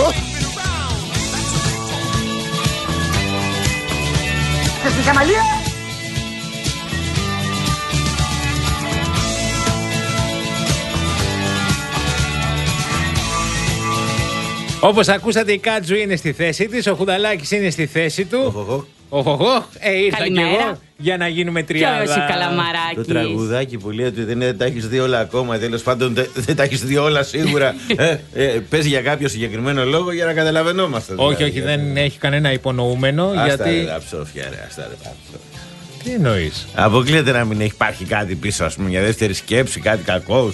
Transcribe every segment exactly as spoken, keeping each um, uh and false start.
Και στην Καμαλία. Όπως ακούσατε, η Κάτζου είναι στη θέση της, ο Χουδαλάκης είναι στη θέση του. Οχοχο. Ε, ήρθα κι εγώ για να γίνουμε τριάδα. Ποιος η Καλαμαράκης? Το τραγουδάκι που λέει ότι δεν τα έχεις δει όλα ακόμα, τέλος πάντων δεν τα έχεις δει όλα σίγουρα. ε, ε, παίζει για κάποιο συγκεκριμένο λόγο για να καταλαβαίνόμαστε. Όχι, δηλαδή. όχι, δεν έχει κανένα υπονοούμενο. Άστα γιατί... ρε τα ψόφια, ρε, άστα ρε τα ψόφια. Τι εννοείς? Αποκλείεται να μην υπάρχει κάτι πίσω, ας πούμε, για δεύτερη σκέψη, κάτι κακό.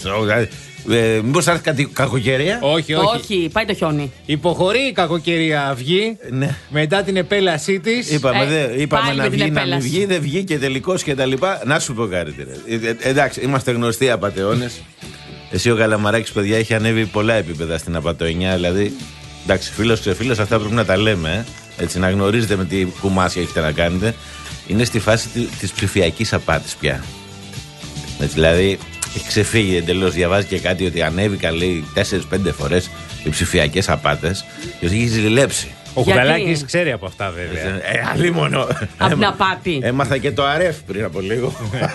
Ε, μήπως έρθει κάτι κακοκαιρία? Όχι, όχι. Όχι, πάει το χιόνι. Υποχωρεί η κακοκαιρία αυγή Ναι. μετά την επέλασή της. Είπαμε, Ε, δε, είπαμε πάλι να με την βγει, να μην επέλαση. βγει, δεν βγήκε τελικώς και τα λοιπά. Να σου πω κάτι. Ρε. Ε, ε, εντάξει, είμαστε γνωστοί απατεώνες. Εσύ ο Καλαμαράκης, παιδιά, έχει ανέβει πολλά επίπεδα στην απατοενιά. Δηλαδή, εντάξει, φίλος και φίλος, αυτά πρέπει να τα λέμε. Ε. Έτσι, να γνωρίζετε με τι κουμάσια έχετε να κάνετε. Είναι στη φάση της ψηφιακής απάτης πια. Έτσι, δηλαδή, έχει ξεφύγει εντελώς. Διαβάζει και κάτι ότι ανέβηκαν, λέει, τέσσερις πέντε φορές οι ψηφιακές απάτες και έχει ζηλέψει. Ο Γιατί? Χουδαλάκης ξέρει από αυτά, βέβαια. Ε, αλίμονο. Απ' την απάτη. Έμαθα και το αρεφ πριν από λίγο.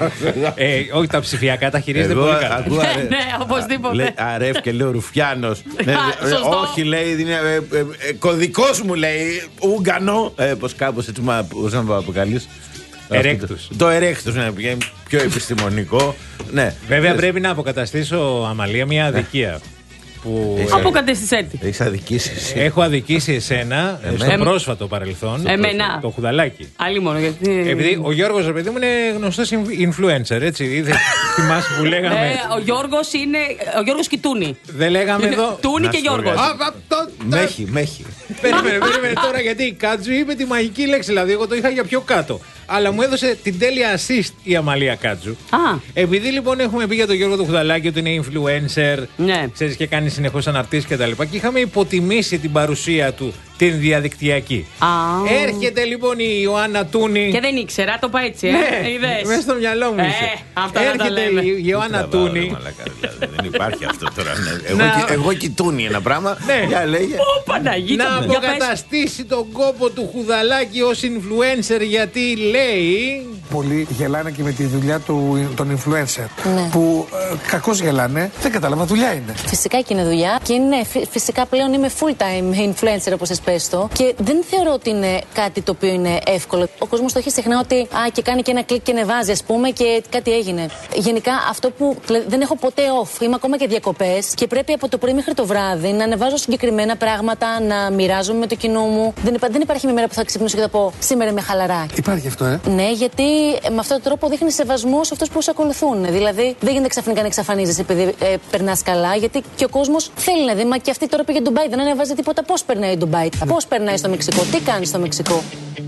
ε, όχι, τα ψηφιακά τα χειρίζεται Εγώ πολύ καλά. ακούω αρεφ. Ναι, οπωσδήποτε. Λέει αρεφ και λέω Ρουφιάνος. Ναι, ε, σωστό. όχι, λέει, είναι ε, ε, ε, κωδικός μου, λέει, Ούγκανο. Ε, πως κάπως έτσι, μα, πώς να το αποκαλείς. Ερέκτους. Το ερέκτους, ναι, πηγαίνει πιο επιστημονικό. Ναι. Βέβαια, πρέπει να αποκαταστήσω, Αμαλία, μια αδικία. Που Έχεις- Αποκατέστησέ τη. Έχεις αδικήσει εσύ. έχω αδικήσει εσένα ε, στο Εμ- πρόσφατο παρελθόν. Εμένα. Το Χουδαλάκι. Άλλη μόνο γιατί. Επειδή ο Γιώργος, ρε παιδί μου, είναι γνωστός influencer, έτσι. Είδε, θυμάσαι που λέγαμε. Ε, ο Γιώργος είναι. Ο Γιώργος Κιτούνη. Δεν λέγαμε εδώ. Τούνη Να και σου πω Γιώργος. κάτι. Α, α, το- το- Μέχει, μέχει. Περίμενε, περίμενε τώρα, γιατί η Κάτζου είπε τη μαγική λέξη. Δηλαδή, εγώ το είχα για πιο κάτω. Αλλά μου έδωσε την τέλεια assist η Αμαλία Κάτζου. Α. Επειδή λοιπόν έχουμε πει για τον Γιώργο του Χουδαλάκη ότι είναι influencer, Ναι. ξέρεις, και κάνει συνεχώς αναρτήσεις και τα λοιπά, και είχαμε υποτιμήσει την παρουσία του την διαδικτυακή. Α. Έρχεται λοιπόν η Ιωάννα Τούνη. Και δεν ήξερα, το είπα έτσι. Ε. Ναι, Είδες. μέσα στο μιαλό μου Ε, είσαι. αυτά να τα Έρχεται λέμε. η Ιωάννα Τραβάω, ρε, Τούνη. μαλάκα, δηλαδή, δεν υπάρχει αυτό τώρα. ναι. Εγώ, Να- κι- εγώ κοιτούνι ένα πράγμα. Ναι. Για λέγε. Ω, Παναγίτα Να μου, για πες. αποκαταστήσει τον κόπο του Χουδαλάκη ως influencer, γιατί λέει. Πολλοί γελάνε και με τη δουλειά του, των influencer. Ναι. Που ε, κακώς γελάνε. Δεν κατάλαβα, δουλειά είναι. Φυσικά και είναι δουλειά και είναι, φυ- φυσικά πλέον είμαι full time influencer, όπως θες πες το, και δεν θεωρώ ότι είναι κάτι το οποίο είναι εύκολο. Ο κόσμος το έχει συχνά ότι α, και κάνει και ένα κλικ και ανεβάζει, ας πούμε, και κάτι έγινε. Γενικά αυτό που δηλαδή, δεν έχω ποτέ off, είμαι ακόμα και διακοπές και πρέπει από το πρωί μέχρι το βράδυ να ανεβάζω συγκεκριμένα πράγματα, να μοιράζομαι με το κοινό μου. Δεν, υπά, δεν υπάρχει μια μέρα που θα ξυπνήσω και θα πω σήμερα είμαι χαλαρά. Υπάρχει αυτό, ε. Ναι, γιατί ε, με αυτόν τον τρόπο δείχνει σεβασμό σε αυτού που σε ακολουθούν. Δηλαδή, δεν γίνεται ξαφνικά να εξαφανίζεσαι επειδή ε, περνά καλά, γιατί και ο κόσμο θέλει να δει. Μα και αυτή τώρα πήγε Ντουμπάι, δεν ανεβάζει τίποτα. Πώς περνάει η Ντουμπάι, πώς περνάει στο Μεξικό, τι κάνει στο Μεξικό.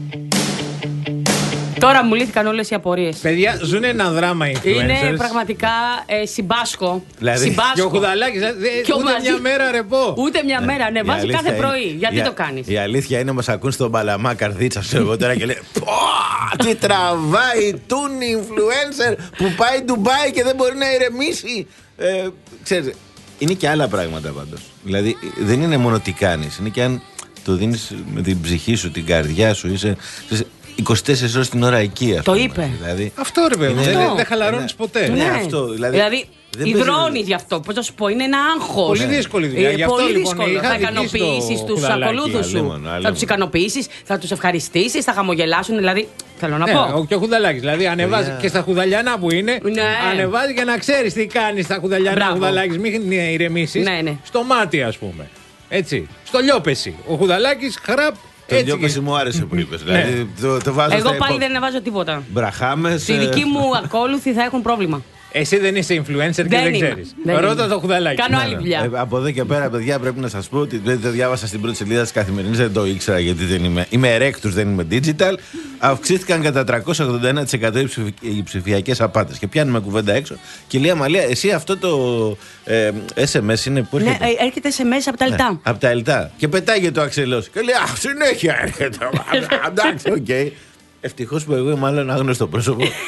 Τώρα μου λύθηκαν όλες οι απορίες. Παιδιά, ζουν ένα δράμα influencers. Είναι πραγματικά ε, συμπάσχο. Δηλαδή, Συμπάσχο. Και ο Χουδαλάκης, δε- Και ο ούτε μαζί- μια μέρα ρεπό. Ούτε μια μέρα, ναι, Η βάζει αλήθεια κάθε είναι- πρωί. Γιατί η- το κάνεις. Η αλήθεια είναι μας ακούν στον Παλαμά καρδίτσα, ξέρω εγώ τώρα και λέει «Πω, τι τραβάει τούνι influencer που πάει Ντουμπάι και δεν μπορεί να ηρεμήσει». Ε, ξέρεις, είναι και άλλα πράγματα πάντως. Δηλαδή δεν είναι μόνο τι κάνεις, είναι και αν το δίνεις με την ψυχή σου, την καρδιά σου, είσαι ξέρεις, είκοσι τέσσερις ώρες την ώρα εκεί. ας Το πούμε. είπε. Δηλαδή, Αυτό ρε παιδί, Είναι- δεν, Αυτό. δεν χαλαρώνεις Ναι. ποτέ. Ναι, αυτό, δηλαδή, Δηλαδή, δεν υδρώνεις παίζει- γι' αυτό. Πώς να σου πω, είναι ένα άγχος. Πολύ δύσκολη δουλειά. Ε, Γι' αυτό, πολύ λοιπόν, δύσκολο. είχα Θα αδικήσει το ικανοποιήσεις τους Χουδαλάκη. ακολούθους σου. Αλίμονο, Θα αλίμονο. τους ικανοποιήσεις, θα τους ευχαριστήσεις, θα χαμογελάσουν. Δηλαδή, θέλω να Ναι, πω. ο- και ο Χουδαλάκης. Δηλαδή ανεβάζει Παιδιά. και στα χουδαλιανά που είναι. Ναι. Ανεβάζει για να ξέρεις τι κάνει στα χουδαλιανά. Μπράβο. Ο Χουδαλάκης, μην ηρεμήσεις. Ναι, ναι. Στο μάτι, ας πούμε. Έτσι. Στο λιόπεση. Ο Χουδαλάκης, χραπ. Το Έτσι. δυο μου άρεσε που είπες. Δηλαδή το, το βάζω Εγώ στα πάλι υπό- δεν ανεβάζω τίποτα. Μπραχάμες. Οι ε, δικοί μου ακόλουθοι θα έχουν πρόβλημα. Εσύ δεν είσαι influencer και δεν είμαι. ξέρεις. Δεν Ρώτα είμαι. το Χουδαλάκη. Κάνω Ναι, άλλη ναι. δουλειά. Ε, από εδώ και πέρα, παιδιά, πρέπει να σας πω ότι δεν το διάβασα στην πρώτη σελίδα της Καθημερινής, δεν το ήξερα γιατί δεν είμαι. Είμαι ερέκτους, δεν είμαι digital. Αυξήθηκαν κατά τριακόσια ογδόντα ένα τοις εκατό οι, ψηφι, οι ψηφιακές απάτες. Και πιάνουμε κουβέντα έξω. Και λέει Αμαλία, εσύ αυτό το ε, ες εμ ες είναι που Ναι, έρχεται. ε, έρχεται σε μέσα από τα λιτά. Από τα ελτά. Και πετάγεται το αξελός. Και λέει, αχ, συνέχεια έρχεται. Εντάξει, οκ. Ευτυχώς που εγώ είμαι μάλλον άγνωστο πρόσωπο.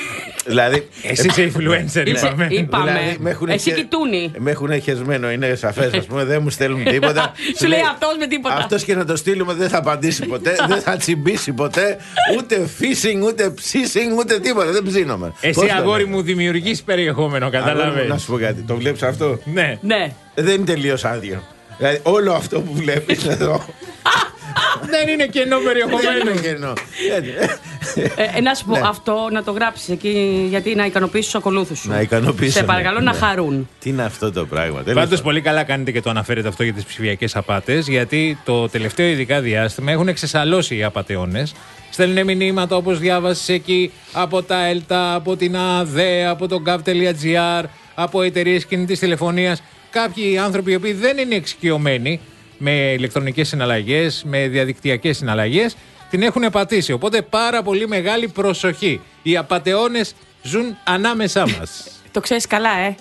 Δηλαδή, εσύ είσαι influencer, είπαμε. Είπαμε. Δηλαδή, Εσύ χε... κοιτούνι. Με έχουν χεσμένο, είναι σαφές, ας πούμε, δεν μου στέλνουν τίποτα. Σου λέει αυτός με τίποτα. Αυτός και να το στείλουμε δεν θα απαντήσει ποτέ, δεν θα τσιμπήσει ποτέ, ούτε phishing, ούτε ψήσing, ούτε τίποτα. Δεν ψήνομαι. Εσύ, αγόρι μου, δημιουργείς περιεχόμενο, καταλαβαίνεις. Να σου πω κάτι, το βλέπεις αυτό? Ναι. Ναι. Δεν είναι τελείως άδειο. Δηλαδή, όλο αυτό που βλέπεις εδώ. Δεν είναι κενό περιεχομένο. Δεν είναι κενό. Ε, να σου πω αυτό, να το γράψεις εκεί, γιατί να ικανοποιήσεις τους ακολούθους σου. Να ικανοποιήσω. Σε παρακαλώ να χαρούν. Τι είναι αυτό το πράγμα? Πάντως πολύ καλά κάνετε και το αναφέρετε αυτό για τις ψηφιακές απάτες, γιατί το τελευταίο ειδικά διάστημα έχουν εξεσαλώσει οι απατεώνες. Στέλνουν μηνύματα όπως διάβασες εκεί από τα ΕΛΤΑ, από την ΑΔΕ, από το gov.gr, από εταιρείες κινητής τηλεφωνίας. Κάποιοι άνθρωποι οι οποίοι δεν είναι εξοικειωμένοι με ηλεκτρονικές συναλλαγές, με διαδικτυακές συναλλαγές, την έχουν πατήσει. Οπότε πάρα πολύ μεγάλη προσοχή. Οι απατεώνες ζουν ανάμεσά μας. Το ξέρεις καλά, ε.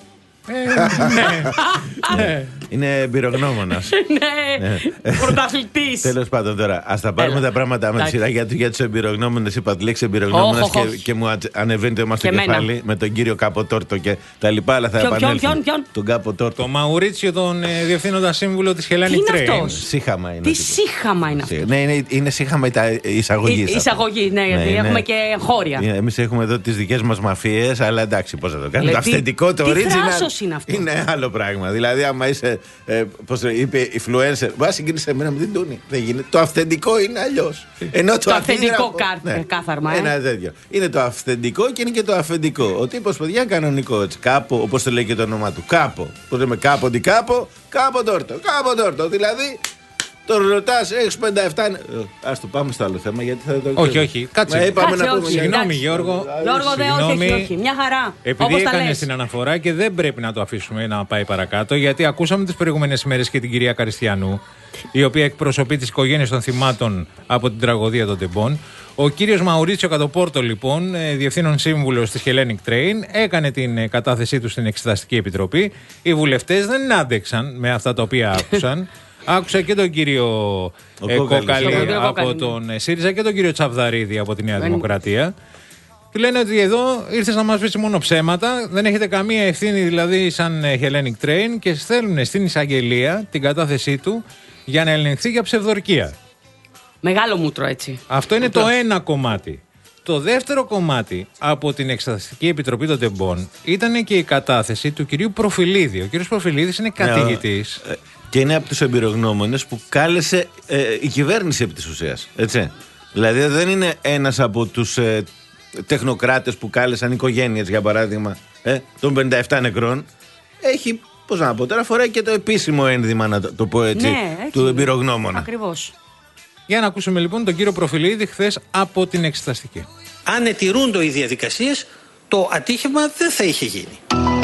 Ναι. Είναι εμπειρογνώμονας. Ναι, πρωταθλητής. Τέλος πάντων, τώρα ας τα πάρουμε Έλα. τα πράγματα με τη σειρά. Γιατί για τους εμπειρογνώμονες είπα τη λέξη εμπειρογνώμονας Όχ, όχ, και, όχ. και μου ατ- ανεβαίνει το αίμα στο Και εμένα. κεφάλι με τον κύριο Κάποτόρτο και τα λοιπά. Αλλά θα Ποιον, ποιον, επανέλθουμε. ποιον, ποιον? Τον Κάποτόρτο. Το Μαουρίτσιο, τον ε, διευθύνοντα σύμβουλο της Hellenic Τι είναι Train. αυτός? Σύχαμα είναι. Τι ο τύπος. σύχαμα είναι αυτό. Ναι, είναι, είναι σύχαμα η εισαγωγή. Η- Εισαγωγή, ναι, γιατί έχουμε και χώρια. Εμείς έχουμε εδώ τις δικές μας μαφίες, αλλά εντάξει, πώς θα το κάνουμε. Λέει, Το τι- αυθεντικό, το τι original. θράσος είναι αυτό? Είναι άλλο πράγμα. Δηλαδή, άμα είσαι, ε, πώς το είπε, influencer, μπορεί να συγκρίνεις εμένα με την Τούνη. Δεν γίνεται. Το αυθεντικό είναι αλλιώς. Ενώ το, Το αυθεντικό αντίγραφο- κάρ- κάθαρμα, ε. Ένα τέτοιο. Είναι το αυθεντικό και είναι και το αφεντικό. Ο τύπος, παιδιά, κανονικό έτσι. Κάπο, όπως το λέει και το όνομά του. Κάπο. Πώς λέμε, κάπο τι κάπο, κάπο τόρτο. Κάπο τόρτο. Δηλαδή, τον ρωτάς, έχεις πενήντα επτά. Ε, Ας το πάμε στο άλλο θέμα, γιατί θα το. Όχι, όχι, κάτσε. Μα είπαμε Κάτσε, να πούμε. όχι. για- Συγγνώμη, Εντάξει. Γιώργο. Γιώργο, δε, όχι, Συγγνώμη. όχι, όχι. Μια χαρά. Επειδή Όπως τα έκανε λες. την αναφορά και δεν πρέπει να το αφήσουμε να πάει παρακάτω, γιατί ακούσαμε τις προηγούμενες ημέρες και την κυρία Καριστιανού, η οποία εκπροσωπεί τις οικογένειες των θυμάτων από την τραγωδία των Τεμπών. Ο κύριος Μαουρίτσιο Κατοπόρτο, λοιπόν, ε, διευθύνων σύμβουλος της Hellenic Train, έκανε την ε, κατάθεσή του στην Εξεταστική Επιτροπή. Οι βουλευτές δεν άντεξαν με αυτά τα οποία άκουσαν. Άκουσα και τον κύριο ε, Κόκαλης. Κόκαλη Τον κύριο από Κόκαλη, τον ε, ΣΥΡΙΖΑ και τον κύριο Τσαβδαρίδη από τη Νέα Δεν- Δημοκρατία. Και λένε ότι εδώ ήρθες να μας πεις μόνο ψέματα, δεν έχετε καμία ευθύνη δηλαδή σαν ε, Hellenic Train και στέλνουν στην εισαγγελία την κατάθεσή του για να ελεγχθεί για ψευδορκία. Μεγάλο μούτρο έτσι. Αυτό είναι το ένα κομμάτι. Το δεύτερο κομμάτι από την Εξεταστική Επιτροπή των Τεμπών ήταν και η κατάθεση του κυρίου Προφιλίδη. Ο κύριος Προφιλίδης είναι καθηγητής. Ε, Και είναι από τους εμπειρογνώμονες που κάλεσε ε, η κυβέρνηση επί της ουσίας. Έτσι. Δηλαδή δεν είναι ένας από τους ε, τεχνοκράτες που κάλεσαν οικογένειες, για παράδειγμα, ε, των πενήντα επτά νεκρών. Έχει, πώς να πω τώρα, φοράει και το επίσημο ένδυμα, να το, το πω έτσι, Ναι, έτσι. του εμπειρογνώμονα. Ακριβώς. Για να ακούσουμε λοιπόν τον κύριο Προφιλίδη χθες από την Εξεταστική. Αν ετηρούνται οι διαδικασίες, το ατύχημα δεν θα είχε γίνει.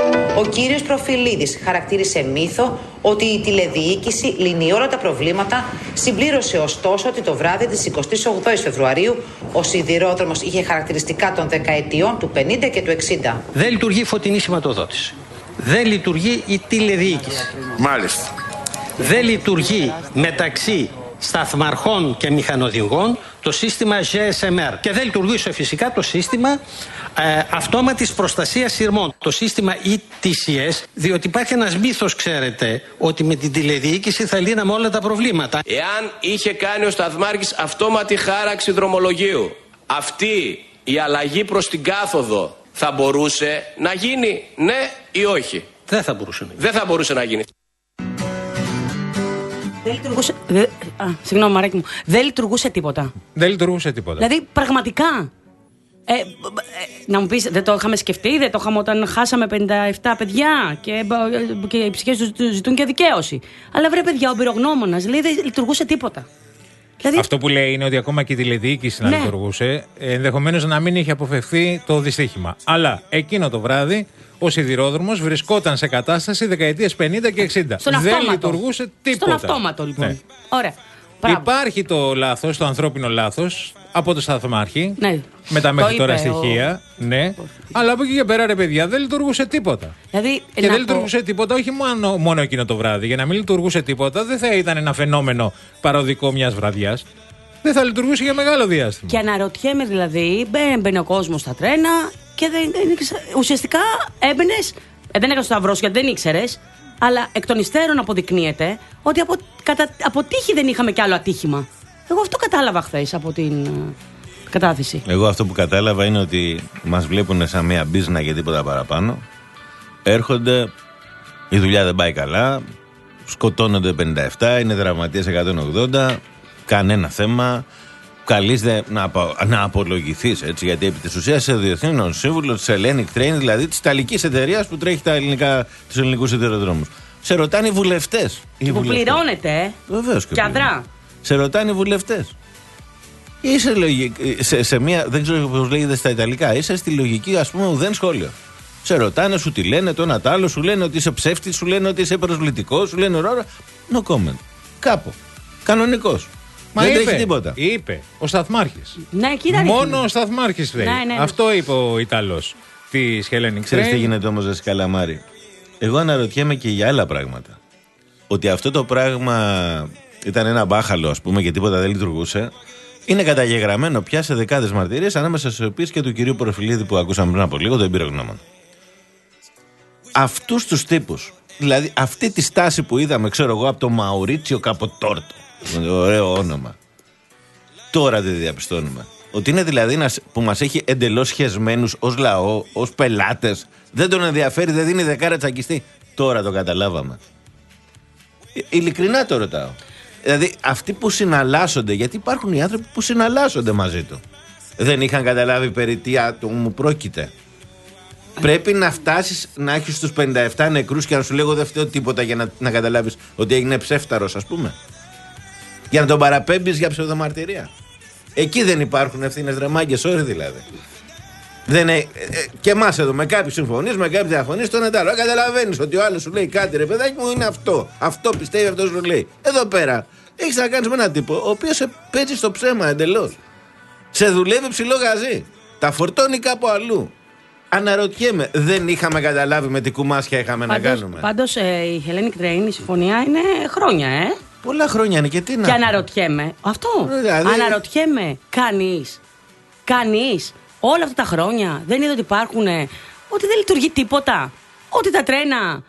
Ο κύριος Προφιλίδης χαρακτήρισε μύθο ότι η τηλεδιοίκηση λύνει όλα τα προβλήματα, συμπλήρωσε ωστόσο ότι το βράδυ της εικοστής ογδόης Φεβρουαρίου ο σιδηρόδρομος είχε χαρακτηριστικά των δεκαετιών του πενήντα και του εξήντα. Δεν λειτουργεί η φωτεινή σηματοδότηση. Δεν λειτουργεί η τηλεδιοίκηση. Μάλιστα. Δεν λειτουργεί μεταξύ σταθμαρχών και μηχανοδηγών το σύστημα τζι ες εμ αρ. Και δεν λειτουργεί φυσικά το σύστημα ε, αυτόματης προστασίας σειρμών. Το σύστημα ι τι σι ες, διότι υπάρχει ένας μύθος, ξέρετε, ότι με την τηλεδιοίκηση θα λύναμε όλα τα προβλήματα. Εάν είχε κάνει ο Σταθμάρχης αυτόματη χάραξη δρομολογίου, αυτή η αλλαγή προς την κάθοδο θα μπορούσε να γίνει, ναι ή όχι? Δεν θα μπορούσε να γίνει. Δεν θα μπορούσε να γίνει. Δεν λειτουργούσε. Δε, α, συγγνώμη, μαράκι μου. Δεν λειτουργούσε τίποτα. Δεν λειτουργούσε τίποτα. Δηλαδή, πραγματικά. Ε, ε, να μου πεις, δεν το είχαμε σκεφτεί, δεν το είχαμε όταν χάσαμε πενήντα επτά παιδιά και, ε, και οι ψυχές τους ζητούν και δικαίωση. Αλλά βρε παιδιά, ο εμπειρογνώμονας λέει δεν λειτουργούσε τίποτα. Δηλαδή, Αυτό που λέει είναι ότι ακόμα και η τηλεδιοίκηση να Ναι. λειτουργούσε, ενδεχομένως να μην είχε αποφευθεί το δυστύχημα. Αλλά εκείνο το βράδυ ο σιδηρόδρομος βρισκόταν σε κατάσταση δεκαετίες πενήντα και εξήντα. στον Δεν αυτόματο. λειτουργούσε τίποτα. Στον αυτόματο, λοιπόν. Ναι. Ωραία. Μπράβο. Υπάρχει το λάθος, το ανθρώπινο λάθος από το σταθμάρχη. Ναι. Με τα Το μέχρι τώρα είπε ο- στοιχεία. Ναι. Αλλά από εκεί και πέρα, ρε παιδιά, δεν λειτουργούσε τίποτα. Δηλαδή, Και να δεν πω- λειτουργούσε τίποτα, όχι μόνο, μόνο εκείνο το βράδυ. Για να μην λειτουργούσε τίποτα, δεν θα ήταν ένα φαινόμενο παροδικό μιας βραδιάς. Δεν θα λειτουργούσε για μεγάλο διάστημα. Και αναρωτιέμαι δηλαδή, μπαίνει, μπαίνει ο κόσμος στα τρένα και δεν, δεν ήξερα. Ουσιαστικά έμπαινες, ε, δεν έκανες το σταυρό σου γιατί δεν ήξερες, αλλά εκ των υστέρων αποδεικνύεται ότι από, κατά, από τύχη δεν είχαμε κι άλλο ατύχημα. Εγώ αυτό κατάλαβα χθες από την uh, κατάθεση. Εγώ αυτό που κατάλαβα είναι ότι μας βλέπουν σαν μια μπίζνα και τίποτα παραπάνω. Έρχονται, η δουλειά δεν πάει καλά, σκοτώνονται πενήντα επτά, είναι δραματίες εκατόν ογδόντα, κανένα θέμα. Καλείστε να, απο, να απολογηθείς, έτσι, γιατί επί της ουσίας είσαι διεθνής σύμβουλος της Hellenic Train, δηλαδή της ιταλικής εταιρείας που τρέχει τα ελληνικά, τους ελληνικούς σιδηροδρόμους. Σε ρωτάνε οι βουλευτές. Οι που βουλευτές. Πληρώνεται, ε. Βεβαίως και, και αδρά. Σε ρωτάνε οι βουλευτές. Είσαι λογική, σε, σε μια, δεν ξέρω πώς λέγεται στα ιταλικά, είσαι στη λογική, ας πούμε, ουδέν σχόλιο. Σε ρωτάνε, σου τι λένε, το ένα τ' άλλο, σου λένε ότι είσαι ψεύτης, σου λένε ότι είσαι προσβλητικός, σου λένε ώρα. No comment. Κάπου. Κανονικός. Μα δεν είπε, τρέχει τίποτα. Είπε ο Σταθμάρχης. Ναι, κοίτα. Μόνο ο Σταθμάρχης φταίει. Ναι, ναι, ναι. Αυτό είπε ο Ιταλός της Hellenic Train. Ξέρεις τι γίνεται όμως, Ζέση Καλαμάρη? Εγώ αναρωτιέμαι και για άλλα πράγματα. Ότι αυτό το πράγμα ήταν ένα μπάχαλο, ας πούμε, και τίποτα δεν λειτουργούσε. Είναι καταγεγραμμένο πια σε δεκάδες μαρτυρίες, ανάμεσα στις οποίες και του κυρίου Προφιλίδη που ακούσαμε πριν από λίγο, τον εμπειρογνώμων. Αυτούς τους τύπους, δηλαδή αυτή τη στάση που είδαμε, ξέρω εγώ, από το Μαουρίτσιο Καποτόρτο, ωραίο όνομα, τώρα δεν διαπιστώνουμε. Ότι είναι δηλαδή ένας που μας έχει εντελώς χεσμένους ως λαό, ως πελάτες, δεν τον ενδιαφέρει, δεν δίνει δεκάρα τσακιστή. Τώρα το καταλάβαμε. Ε, ειλικρινά το ρωτάω. Δηλαδή αυτοί που συναλλάσσονται, γιατί υπάρχουν οι άνθρωποι που συναλλάσσονται μαζί του, δεν είχαν καταλάβει περί τι άτομο πρόκειται. Πρέπει να φτάσεις να έχεις τους πενήντα επτά νεκρούς και να σου λέγω δεν φταίω τίποτα για να, να καταλάβεις ότι έγινε ψεύταρος, ας πούμε. Για να τον παραπέμπεις για ψευδομαρτυρία. Εκεί δεν υπάρχουν ευθύνες, ρεμάγκες, όροι δηλαδή. Δεν, ε, ε, και εμάς εδώ με κάποιους συμφωνείς, με κάποιους διαφωνείς, τον εντάλλω. Καταλαβαίνεις ότι ο άλλος σου λέει κάτι, ρε παιδάκι μου, είναι αυτό. Αυτό πιστεύει, αυτό σου λέει. Εδώ πέρα έχεις να κάνεις με έναν τύπο ο οποίος σε παίζει στο ψέμα εντελώς. Σε δουλεύει ψηλό γαζί. Τα φορτώνει κάπου αλλού. Αναρωτιέμαι, δεν είχαμε καταλάβει με τι κουμάσια είχαμε πάντως, να κάνουμε. Πάντως ε, η Hellenic Train, η συμφωνία είναι χρόνια, ε. Πολλά χρόνια είναι και τι να. Και αναρωτιέμαι, αυτό. Δηλαδή... Αναρωτιέμαι, κανείς, κανείς, όλα αυτά τα χρόνια δεν είδε ότι υπάρχουν, ότι δεν λειτουργεί τίποτα. Ότι τα τρένα,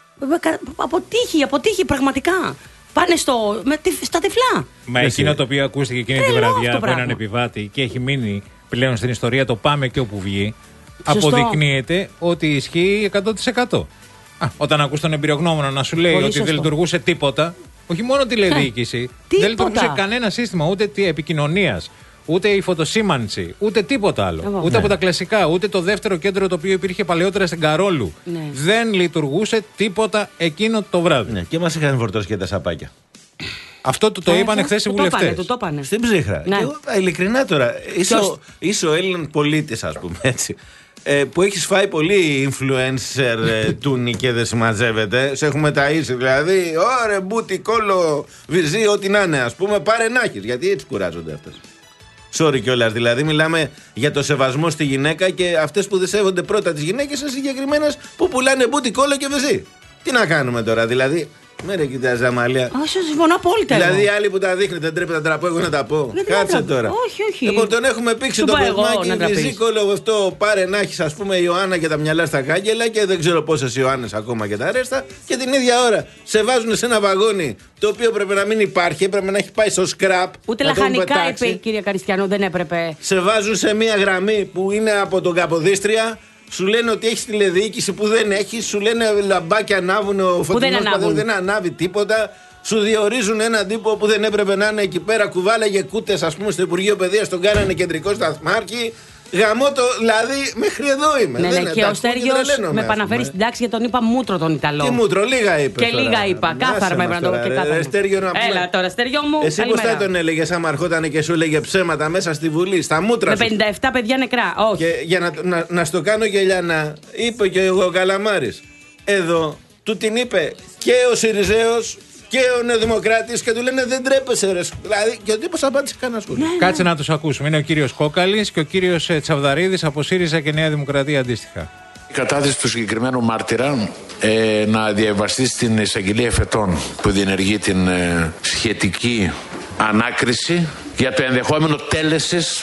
αποτύχει, αποτύχει πραγματικά. Πάνε στο, με, στα τυφλά. Μα εκείνο το οποίο ακούστηκε εκείνη τη βραδιά από έναν επιβάτη και έχει μείνει πλέον στην ιστορία, το πάμε και όπου βγει. Σωστό. Αποδεικνύεται ότι ισχύει εκατό τοις εκατό. Α, όταν ακούς τον εμπειρογνώμονα να σου λέει πολύ ότι σωστό. Δεν λειτουργούσε τίποτα, όχι μόνο τηλεδιοίκηση, δεν λειτουργούσε κανένα σύστημα ούτε επικοινωνίας, ούτε η φωτοσήμανση, ούτε τίποτα άλλο. Εγώ. Ούτε ναι. από τα κλασικά, ούτε το δεύτερο κέντρο το οποίο υπήρχε παλαιότερα στην Καρόλου. Ναι. Δεν λειτουργούσε τίποτα εκείνο το βράδυ. Ναι, και μας είχαν φορτώσει και τα σαπάκια. Αυτό το, το είπαν χθες οι βουλευτές. Στην ψύχρα. Ναι. Και εγώ, ειλικρινά τώρα, είσαι ο, είσαι ο Έλλην πολίτης, ας πούμε έτσι. Ε, που έχεις φάει πολύ influencer ε, τούνι και δεν συμμαζεύεται. Σε έχουμε ταΐσει δηλαδή. Ωρε μπούτι, κόλλο, βυζί, ό,τι να είναι, ας πούμε. Πάρε να έχεις, γιατί έτσι κουράζονται αυτές. Sorry κιόλας, δηλαδή μιλάμε για το σεβασμό στη γυναίκα και αυτές που δεν σέβονται πρώτα τις γυναίκες είναι συγκεκριμένες που πουλάνε μπούτι, κόλλο και βυζί. Τι να κάνουμε τώρα, δηλαδή. Με ρε κοιτάζει αμαλία. Όχι, συμφωνώ απόλυτα. Δηλαδή άλλοι που τα δείχνετε δεν τρέπεται να τραπώ, εγώ να τα πω. Κάτσε τώρα. Όχι, όχι. Λοιπόν, τον έχουμε πήξει το κοσμάκι, βυζίκολο αυτό. Πάρε να έχει, α πούμε, η Ιωάννα και τα μυαλά στα κάγκελα και δεν ξέρω πόσες Ιωάννες ακόμα και τα ρέστα. Και την ίδια ώρα σε βάζουν σε ένα βαγόνι το οποίο πρέπει να μην υπάρχει, έπρεπε να έχει πάει στο σκραπ. Ούτε λαχανικά είπε η κυρία Καριστιανού, δεν έπρεπε. Σε βάζουν σε μία γραμμή που είναι από τον Καποδίστρια. Σου λένε ότι έχει τηλεδιοίκηση που δεν έχει, σου λένε λαμπάκια ανάβουν, ο φωτεινός παδός δεν ανάβει τίποτα. Σου διορίζουν έναν τύπο που δεν έπρεπε να είναι εκεί πέρα, κουβάλαγε κούτες, ας πούμε, στο Υπουργείο Παιδείας, τον κάνανε κεντρικό σταθμάρχη. Γαμώ το, δηλαδή, μέχρι εδώ είμαι. Ναι, δεν ναι, και ο Στέργιος με επαναφέρει στην τάξη γιατί τον είπα μούτρο τον Ιταλό. Τι μούτρο, λίγα είπε. Και τώρα. Λίγα είπα. Κάθαρα με έπρεπε να το πω και κάθαρα. Έλα τώρα, Στέργιο μου. Εσύ πώς θα τον έλεγες άμα αρχόταν και σου έλεγε ψέματα μέσα στη Βουλή, στα μούτρα με σου. Με πενήντα επτά παιδιά νεκρά. Όχι. Και για να, να, να στο κάνω γελιανά, είπε και ο Καλαμάρης. Εδώ του την είπε και ο Σιριζέος και ο Νεοδημοκράτης και του λένε δεν τρέπεσαι ρε. Δηλαδή και ο τύπος απάντησε κανένα σχόλιο. Ναι, ναι. Κάτσε να τους ακούσουμε. Είναι ο κύριος Κόκαλης και ο κύριος Τσαβδαρίδης από ΣΥΡΙΖΑ και Νέα Δημοκρατία αντίστοιχα. Η κατάθεση του συγκεκριμένου μάρτυρα ε, να διαβαστεί στην εισαγγελία εφετών που διενεργεί την ε, σχετική ανάκριση για το ενδεχόμενο τέλεσης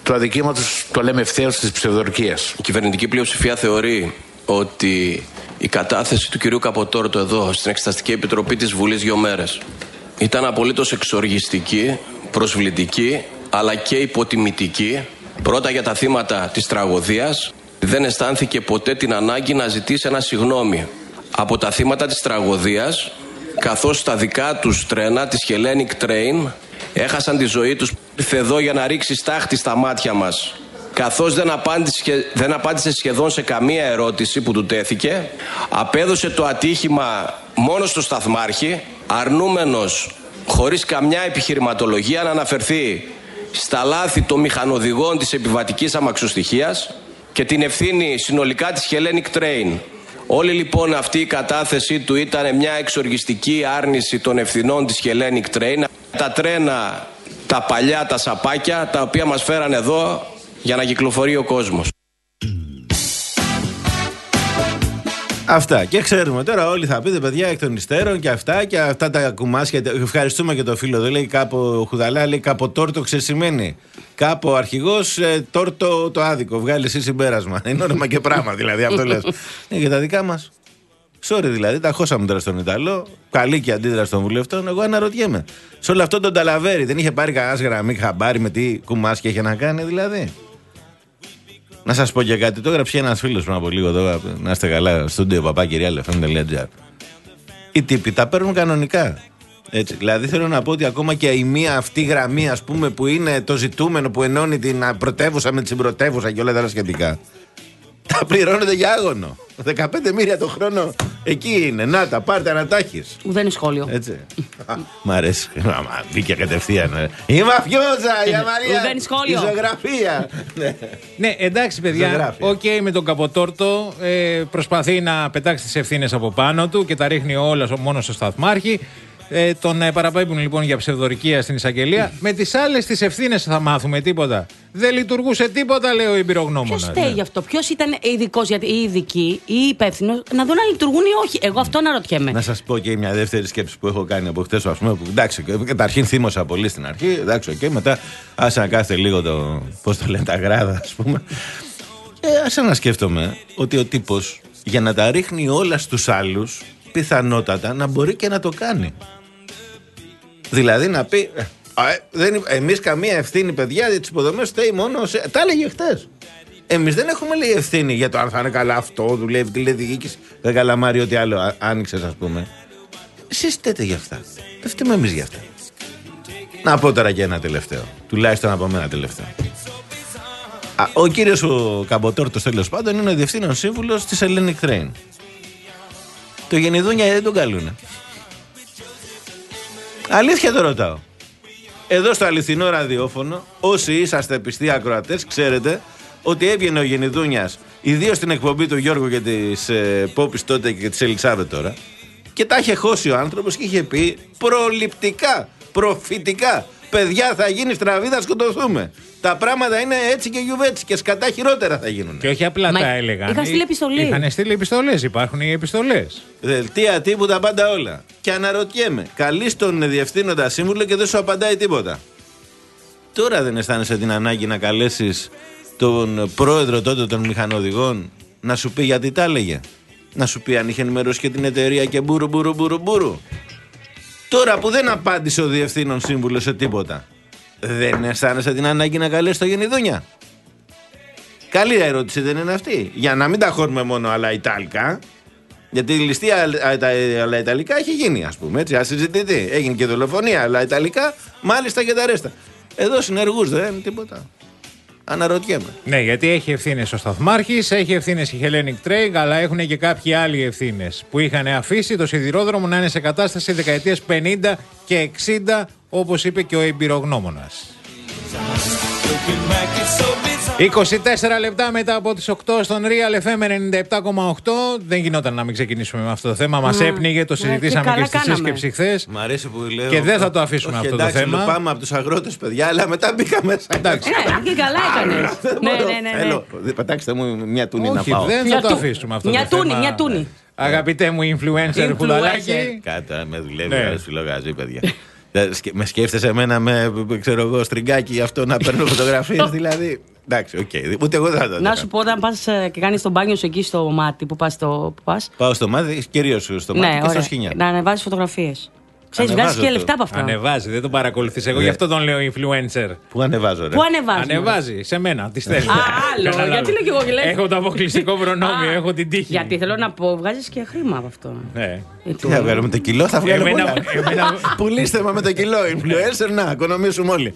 του αδικήματος, το λέμε ευθέως, της ψευδορκίας. Η κυβερνητική πλειοψηφία θεωρεί ότι η κατάθεση του κυρίου Καποτόρτο εδώ στην Εξεταστική Επιτροπή της Βουλής δύο μέρες ήταν απολύτως εξοργιστική, προσβλητική αλλά και υποτιμητική. Πρώτα για τα θύματα της τραγωδίας. Δεν αισθάνθηκε ποτέ την ανάγκη να ζητήσει ένα συγγνώμη από τα θύματα της τραγωδίας, καθώς τα δικά τους τρένα της Hellenic Train έχασαν τη ζωή τους. Ήρθε εδώ για να ρίξει στάχτη στα μάτια μας, καθώς δεν απάντησε, δεν απάντησε σχεδόν σε καμία ερώτηση που του τέθηκε. Απέδωσε το ατύχημα μόνο στο σταθμάρχη, αρνούμενος χωρίς καμιά επιχειρηματολογία να αναφερθεί στα λάθη των μηχανοδηγών της επιβατικής αμαξοστοιχείας και την ευθύνη συνολικά της Hellenic Train. Όλη λοιπόν αυτή η κατάθεσή του ήταν μια εξοργιστική άρνηση των ευθυνών της Hellenic Train. Τα τρένα, τα παλιά, τα σαπάκια, τα οποία μας φέραν εδώ για να κυκλοφορεί ο κόσμος. Αυτά. Και ξέρουμε τώρα, όλοι θα πείτε, παιδιά, εκ των υστέρων και αυτά και αυτά τα κουμάσια. Ευχαριστούμε και το φίλο εδώ. Λέει κάπου Χουδαλά, λέει Καποτόρτο ξεσημένει. Κάπου ο αρχηγός, ε, τόρτο το άδικο. Βγάλει εσύ συμπέρασμα. Είναι όνομα και πράγμα δηλαδή. Αυτό λες. Ε, για τα δικά μας. Sorry δηλαδή, τα χώσαμε τώρα στον Ιταλό. Καλή και αντίδραση των βουλευτών. Εγώ αναρωτιέμαι. Σε όλο αυτό τον Ταλαβέρι δεν είχε πάρει κανένα γραμμή χαμπάρι με τι κουμάσια είχε να κάνει δηλαδή. Να σας πω και κάτι, το έγραψε ένας φίλος πριν από λίγο εδώ, να είστε καλά, στούντιο παπάκυριαλεφm.gr. Οι τύποι τα παίρνουν κανονικά. Έτσι. Δηλαδή θέλω να πω ότι ακόμα και η μία αυτή γραμμή, ας πούμε, που είναι το ζητούμενο που ενώνει την πρωτεύουσα με την συμπρωτεύουσα και όλα τα άλλα σχετικά, τα πληρώνετε για άγωνο. δεκαπέντε μίλια το χρόνο εκεί είναι. Να τα πάρτε να τα έχεις. Ουδέν σχόλιο. Έτσι. Μ' αρέσει. Μπήκε κατευθείαν. Η μαφιόζα, η Αμαρία. Ουδέν σχόλιο. Η ζωγραφία. Ναι, εντάξει, παιδιά. Οκ, okay, με τον Καποτόρτο ε, προσπαθεί να πετάξει τις ευθύνες από πάνω του και τα ρίχνει όλα μόνο στο σταθμάρχη. Ε, τον ε, παραπέμπουν λοιπόν για ψευδορκία στην εισαγγελία. Με τις άλλες τις ευθύνες θα μάθουμε τίποτα. Δεν λειτουργούσε τίποτα, λέει ο εμπειρογνώμονας. Ποιος φταίει γι' αυτό, ποιος ήταν ειδικός, γιατί οι ειδικοί ή υπεύθυνος να δουν αν λειτουργούν ή όχι. Εγώ αυτό αναρωτιέμαι. Να σας πω και μια δεύτερη σκέψη που έχω κάνει από χτες, ας πούμε. Που, εντάξει, καταρχήν θύμωσα πολύ στην αρχή. Εντάξει, και okay, μετά άσε να κάθεται λίγο το. Πώς το λένε, τα γράδα, ας πούμε. Και άσε να σκέφτομαι ότι ο τύπος για να τα ρίχνει όλα στους άλλους, πιθανότατα να μπορεί και να το κάνει. Δηλαδή να πει, ε, εμείς καμία ευθύνη, παιδιά, για τις υποδομές φταίει μόνο. Σε... Τα έλεγε χτες. Εμείς δεν έχουμε, λέει, ευθύνη για το αν θα είναι καλά αυτό, δουλεύει τηλεδιοίκηση. Δεν καλαμάρει ό,τι άλλο άνοιξες, ας πούμε. Εσείς φταίτε για αυτά. Δεν φταίμε εμείς για αυτά. Να πω τώρα και ένα τελευταίο. Τουλάχιστον να πούμε ένα τελευταίο. Α, ο κύριος ο Καποτόρτος, τέλος πάντων, είναι ο διευθύνων σύμβουλος της Hellenic Train. Το Γενιδούνια δεν τον καλούνε. Αλήθεια το ρωτάω. Εδώ στο αληθινό ραδιόφωνο, όσοι είσαστε πιστοί ακροατές, ξέρετε ότι έβγαινε ο Γενιδούνιας, ιδίως στην εκπομπή του Γιώργου και της ε, Πόπης τότε και της Ελισάβετ τώρα, και τα είχε χώσει ο άνθρωπος και είχε πει προληπτικά, προφητικά, παιδιά, θα γίνει στραβή, θα σκοτωθούμε. Τα πράγματα είναι έτσι και γιουβέτσι και σκατά χειρότερα θα γίνουν. Και όχι απλά Μα τα έλεγαν. Είχαν στείλει επιστολή. Είχαν στείλει επιστολές, υπάρχουν οι επιστολές. Δελτία τύπου, τα πάντα όλα. Και αναρωτιέμαι, καλείς τον διευθύνοντα σύμβουλο και δεν σου απαντάει τίποτα. Τώρα δεν αισθάνεσαι την ανάγκη να καλέσεις τον πρόεδρο τότε των μηχανοδηγών να σου πει γιατί τα έλεγε? Να σου πει αν είχε ενημερώσει και την εταιρεία και μπούρου μπούρου μπούρου μπούρου. Τώρα που δεν απάντησε ο διευθύνων σύμβουλο σε τίποτα, δεν αισθάνεσαι την ανάγκη να καλέσει το Γενιδούνια? Καλή ερώτηση δεν είναι αυτή? Για να μην τα χώρουμε μόνο αλλά Ιταλικά. Γιατί η ληστεία αλλά Ιταλικά έχει γίνει, ας πούμε, έτσι, ασυζητητή. Έγινε και δολοφονία αλλά Ιταλικά, μάλιστα και τα ρέστα. Εδώ συνεργούς δεν είναι τίποτα. Αναρωτιέμαι. Ναι, γιατί έχει ευθύνες ο σταθμάρχης, έχει ευθύνες η Hellenic Train, αλλά έχουν και κάποιοι άλλοι ευθύνες που είχαν αφήσει το σιδηρόδρομο να είναι σε κατάσταση δεκαετίας πενήντα και εξήντα, όπως είπε και ο εμπειρογνώμονας. είκοσι τέσσερα λεπτά μετά από τις οκτώ στον Real εφ εμ ενενήντα επτά κόμμα οκτώ. Δεν γινόταν να μην ξεκινήσουμε με αυτό το θέμα. Μας mm. έπνιγε, το συζητήσαμε yeah, και, και στη σύσκεψη χθες. Μ' αρέσει που λέω. Και δεν θα το αφήσουμε όχι, αυτό εντάξει, το θέμα. Πάμε από τους αγρότες, παιδιά, αλλά μετά μπήκα μέσα. Εντάξει. Ναι, και καλά έκανες. Ναι, ναι, ναι. ναι. Πετάξτε μου μια τούνη όχι, να πάω. Δεν θα το αφήσουμε αυτό μια το τούνη, θέμα. Μια τούνη. Αγαπητέ μου influencer Χουδαλάκη. Κάτα, με δουλεύει, άρεσε φιλογαζί, παιδιά. Με σκέφτεσαι εμένα με, ξέρω εγώ, στριγκάκι αυτό να παίρνω φωτογραφίες, δηλαδή. Εντάξει, οκ. Okay. Ούτε εγώ δεν θα το Να σου πω, όταν πας και κάνεις τον μπάνιο σου εκεί στο μάτι που πας. Το, που πας. Πάω στο μάτι, κυρίως στο μάτι, ναι, και στο σκοινιά. Να ανεβάζεις φωτογραφίες. Ξέρεις, βγάζεις και λεφτά από αυτά. Ανεβάζει, δεν τον παρακολουθείς. Εγώ γι' αυτό τον λέω influencer. Πού ανεβάζω, ρε? Πού ανεβάζει. Ανεβάζει, σε μένα, τη στέλνει. Α, άλλο. Γιατί λέω και εγώ και λέω. Έχω το αποκλειστικό προνόμιο, έχω την τύχη. Γιατί θέλω να πω, βγάζεις και χρήμα από αυτό. Ναι. Τι θα βγάλω με το κιλό, θα βγάλω πολλά. Πουλήστε με το κιλό, influencer, να, οικονομήσουμε όλοι.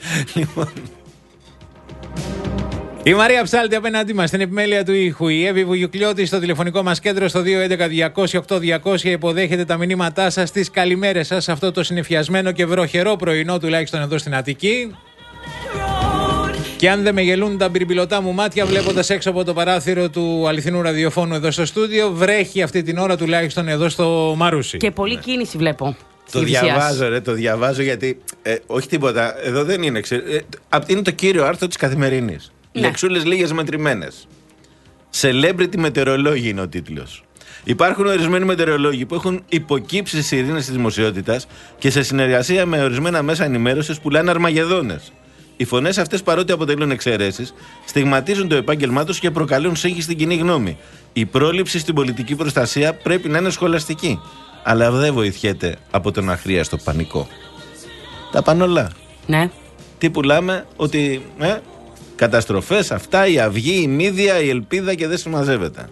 Η Μαρία Ψάλτη απέναντί μας στην επιμέλεια του ήχου. Η Εύη Βουγιουκλιώτη στο τηλεφωνικό μας κέντρο στο δύο έντεκα διακόσια οκτώ διακόσια υποδέχεται τα μηνύματά σας, τις καλημέρες σας σε αυτό το συννεφιασμένο και βροχερό πρωινό, τουλάχιστον εδώ στην Αττική. Και αν δεν με γελούν τα μπιρμπιλωτά μου μάτια, βλέποντας έξω από το παράθυρο του αληθινού ραδιοφώνου εδώ στο στούντιο, βρέχει αυτή την ώρα τουλάχιστον εδώ στο Μαρούσι. Και πολλή κίνηση βλέπω. Το διαβάζω, ρε, το διαβάζω γιατί. Ε, όχι τίποτα. Εδώ δεν είναι. Ξε, ε, είναι το κύριο άρθρο της Καθημερινής. Ναι. Λεξούλες λίγες μετρημένες. Celebrity μετεωρολόγοι είναι ο τίτλος. Υπάρχουν ορισμένοι μετεωρολόγοι που έχουν υποκύψει στις ειρήνες της δημοσιότητας και σε συνεργασία με ορισμένα μέσα ενημέρωσης πουλάνε αρμαγεδόνες. Οι φωνές αυτές, παρότι αποτελούν εξαιρέσεις, στιγματίζουν το επάγγελμά τους και προκαλούν σύγχυση στην κοινή γνώμη. Η πρόληψη στην πολιτική προστασία πρέπει να είναι σχολαστική. Αλλά δεν βοηθιέται από τον αχρίαστο πανικό. Τα πάνε όλα. Ναι. Τι πουλάμε, ότι. Ε, καταστροφές, αυτά, η αυγή, η μύδια, η ελπίδα και δεν συμμαζεύεται.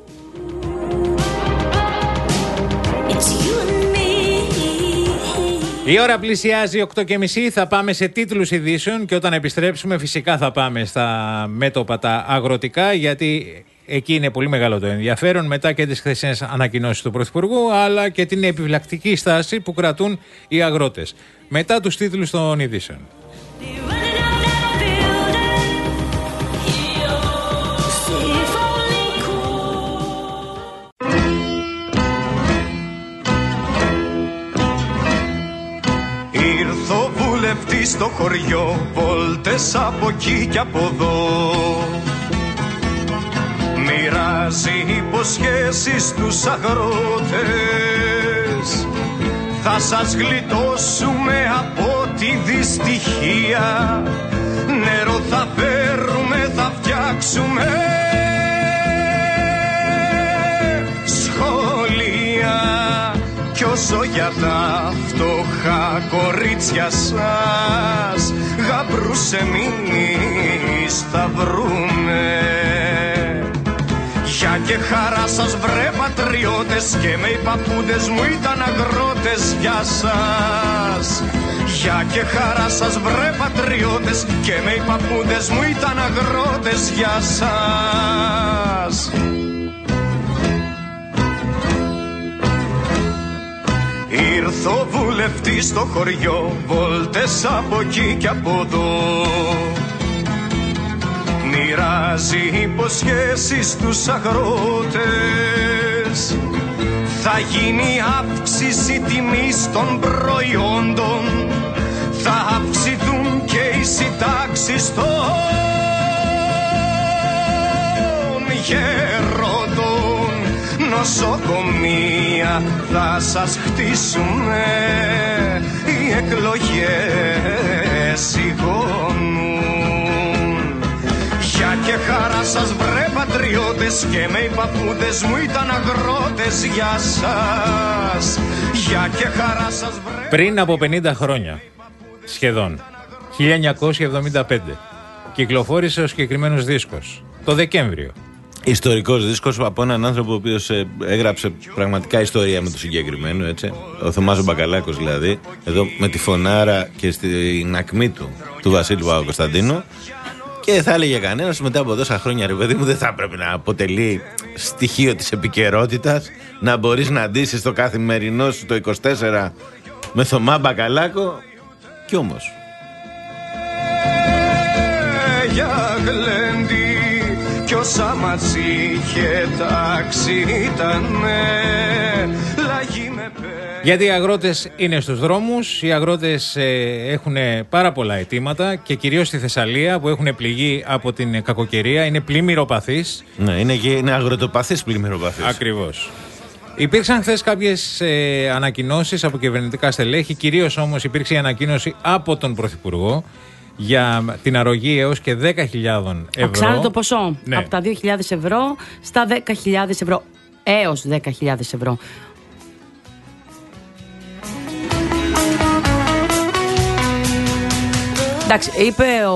Η ώρα πλησιάζει οκτώ και μισή, θα πάμε σε τίτλους ειδήσεων και όταν επιστρέψουμε φυσικά θα πάμε στα μέτωπα τα αγροτικά, γιατί εκεί είναι πολύ μεγάλο το ενδιαφέρον μετά και τις χθεσινές ανακοινώσεις του Πρωθυπουργού, αλλά και την επιφυλακτική στάση που κρατούν οι αγρότες. Μετά τους τίτλους των ειδήσεων. Ήρθω βουλευτή στο χωριό, βόλτες από εκεί και από εδώ. Μοιράζει υποσχέσεις στους αγρότες. Θα σας γλιτώσουμε από τη δυστυχία. Νερό θα φέρουμε, θα φτιάξουμε σχολεία. Κι όσο για τα φτωχά κορίτσια σας, γαμπρούς εμείς θα βρούμε. Για και χαρά σας βρε πατριώτες, και με οι παππούδες μου ήταν αγρότες. Γεια σας. Για και χαρά σας βρε πατριώτες, και με οι παππούδες μου ήταν αγρότες. Γεια σας. Ήρθω βουλευτή στο χωριό, βόλτες από εκεί και από εδώ. Μοιράζει υποσχέσεις στους αγρότες. Θα γίνει αύξηση τιμής των προϊόντων. Θα αυξηθούν και οι συντάξεις των γερόντων. Νοσοκομεία θα σας χτίσουμε, οι εκλογές σιγώνουν. Για και χαρά σας βρε πατριώτες, και με οι παππούδες μου ήταν αγρότες. Γεια σας. Για και χαρά σας βρε. Πριν από πενήντα χρόνια, σχεδόν, χίλια εννιακόσια εβδομήντα πέντε, κυκλοφόρησε ο συγκεκριμένος δίσκος, το Δεκέμβριο. Ιστορικός δίσκος από έναν άνθρωπο ο οποίος ε, έγραψε πραγματικά ιστορία με το συγκεκριμένο, έτσι. Ο Θωμάς Μπακαλάκος δηλαδή, εδώ με τη φωνάρα και στην ακμή του, του Βασίλη Παπα-Κωνσταντίνου. Και θα έλεγε κανένας μετά από τόσα χρόνια, ρε παιδί μου, δεν θα έπρεπε να αποτελεί στοιχείο της επικαιρότητας να μπορείς να αντίσεις το καθημερινό σου το είκοσι τέσσερα με Θωμά Μπακαλάκο. Κι όμως. Κι όσα μας είχε τάξει ήτανε λαγί με πέ. Γιατί οι αγρότες είναι στους δρόμους, οι αγρότες ε, έχουν πάρα πολλά αιτήματα και κυρίως στη Θεσσαλία που έχουν πληγεί από την κακοκαιρία, είναι πλημμυροπαθείς. Ναι, είναι, είναι αγροτοπαθείς πλημμυροπαθείς. Ακριβώς. Υπήρξαν χθες κάποιες ε, ανακοινώσεις από κυβερνητικά στελέχη, κυρίως όμως υπήρξε η ανακοίνωση από τον Πρωθυπουργό για την αρρωγή έως και δέκα χιλιάδες ευρώ. Αυξάνεται το ποσό ναι. από τα δύο χιλιάδες ευρώ στα δέκα χιλιάδες ευρώ, έως δέκα χιλιάδες ευρώ. Εντάξει, είπε ο,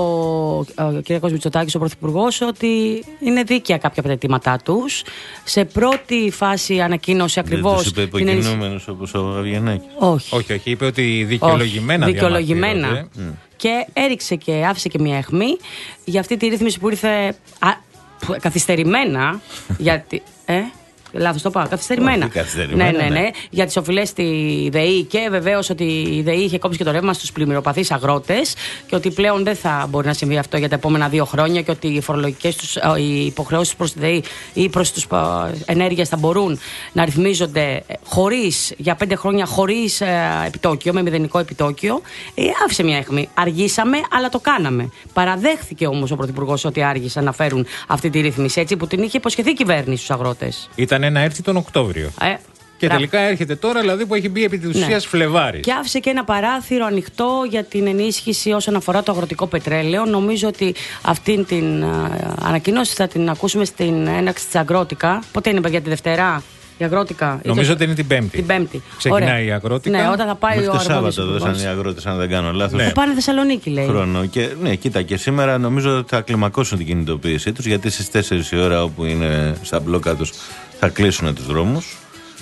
ο κ. Μητσοτάκης, ο Πρωθυπουργός, ότι είναι δίκαια κάποια από τα αιτήματά τους. Σε πρώτη φάση ανακοίνωσε ακριβώς. Δεν τους είπε υποκινούμενους όπως ο Αβγενάκης. Όχι. όχι, όχι, είπε ότι δικαιολογημένα. Όχι, δικαιολογημένα. Mm. Και έριξε και άφησε και μια αιχμή για αυτή τη ρύθμιση που ήρθε α, καθυστερημένα. γιατί. Ε? Λάθος το πάω, καθυστερημένα. καθυστερημένα. Ναι, ναι, ναι. Για τις οφειλές στη ΔΕΗ και βεβαίως ότι η ΔΕΗ είχε κόψει και το ρεύμα στους πλημμυροπαθείς αγρότες και ότι πλέον δεν θα μπορεί να συμβεί αυτό για τα επόμενα δύο χρόνια και ότι οι φορολογικές τους, οι υποχρεώσεις προς τη ΔΕΗ ή προς τους ενέργειες θα μπορούν να ρυθμίζονται χωρίς, για πέντε χρόνια χωρίς επιτόκιο, με μηδενικό επιτόκιο. Ε, άφησε μια αιχμή. Αργήσαμε, αλλά το κάναμε. Παραδέχθηκε όμως ο Πρωθυπουργός ότι άργησαν να φέρουν αυτή τη ρύθμιση, έτσι που την είχε υποσχεθεί η κυβέρνηση στους αγρότες. Ήταν να έρθει τον Οκτώβριο. Ε, και ρα... τελικά έρχεται τώρα, δηλαδή που έχει μπει επί της ουσίας ναι. Φλεβάρης. Και άφησε και ένα παράθυρο ανοιχτό για την ενίσχυση όσον αφορά το αγροτικό πετρέλαιο. Νομίζω ότι αυτήν την α, ανακοίνωση θα την ακούσουμε στην έναρξη της Αγρότικα. Πότε είναι, παιδιά, τη Δευτέρα? Η Αγρότικα. Νομίζω ότι είναι την Πέμπτη. Την Πέμπτη. Ξεκινάει Ωραία. η Αγρότικα. Ναι, όταν θα πάει μέχρι ο το Αρμόδιος. Σάββατο δώσαν οι αγρότες, αν δεν κάνω λάθος. Ναι. Θα πάνε Θεσσαλονίκη, λέει. Χρόνο. Και, ναι, κοίτα, και σήμερα νομίζω ότι θα κλιμακώσουν την κινητοποίησή τους, γιατί στις τέσσερις η ώρα όπου είναι στα μπλόκα τους θα κλείσουν τους δρόμους.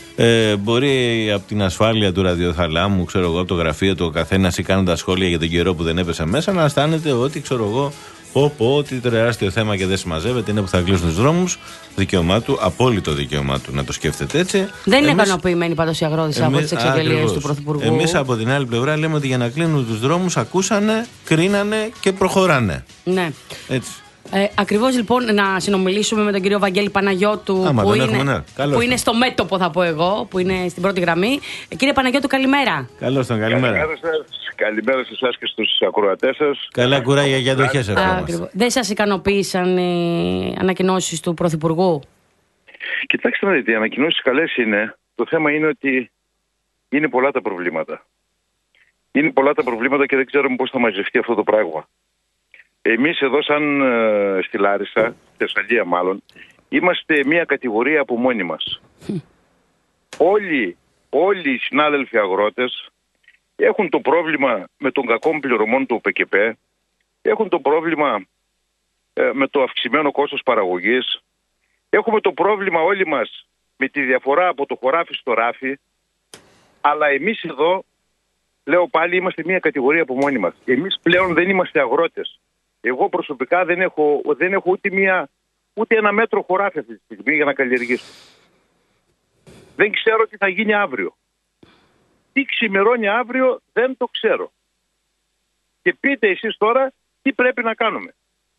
Ε, μπορεί από την ασφάλεια του ραδιοθαλάμου, ξέρω εγώ, από το γραφείο του ο καθένας ή κάνοντας σχόλια για τον καιρό που δεν έπεσε μέσα, να αισθάνεται ότι, ξέρω εγώ, πω πω, ότι τεράστιο θέμα και δεν συμμαζεύεται είναι που θα κλείσουν τους δρόμους. Δικαίωμά του, απόλυτο δικαίωμά του να το σκέφτεται έτσι. Δεν είναι ικανοποιημένοι πάντως οι αγρότες από τις εξαγγελίες του Πρωθυπουργού. Εμείς από την άλλη πλευρά λέμε ότι για να κλείνουν τους δρόμους ακούσανε, κρίνανε και προχωράνε. Ναι. Έτσι. Ε, ακριβώς λοιπόν να συνομιλήσουμε με τον κύριο Βαγγέλη Παναγιώτου. Άμα, που, είναι, έχουμε, ναι. που είναι στο μέτωπο, θα πω εγώ, που είναι στην πρώτη γραμμή. Ε, κύριε Παναγιώτου, καλημέρα. Καλώς τον, καλημέρα. Καλημέρα σας, καλημέρα σε εσάς και στους ακροατές σας. Καλά κουράγια για αντοχές ευχόμαστε. Δεν σας ικανοποίησαν οι ανακοινώσεις του Πρωθυπουργού? Κοιτάξτε να δείτε, οι ανακοινώσεις καλές είναι. Το θέμα είναι ότι είναι πολλά τα προβλήματα. Είναι πολλά τα προβλήματα και δεν ξέρουμε πώς θα μαζευτεί αυτό το πράγμα. Εμείς εδώ σαν ε, στη Λάρισα, Θεσσαλία μάλλον, είμαστε μια κατηγορία από μόνοι μας. Όλοι, όλοι οι συνάδελφοι αγρότες έχουν το πρόβλημα με τον κακό πληρωμών του ΠΚΠ, έχουν το πρόβλημα ε, με το αυξημένο κόστος παραγωγής, έχουμε το πρόβλημα όλοι μας με τη διαφορά από το χωράφι στο ράφι, αλλά εμείς εδώ, λέω πάλι, είμαστε μια κατηγορία από μόνοι μας. Εμείς πλέον δεν είμαστε αγρότες. Εγώ προσωπικά δεν έχω, δεν έχω ούτε, μια, ούτε ένα μέτρο χωράφι αυτή τη στιγμή για να καλλιεργήσω. Δεν ξέρω τι θα γίνει αύριο. Τι ξημερώνει αύριο δεν το ξέρω. Και πείτε εσείς τώρα τι πρέπει να κάνουμε.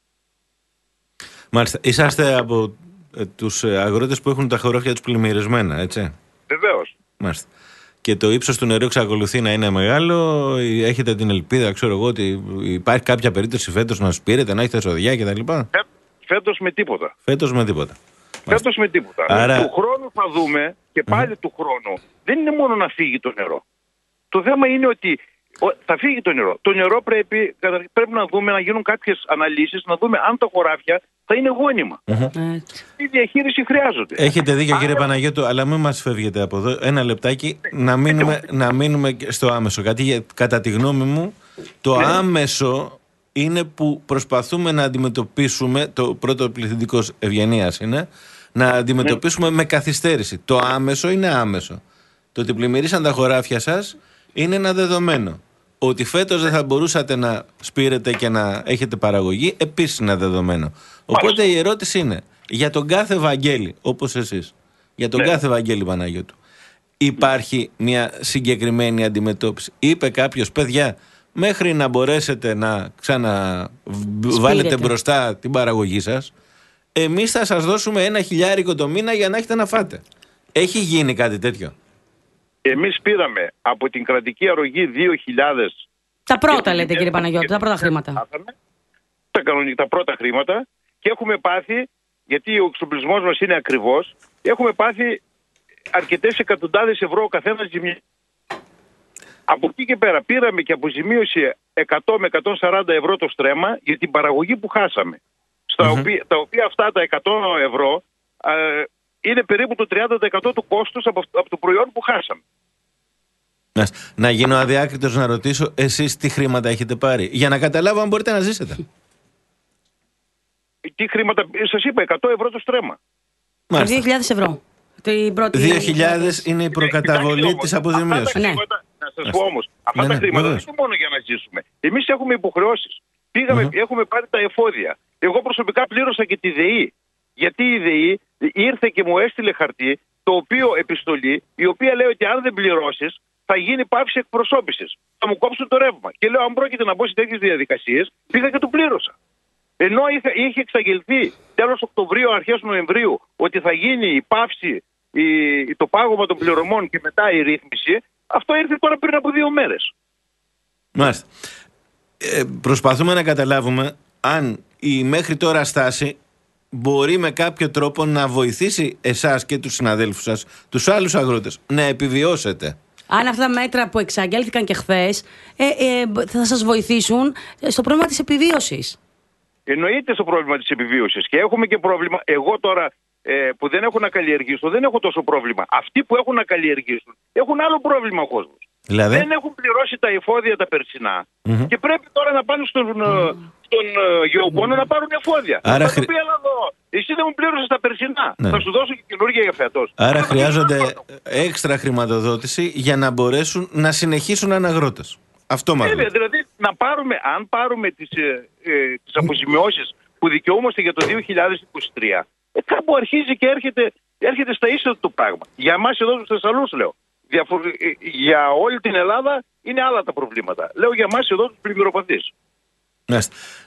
Μάλιστα. Είσαστε από ε, τους αγρότες που έχουν τα χωράφια τους πλημμυρισμένα, έτσι? Βεβαίως. Μάλιστα. Και το ύψος του νερού εξακολουθεί να είναι μεγάλο. Έχετε την ελπίδα, ξέρω εγώ, ότι υπάρχει κάποια περίπτωση φέτος να σπείρετε, να έχετε εσοδιά κτλ? Φέτος με τίποτα. Φέτος με τίποτα. Φέτος με τίποτα. Άρα... Του χρόνου θα δούμε και πάλι mm. του χρόνου. Δεν είναι μόνο να φύγει το νερό. Το θέμα είναι ότι θα φύγει το νερό. Το νερό πρέπει, πρέπει να δούμε, να γίνουν κάποιες αναλύσεις, να δούμε αν τα χωράφια θα είναι γόνιμα. Mm-hmm. Τι διαχείριση χρειάζονται. Έχετε δίκιο, κύριε Παναγιώτου, αλλά μην μας φεύγετε από εδώ. Ένα λεπτάκι να μείνουμε, να μείνουμε στο άμεσο. Γιατί κατά τη γνώμη μου το ναι. άμεσο είναι που προσπαθούμε να αντιμετωπίσουμε, το πρώτο πληθυντικό ευγενίας είναι, να αντιμετωπίσουμε ναι. με καθυστέρηση. Το άμεσο είναι άμεσο. Το ότι πλημμυρίσαν τα χωράφια σας είναι ένα δεδομένο. Ότι φέτος δεν θα μπορούσατε να σπείρετε και να έχετε παραγωγή, επίσης είναι δεδομένο. Οπότε η ερώτηση είναι, για τον κάθε Βαγγέλη, όπως εσείς, για τον ναι. κάθε Βαγγέλη Παναγιώτου, υπάρχει μια συγκεκριμένη αντιμετώπιση? Είπε κάποιος, παιδιά, μέχρι να μπορέσετε να ξαναβάλετε μπροστά την παραγωγή σας, εμείς θα σας δώσουμε ένα χιλιάρικο το μήνα για να έχετε να φάτε. Έχει γίνει κάτι τέτοιο? Εμείς πήραμε από την κρατική αρρωγή δύο χιλιάδες. Τα πρώτα λέτε, κύριε Παναγιώτη, τα πρώτα χρήματα. Τα, κανονικά, τα πρώτα χρήματα, και έχουμε πάθει, γιατί ο εξοπλισμός μας είναι ακριβώς, έχουμε πάθει αρκετές εκατοντάδες ευρώ ο καθένας ζημιά. Από εκεί και πέρα πήραμε και αποζημίωση εκατό με εκατόν σαράντα ευρώ το στρέμμα για την παραγωγή που χάσαμε. Στα mm-hmm. οποία, τα οποία αυτά τα εκατό ευρώ ε, είναι περίπου το τριάντα τοις εκατό του κόστους από, από το προϊόν που χάσαμε. Να γίνω αδιάκριτος να ρωτήσω, εσείς τι χρήματα έχετε πάρει, για να καταλάβω αν μπορείτε να ζήσετε. Τι χρήματα, σας είπα, εκατό ευρώ το στρέμμα. δύο χιλιάδες ευρώ. δύο χιλιάδες είναι η προκαταβολή της αποζημίωσης. Ναι. Να σας πω όμως, αυτά ναι, τα ναι, χρήματα δεν είναι μόνο για να ζήσουμε. Εμείς έχουμε υποχρεώσεις. Πήγαμε, mm-hmm. έχουμε πάρει τα εφόδια. Εγώ προσωπικά πλήρωσα και τη ΔΕΗ. Γιατί η ΔΕΗ ήρθε και μου έστειλε χαρτί, το οποίο επιστολή, η οποία λέει ότι αν δεν πληρώσεις, θα γίνει πάυση εκπροσώπησης. Θα μου κόψουν το ρεύμα. Και λέω, αν πρόκειται να μπω σε τέτοιες διαδικασίες, πήγα και το πλήρωσα. Ενώ είχε, είχε εξαγγελθεί τέλος Οκτωβρίου, αρχές Νοεμβρίου, ότι θα γίνει η πάυση, η, το πάγωμα των πληρωμών και μετά η ρύθμιση, αυτό ήρθε τώρα πριν από δύο μέρες. Μάλιστα. Ε, προσπαθούμε να καταλάβουμε αν η μέχρι τώρα στάση μπορεί με κάποιο τρόπο να βοηθήσει εσάς και τους συναδέλφους σας, τους άλλους αγρότες, να επιβιώσετε. Αν αυτά τα μέτρα που εξαγγέλθηκαν και χθες ε, ε, θα σας βοηθήσουν στο πρόβλημα της επιβίωσης. Εννοείται στο πρόβλημα της επιβίωσης. Και έχουμε και πρόβλημα. Εγώ τώρα ε, που δεν έχω να καλλιεργήσω, δεν έχω τόσο πρόβλημα. Αυτοί που έχουν να καλλιεργήσουν έχουν άλλο πρόβλημα ο κόσμος. Δηλαδή? Δεν έχουν πληρώσει τα εφόδια τα περσινά mm-hmm. και πρέπει τώρα να πάνε στον, mm-hmm. στον uh, γεωπόνο να πάρουν εφόδια. Άρα θα χρη... πει, αλλά εδώ, εσύ δεν μου πλήρωσες τα περσινά. Ναι. Θα σου δώσω και καινούργια για φέτος. Άρα χρειάζονται έξτρα χρηματοδότηση για να μπορέσουν να συνεχίσουν αναγρότες. Αυτό μας λέει. Δηλαδή, να πάρουμε, αν πάρουμε τις, ε, ε, τις αποζημιώσεις που δικαιούμαστε για το δύο χιλιάδες είκοσι τρία, ε, κάπου αρχίζει και έρχεται, έρχεται στα ίσια το πράγμα. Για εμάς εδώ στους Θεσσαλούς λέω. Διαφορ... Για όλη την Ελλάδα είναι άλλα τα προβλήματα. Λέω για εμάς εδώ τους πλημμυροπαθείς. Ε,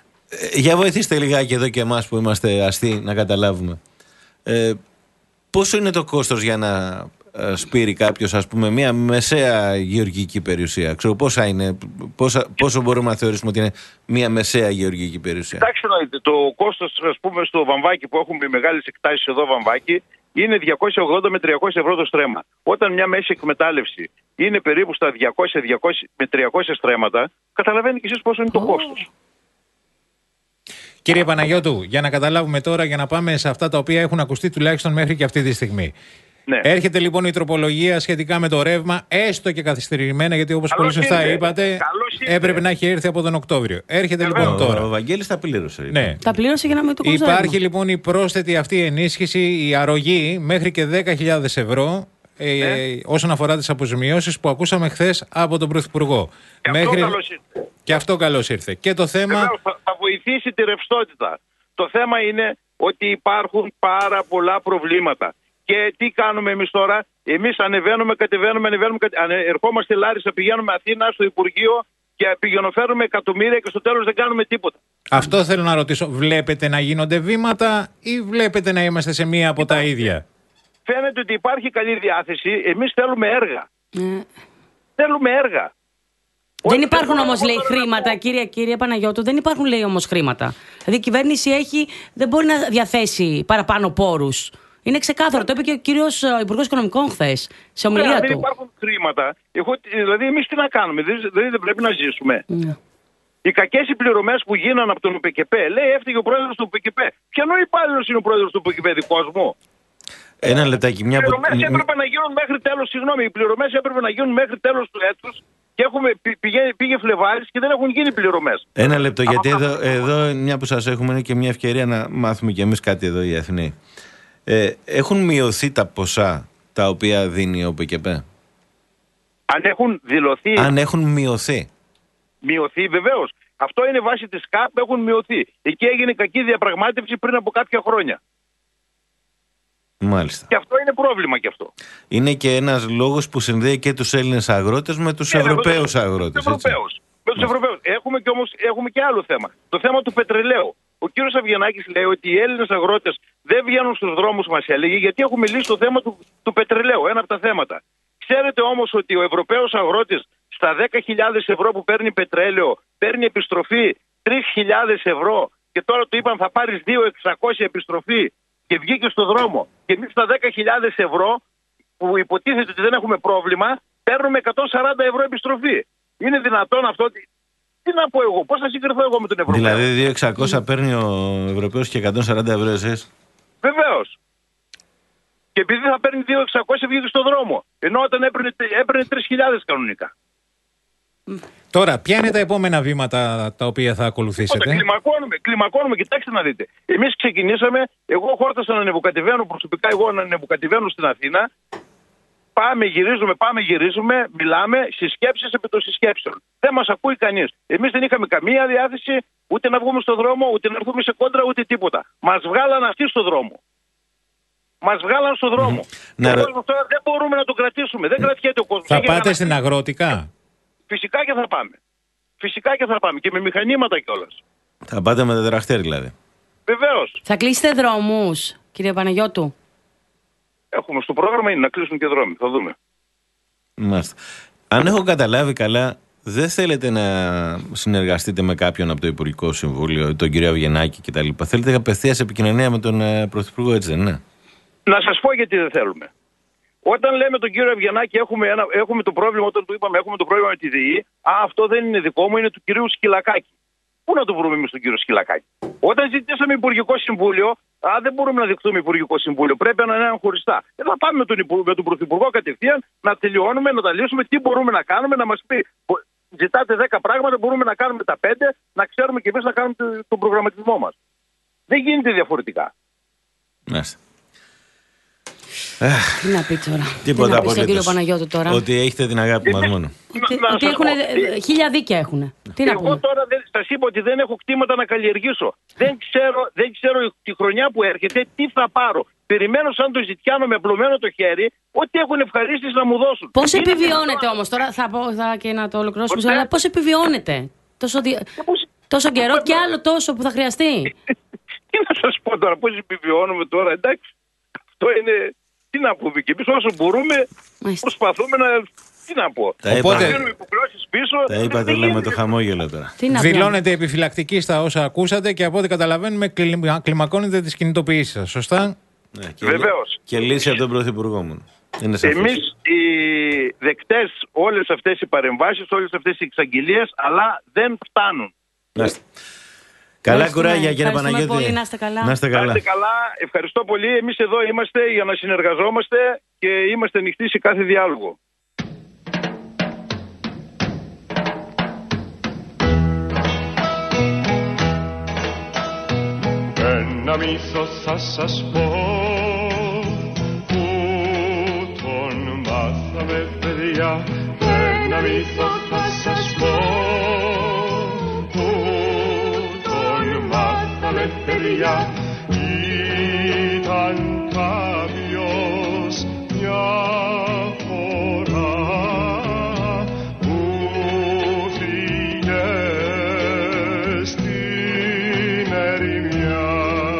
για βοηθήστε λιγάκι εδώ και εμάς που είμαστε αστεί να καταλάβουμε. Ε, πόσο είναι το κόστος για να σπείρει κάποιος, ας πούμε, μια μεσαία γεωργική περιουσία? Ξέρω πόσα είναι, πόσα, πόσο μπορούμε να θεωρήσουμε ότι είναι μια μεσαία γεωργική περιουσία? Κοιτάξτε, το κόστος, ας πούμε, στο βαμβάκι που έχουμε μεγάλες εκτάσεις εδώ βαμβάκι είναι διακόσια ογδόντα με τριακόσια ευρώ το στρέμμα. Όταν μια μέση εκμετάλλευση είναι περίπου στα διακόσια με τριακόσια στρέμματα, καταλαβαίνει και εσείς πόσο είναι το oh. κόστος. Κύριε Παναγιώτου, για να καταλάβουμε τώρα, για να πάμε σε αυτά τα οποία έχουν ακουστεί τουλάχιστον μέχρι και αυτή τη στιγμή. Ναι. Έρχεται λοιπόν η τροπολογία σχετικά με το ρεύμα, έστω και καθυστερημένα, γιατί όπως πολύ σωστά είπατε, έπρεπε να έχει έρθει από τον Οκτώβριο. Έρχεται ε, λοιπόν τώρα. Ο Βαγγέλης τα πλήρωσε. Ναι. Τα πλήρωσε για να μην το κοστίζει. Υπάρχει λοιπόν η πρόσθετη αυτή ενίσχυση, η αρρωγή μέχρι και δέκα χιλιάδες ευρώ ε, ναι. ε, όσον αφορά τις αποζημιώσεις που ακούσαμε χθες από τον Πρωθυπουργό. Και μέχρι... αυτό καλώς ήρθε. Και αυτό καλώς ήρθε. Και το θέμα. Βεβαίως, θα, θα βοηθήσει τη ρευστότητα. Το θέμα είναι ότι υπάρχουν πάρα πολλά προβλήματα. Και τι κάνουμε εμείς τώρα? Εμείς ανεβαίνουμε, κατεβαίνουμε, ανεβαίνουμε, κατε... ερχόμαστε Λάρισα, πηγαίνουμε Αθήνα στο Υπουργείο και πηγαινοφέρουμε εκατομμύρια και στο τέλος δεν κάνουμε τίποτα. Αυτό θέλω να ρωτήσω. Βλέπετε να γίνονται βήματα ή βλέπετε να είμαστε σε μία από τα ίδια? Φαίνεται ότι υπάρχει καλή διάθεση. Εμείς θέλουμε έργα. Mm. Θέλουμε έργα. Δεν υπάρχουν όμως, λέει, χρήματα, κύριε, κύριε Παναγιώτου, δεν υπάρχουν, λέει, όμως χρήματα. Δηλαδή η κυβέρνηση έχει, δεν μπορεί να διαθέσει παραπάνω πόρους. Είναι ξεκάθαρο. Το είπε και ο κύριος Υπουργός Οικονομικών χθες σε ομιλία yeah, του. Δεν υπάρχουν χρήματα. Εγώ, δηλαδή, εμείς τι να κάνουμε? Δηλαδή, δεν πρέπει να ζήσουμε. Yeah. Οι κακές οι πληρωμές που γίνανε από τον ΟΠΕΚΕΠ, λέει, έφταιγε ο πρόεδρος του ΟΠΕΚΕΠ. Ποιανό υπάλληλος είναι ο πρόεδρος του ΟΠΕΚΕΠ, δικός μου? Ένα λεπτάκι. Μια... Οι πληρωμές έπρεπε να γίνουν μέχρι τέλος, συγγνώμη, οι πληρωμές έπρεπε να γίνουν μέχρι τέλος του έτους. Και έχουμε, πήγε, πήγε Φλεβάρης και δεν έχουν γίνει πληρωμές. Ένα λεπτό, γιατί εδώ, εδώ μια που σας έχουμε είναι και μια ευκαιρία να μάθουμε κι εμείς κάτι εδώ οι Αθηναίοι. Ε, έχουν μειωθεί τα ποσά τα οποία δίνει ο ΟΠΕΚΕΠ? Αν έχουν δηλωθεί. Αν έχουν μειωθεί. Μειωθεί, βεβαίως. Αυτό είναι βάση της ΚΑΠ, έχουν μειωθεί. Εκεί έγινε κακή διαπραγμάτευση πριν από κάποια χρόνια. Μάλιστα. Και αυτό είναι πρόβλημα κι αυτό. Είναι και ένας λόγος που συνδέει και τους Έλληνες αγρότες με τους yeah, Ευρωπαίους με αγρότες. Τους Ευρωπαίους. Με τους Ευρωπαίους. Έχουμε και όμως έχουμε και άλλο θέμα. Το θέμα του πετρελαίου. Ο κύριος Αβγενάκης λέει ότι οι Έλληνες αγρότες δεν βγαίνουν στους δρόμους, μας έλεγε, γιατί έχουμε λύσει το θέμα του, του πετρελαίου. Ένα από τα θέματα. Ξέρετε όμως ότι ο Ευρωπαίος αγρότης στα δέκα χιλιάδες ευρώ που παίρνει πετρέλαιο παίρνει επιστροφή τρεις χιλιάδες ευρώ και τώρα του είπαν θα πάρεις δύο χιλιάδες εξακόσια επιστροφή και βγήκε στο δρόμο. Και εμείς στα δέκα χιλιάδες ευρώ που υποτίθεται ότι δεν έχουμε πρόβλημα, παίρνουμε εκατόν σαράντα ευρώ επιστροφή. Είναι δυνατόν αυτό? Τι να πω εγώ, πώς θα συγκριθώ εγώ με τον Ευρωπαίο? Δηλαδή δύο χιλιάδες εξακόσια παίρνει ο Ευρωπαίος και εκατόν σαράντα ευρώ εσείς. Βεβαίως. Και επειδή θα παίρνει δύο χιλιάδες εξακόσια βγήκε στον δρόμο. Ενώ όταν έπαιρνε, έπαιρνε τρεις χιλιάδες κανονικά. Τώρα, ποια είναι τα επόμενα βήματα τα οποία θα ακολουθήσετε? Όταν κλιμακώνουμε, κλιμακώνουμε, κοιτάξτε να δείτε. Εμείς ξεκινήσαμε, εγώ χόρτασα να ανεβοκατεβαίνω προσωπικά, εγώ να ανεβοκατεβαίνω στην Αθήνα. Πάμε, γυρίζουμε, πάμε, γυρίζουμε, μιλάμε, συσκέψεις επί των συσκέψεων. Δεν μας ακούει κανείς. Εμείς δεν είχαμε καμία διάθεση ούτε να βγούμε στον δρόμο, ούτε να έρθουμε σε κόντρα, ούτε τίποτα. Μας βγάλαν αυτοί στον δρόμο. Μας βγάλαν στον δρόμο. Mm. Ο κόσμος τώρα δεν μπορούμε να το κρατήσουμε. Δεν κρατιέται ο κόσμος. Θα πάτε στην αγροτικά? Φυσικά και θα πάμε. Φυσικά και θα πάμε. Και με μηχανήματα κιόλας. Θα πάτε με τετραχτέρ δηλαδή? Βεβαίως. Θα κλείσετε δρόμους, κύριε Παναγιώτου? Έχουμε στο πρόγραμμα είναι να κλείσουν και δρόμοι. Θα δούμε. Μάλιστα. Αν έχω καταλάβει καλά, δεν θέλετε να συνεργαστείτε με κάποιον από το Υπουργικό Συμβούλιο, τον κύριο Αβγενάκη κτλ. Θέλετε απευθείας επικοινωνία με τον Πρωθυπουργό, έτσι δεν είναι? Να σας πω γιατί δεν θέλουμε. Όταν λέμε τον κύριο Αβγενάκη έχουμε, ένα, έχουμε το πρόβλημα, όταν του είπαμε έχουμε το πρόβλημα με τη ΔΕΗ, α, αυτό δεν είναι δικό μου, είναι του κυρίου Σκυλακάκη. Πού να το βρούμε εμείς τον κύριο Σκυλακάκη? Όταν ζητήσαμε Υπουργικό Συμβούλιο, α, δεν μπορούμε να δεχτούμε Υπουργικό Συμβούλιο, πρέπει να είναι χωριστά. Ε, θα πάμε με τον, με τον Πρωθυπουργό κατευθείαν, να τελειώνουμε, να τα λύσουμε, τι μπορούμε να κάνουμε, να μας πει. Ζητάτε δέκα πράγματα, μπορούμε να κάνουμε τα πέντε, να ξέρουμε και εμείς να κάνουμε τον προγραμματισμό μας. Δεν γίνεται διαφορετικά. Μάλιστα. Τι να πει τώρα? Τίποτα από κύριο Παναγιώτου τώρα? Ότι έχετε την αγάπη μας μόνο. Ότι, ότι έχουν, χίλια δίκαια έχουν. Τι να πούμε? Εγώ τώρα σας είπα ότι δεν έχω κτήματα να καλλιεργήσω. Δεν ξέρω, δεν ξέρω τη χρονιά που έρχεται τι θα πάρω. Περιμένω σαν το ζητιάνο με απλωμένο το χέρι ότι έχουν ευχαρίστηση να μου δώσουν. Πώς επιβιώνετε όμως τώρα, θα πω θα και να το ολοκληρώσουμε, αλλά πώς επιβιώνετε τόσο, δι... τόσο καιρό και άλλο τόσο που θα χρειαστεί? Τι να σας πω τώρα, πώς επιβιώνουμε τώρα, εντάξει. Αυτό είναι... Τι να πούμε, και εμείς όσο μπορούμε προσπαθούμε να... Τι να πω. Τα Οπότε... είπα, πίσω, τα είπατε όλα με το χαμόγελο τώρα. Δηλώνετε επιφυλακτική στα όσα ακούσατε και από ό,τι καταλαβαίνουμε κλιμακώνετε τις κινητοποιήσεις σας, σωστά? Ναι, και βεβαίως. Και λύση από τον Πρωθυπουργό μου. Εμείς οι δεκτές όλες αυτές οι παρεμβάσεις, όλες αυτές οι εξαγγελίες, αλλά δεν φτάνουν. Μάλιστα. Καλά κουράγια κύριε Παναγιώτη. Πολύ, να είστε καλά. Να είστε καλά. Να είστε καλά. Ευχαριστώ πολύ. Εμείς εδώ είμαστε για να συνεργαζόμαστε και είμαστε ανοιχτοί σε κάθε διάλογο. Ένα μύθο θα σας πω που τον μάθαμε παιδιά. Ένα μύθο θα σας πω παιδιά. Ήταν κάποιος μια φορά που φύγε στην ερημιά.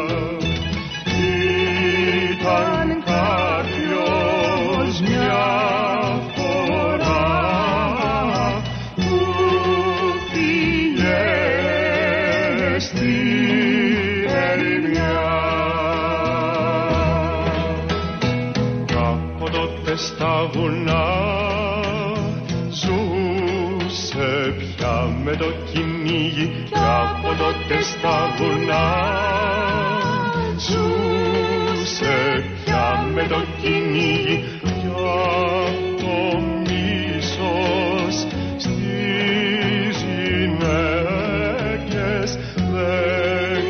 Ήταν κάποιος μια φορά που φύγε στην στα βουνά ζούσε πια με το κυνήγι κι από τότε στα βουνά ζούσε πια με το κυνήγι κι το μίσος στις γυναίκες δεν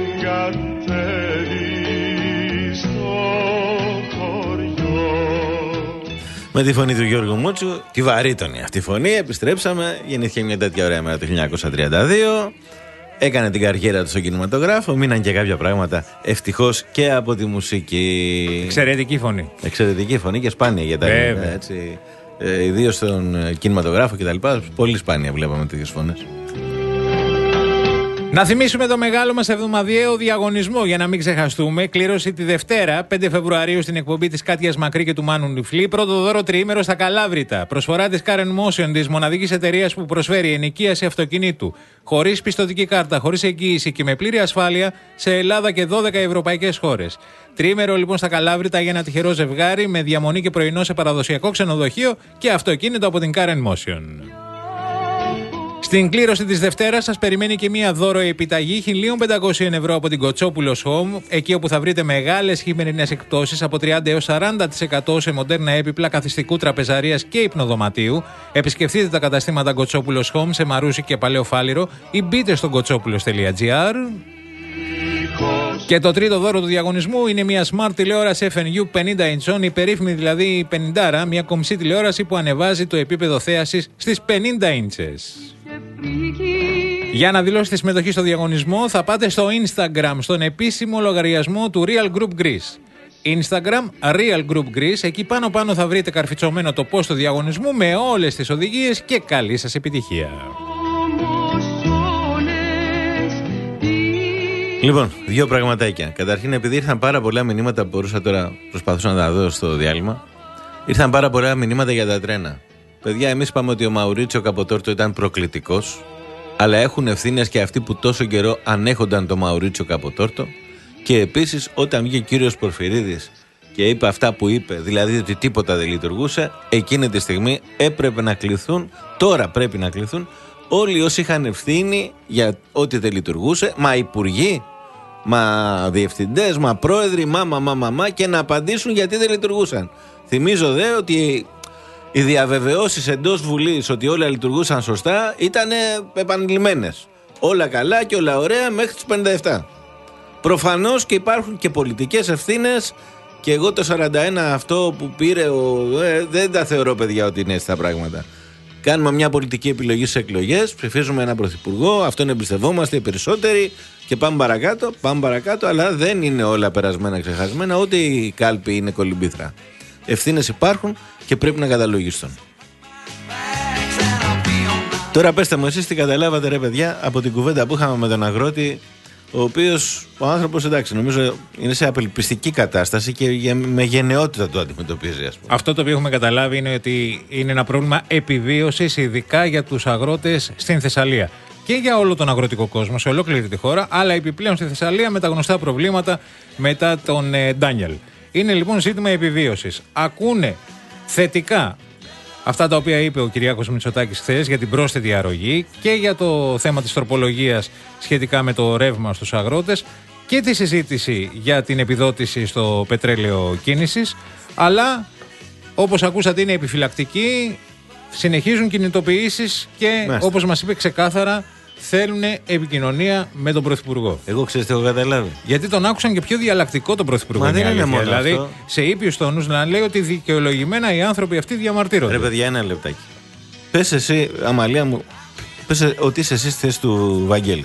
κατέβει στο χωριό. Με τη φωνή του Γιώργου Μούτσου, τη βαρύτονη αυτή φωνή, επιστρέψαμε. Γεννήθηκε μια τέτοια ωραία μέρα το χίλια εννιακόσια τριάντα δύο. Έκανε την καριέρα του στον κινηματογράφο. Μείναν και κάποια πράγματα ευτυχώς και από τη μουσική. Εξαιρετική φωνή. Εξαιρετική φωνή και σπάνια για τα ελληνικά. Έτσι. Ε, ιδίως στον κινηματογράφο κτλ. Πολύ σπάνια βλέπαμε τέτοιες φωνές. Να θυμίσουμε το μεγάλο μας εβδομαδιαίο διαγωνισμό για να μην ξεχαστούμε. Κλήρωση τη Δευτέρα, πέντε Φεβρουαρίου, στην εκπομπή της Κάτιας Μακρύ και του Μάνου Νιφλή. Πρώτο δώρο τριήμερο στα Καλάβρητα. Προσφορά της Karen Motion, της μοναδικής εταιρείας που προσφέρει ενοικίαση αυτοκινήτου χωρίς πιστωτική κάρτα, χωρίς εγγύηση και με πλήρη ασφάλεια σε Ελλάδα και δώδεκα ευρωπαϊκές χώρες. Τριήμερο λοιπόν στα Καλάβρητα για ένα τυχερό ζευγάρι με διαμονή και πρωινό σε παραδοσιακό ξενοδοχείο και αυτοκίνητο από την Karen Motion. Στην κλήρωση της Δευτέρας σας περιμένει και μία δώρο επιταγή χίλια πεντακόσια ευρώ από την Κοτσόπουλος Home, εκεί όπου θα βρείτε μεγάλες χειμερινές εκπτώσεις από τριάντα έως σαράντα τοις εκατό σε μοντέρνα έπιπλα καθιστικού, τραπεζαρίας και υπνοδωματίου. Επισκεφτείτε τα καταστήματα Κοτσόπουλος Home σε Μαρούσι και Παλαιό Φάληρο ή μπείτε στο κοτσόπουλος τελεία τζι άρ. Και το τρίτο δώρο του διαγωνισμού είναι μια Smart τηλεόραση εφ εν γιου πενήντα ιντσών, η περίφημη δηλαδή πενήντα, μια κομψή τηλεόραση που ανεβάζει το επίπεδο θέασης στις πενήντα ίντσες. Για να δηλώσετε συμμετοχή στο διαγωνισμό θα πάτε στο Instagram, στον επίσημο λογαριασμό του Real Group Greece. Instagram Real Group Greece, εκεί πάνω πάνω θα βρείτε καρφιτσωμένο το post του διαγωνισμού με όλες τις οδηγίες και καλή σας επιτυχία. Λοιπόν, δύο πραγματάκια. Καταρχήν, επειδή ήρθαν πάρα πολλά μηνύματα που μπορούσα τώρα, προσπαθούσα να τα δω στο διάλειμμα, ήρθαν πάρα πολλά μηνύματα για τα τρένα. Παιδιά, εμείς είπαμε ότι ο Μαουρίτσιο Καποτόρτο ήταν προκλητικός, αλλά έχουν ευθύνες και αυτοί που τόσο καιρό ανέχονταν το Μαουρίτσιο Καποτόρτο. Και επίσης, όταν βγήκε ο κύριος Πορφυρίδης και είπε αυτά που είπε, δηλαδή ότι τίποτα δεν λειτουργούσε, εκείνη τη στιγμή έπρεπε να κληθούν, τώρα πρέπει να κληθούν, όλοι όσοι είχαν ευθύνη για ό,τι δεν λειτουργούσε, μα υπουργοί, μα διευθυντές, μα πρόεδροι, μα μα μα μα, μα και να απαντήσουν γιατί δεν λειτουργούσαν. Θυμίζω δε ότι οι διαβεβαιώσεις εντός Βουλής ότι όλα λειτουργούσαν σωστά ήταν επανειλημμένες. Όλα καλά και όλα ωραία μέχρι τους πενήντα επτά. Προφανώς και υπάρχουν και πολιτικές ευθύνες και εγώ το σαράντα ένα αυτό που πήρε ο, ε, δεν τα θεωρώ, παιδιά, ότι είναι έτσι τα πράγματα. Κάνουμε μια πολιτική επιλογή στις εκλογές, ψηφίζουμε έναν πρωθυπουργό, αυτόν εμπιστευόμαστε οι περισσότεροι και πάμε παρακάτω, πάμε παρακάτω, αλλά δεν είναι όλα περασμένα ξεχασμένα, ούτε η κάλπη είναι κολυμπήθρα. Ευθύνες υπάρχουν και πρέπει να καταλογιστούν. Τώρα πέστε μου εσείς τι καταλάβατε, ρε παιδιά, από την κουβέντα που είχαμε με τον αγρότη, ο οποίος, ο άνθρωπος, εντάξει, νομίζω είναι σε απελπιστική κατάσταση και με γενναιότητα το αντιμετωπίζει, ας πούμε. Αυτό το οποίο έχουμε καταλάβει είναι ότι είναι ένα πρόβλημα επιβίωσης, ειδικά για τους αγρότες στην Θεσσαλία. Και για όλο τον αγροτικό κόσμο, σε ολόκληρη τη χώρα, αλλά επιπλέον στη Θεσσαλία με τα γνωστά προβλήματα μετά τον ε, Ντάνιελ. Είναι λοιπόν ζήτημα επιβίωσης. Ακούνε θετικά αυτά τα οποία είπε ο Κυριάκος Μητσοτάκης χθες για την πρόσθετη αρρωγή και για το θέμα της τροπολογίας σχετικά με το ρεύμα στους αγρότες και τη συζήτηση για την επιδότηση στο πετρέλαιο κίνησης, αλλά όπως ακούσατε είναι επιφυλακτικοί, συνεχίζουν κινητοποιήσεις και Μάλιστα. όπως μας είπε ξεκάθαρα θέλουν επικοινωνία με τον Πρωθυπουργό. Εγώ ξέρω τι έχω καταλάβει. Γιατί τον άκουσαν και πιο διαλλακτικό τον Πρωθυπουργό. Μα δεν είναι μόνο δηλαδή, αυτό. σε ήπιους τόνους να λέει ότι δικαιολογημένα οι άνθρωποι αυτοί διαμαρτύρονται. Ρε παιδιά, ένα λεπτάκι. Πες εσύ, Αμαλία μου, πες ότι είσαι εσύ στη θέση του Βαγγέλη.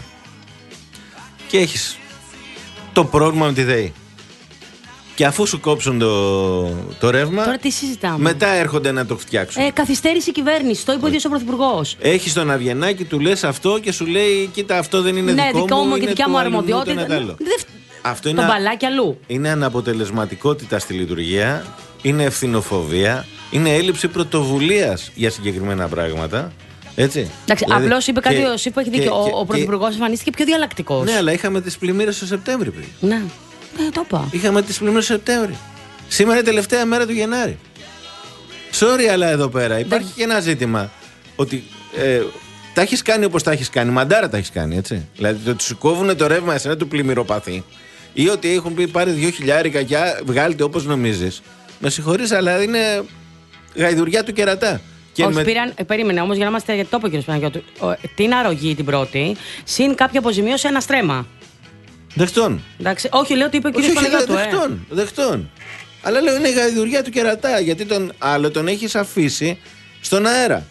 Και έχεις το πρόβλημα με τη ΔΕΗ. Και αφού σου κόψουν το, το ρεύμα, τώρα τι συζητάμε. Μετά έρχονται να το φτιάξουν. Ε, καθυστέρησε η κυβέρνηση, το είπε ο ίδιος ο Πρωθυπουργός. Έχεις τον Αβγενάκη, του λες αυτό και σου λέει: κοίτα, αυτό δεν είναι ναι, δικό, δικό μου, μου και δικιά μου αρμοδιότητα. Ναι, αυτό είναι, το μπαλάκι αλλού. Είναι αναποτελεσματικότητα στη λειτουργία, είναι ευθυνοφοβία, είναι έλλειψη πρωτοβουλίας για συγκεκριμένα πράγματα. Έτσι. Εντάξει, δηλαδή, απλώς είπε κάτι ο Σίπ που έχει δίκιο. Και, ο ο Πρωθυπουργός εμφανίστηκε πιο διαλλακτικός. Ναι, αλλά είχαμε τις πλημμύρες το Σεπτέμβρη. Ναι. Ε, το είπα. Είχαμε τις πλημμύρες το Σεπτέμβρη. Σήμερα είναι η τελευταία μέρα του Γενάρη. Sorry, αλλά εδώ πέρα υπάρχει Δεν... και ένα ζήτημα. Ότι ε, τα έχεις κάνει όπως τα έχεις κάνει. Μαντάρα τα έχεις κάνει, έτσι. Δηλαδή το ότι σου κόβουν το ρεύμα εσένα του πλημμυροπαθή ή ότι έχουν πει πάρε δύο χιλιάρικα και βγάλτε όπως νομίζεις. Με συγχωρείς, αλλά είναι γαϊδουριά του κερατά. Και όχι, με... πήραν, περίμενε όμως για να είμαστε για τόπο, κύριε Παναγιώτου. Την αρρωγή την πρώτη, συν κάποια αποζημίωση, ένα στρέμμα. Δεχτών. Εντάξει, όχι, λέω ότι είπε ο κύριος Παναγιώτου. Δεχτών, ε. δεχτών. Αλλά λέω είναι η γαϊδουριά του κερατά. Γιατί τον άλλο τον έχεις αφήσει στον αέρα.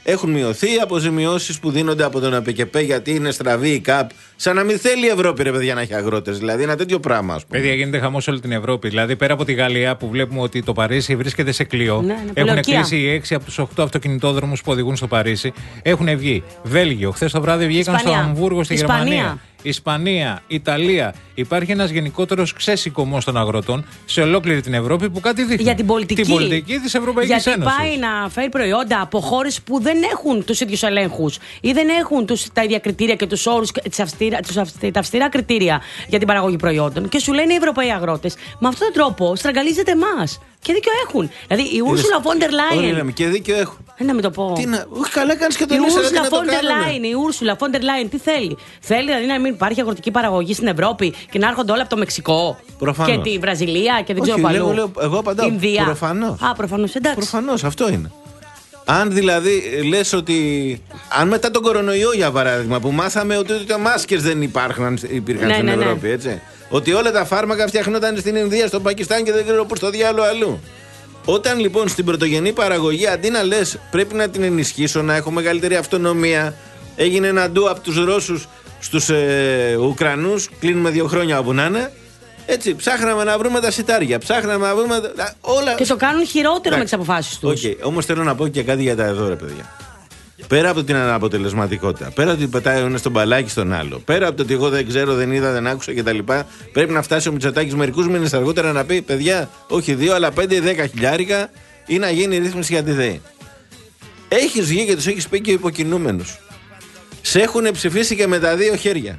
έχουν μειωθεί οι αποζημιώσεις που δίνονται από τον ΑΠΚΠ γιατί είναι στραβή η ΚΑΠ. Σαν να μην θέλει η Ευρώπη, ρε παιδιά, να έχει αγρότες. Δηλαδή, ένα τέτοιο πράγμα, ας πούμε. Παιδιά, γίνεται χαμός όλη την Ευρώπη. Δηλαδή, πέρα από τη Γαλλία που βλέπουμε ότι το Παρίσι βρίσκεται σε κλειό. Ναι, ναι, έχουν πολιορκία. κλείσει οι έξι από τους οκτώ αυτοκινητόδρομους που οδηγούν στο Παρίσι. Έχουν βγει Βέλγιο. Χθες το βράδυ βγήκαν Ισπανία. στο Αμβούργο, στη Ισπανία. Γερμανία. Ισπανία, Ιταλία. Υπάρχει ένας γενικότερος ξέσηκωμος των αγροτών σε ολόκληρη την Ευρώπη που κάτι δείχνει. Για την πολιτική. Την πολιτική της Ευρωπαϊκής Γιατί Ένωσης. πάει να φέρει προϊόντα από χώρες που δεν έχουν τους ίδιους ελέγχους ή δεν έχουν τους, τα ίδια κριτήρια και τους όρους, τις αυστηρά, τους αυστηρά, τα αυστηρά κριτήρια για την παραγωγή προϊόντων. Και σου λένε οι Ευρωπαίοι αγρότες, με αυτόν τον τρόπο στραγγαλίζετε εμάς. Και δίκιο έχουν. Δηλαδή η Ursula von der Leyen. Όχι, και δίκιο έχουν. Ε, να μην το πω. Τι να... Όχι, καλά κάνεις και το Η λες, αλλά τι Ursula να το von der κάνουμε. Leyen, η Ursula von der Leyen, τι θέλει. Θέλει δηλαδή να μην υπάρχει αγροτική παραγωγή στην Ευρώπη και να έρχονται όλα από το Μεξικό. Προφανώς. Και τη Βραζιλία και δεν Όχι, ξέρω λέω, παλού. λέω, εγώ απαντάω. Ινδία. Προφανώς. Α, προφανώς, εντάξει. Προφανώς, αυτό είναι. Αν δηλαδή λες ότι. Αν μετά τον κορονοϊό, για παράδειγμα, που μάθαμε ότι ούτε μάσκες δεν υπήρχαν, υπήρχαν Ναι, στην ναι, ναι. Ευρώπη, έτσι. Ότι όλα τα φάρμακα φτιαχνόταν στην Ινδία, στο Πακιστάν και δεν ξέρω πού στο διάλογο αλλού. Όταν λοιπόν στην πρωτογενή παραγωγή αντί να λες πρέπει να την ενισχύσω, να έχω μεγαλύτερη αυτονομία, έγινε ένα ντου από τους Ρώσους στους ε, Ουκρανούς, κλείνουμε δύο χρόνια όπου να είναι. Έτσι, ψάχναμε να βρούμε τα σιτάρια, ψάχναμε να βρούμε τα, όλα. Και το κάνουν χειρότερο Εντάξει. με τις αποφάσεις τους. Okay. Όμως θέλω να πω και κάτι για τα εδώ, ρε παιδιά. Πέρα από την αναποτελεσματικότητα, πέρα από ότι πετάει ο ένας τον μπαλάκι στον άλλο, πέρα από το ότι εγώ δεν ξέρω, δεν είδα, δεν άκουσα κτλ., πρέπει να φτάσει ο Μητσοτάκης μερικούς μήνες αργότερα να πει: παιδιά, όχι δύο, αλλά πέντε ή δέκα χιλιάρικα ή να γίνει ρύθμιση για τη ΔΕΗ. Έχεις βγει και τους έχεις πει και υποκινούμενους. Σε έχουν ψηφίσει και με τα δύο χέρια.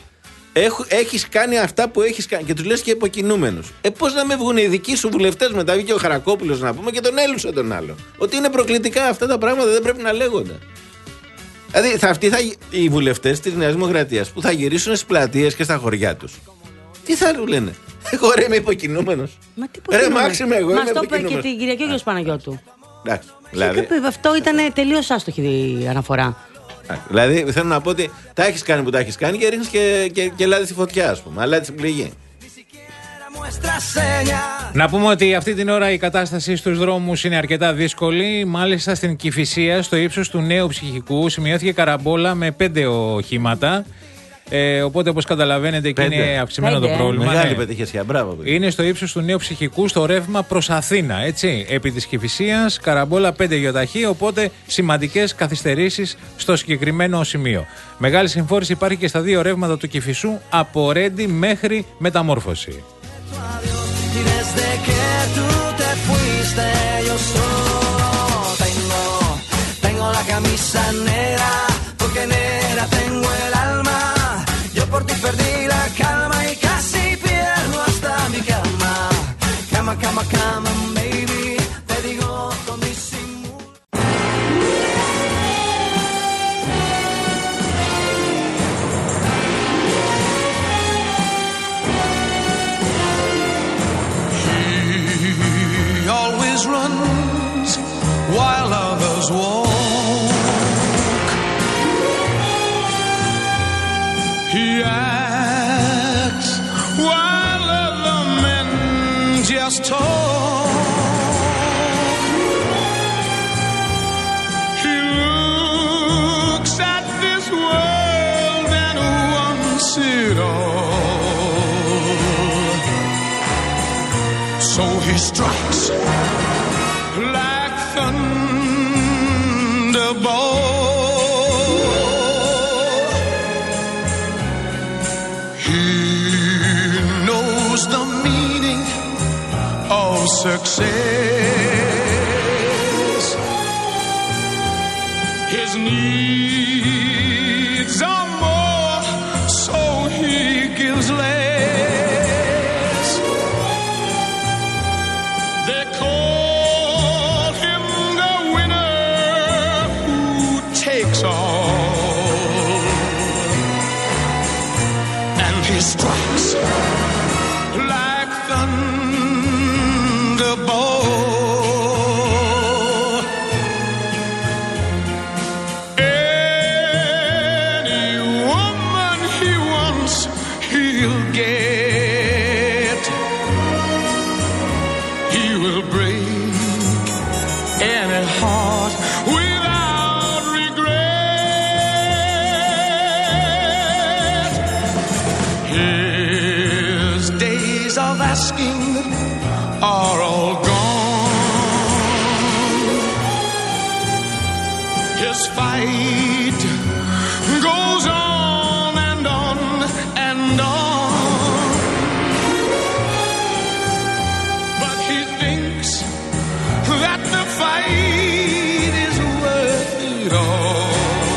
Έχεις κάνει αυτά που έχεις κάνει και τους λες και υποκινούμενους. Ε, πώς να με βγουν οι δικοί σου βουλευτές μετά, βγήκε ο Χαρακόπουλος να πούμε και τον έλουσε τον άλλο. Ότι είναι προκλητικά αυτά τα πράγματα, δεν πρέπει να λέγονται. Δηλαδή, θα, αυτοί θα, οι βουλευτές της Νέας Δημοκρατίας που θα γυρίσουν στις πλατείες και στα χωριά τους, τι θα λένε? Εγώ ρε είμαι υποκινούμενος. Μα τι Ρε Μάξιμε, εγώ είμαι Μας το είπε και υποκινούμενος. την Κυριακή ο κ. Παναγιώτου. Εντάξει, δηλαδή, Και αυτό ήταν τελείως άστοχη η αναφορά. δηλαδή θέλω να πω ότι τα έχεις κάνει που τα έχεις κάνει και ρίχνεις και, και, και λάδι στη φωτιά, ας πούμε. Αλλά έτσι πληγή. Να πούμε ότι αυτή την ώρα η κατάσταση στους δρόμους είναι αρκετά δύσκολη. Μάλιστα στην Κηφισία, στο ύψος του Νέου Ψυχικού, σημειώθηκε καραμπόλα με πέντε οχήματα. Ε, οπότε, όπως καταλαβαίνετε, εκεί Πέντε. είναι αυξημένο Πέντε. το πρόβλημα. Μεγάλη ναι. πετυχία, μπράβο. παιδιά. Είναι στο ύψος του Νέου Ψυχικού, στο ρεύμα προς Αθήνα. Έτσι. Επί της Κηφισίας, καραμπόλα πέντε γιοταχή, οπότε σημαντικές καθυστερήσεις στο συγκεκριμένο σημείο. Μεγάλη συμφόρηση υπάρχει και στα δύο ρεύματα του Κηφισού, από Ρέντι μέχρι Μεταμόρφωση. Runs while others walk. He acts while other men just talk. He looks at this world and wants it all. So he strikes like thunderbolt. He knows the meaning of success. His needs are more, so he gives less. They call him the winner who takes all, and he strikes like thunderbolt. Any woman he wants, he'll get. He will break any heart without of asking are all gone. His fight goes on and on and on, but he thinks that the fight is worth it all.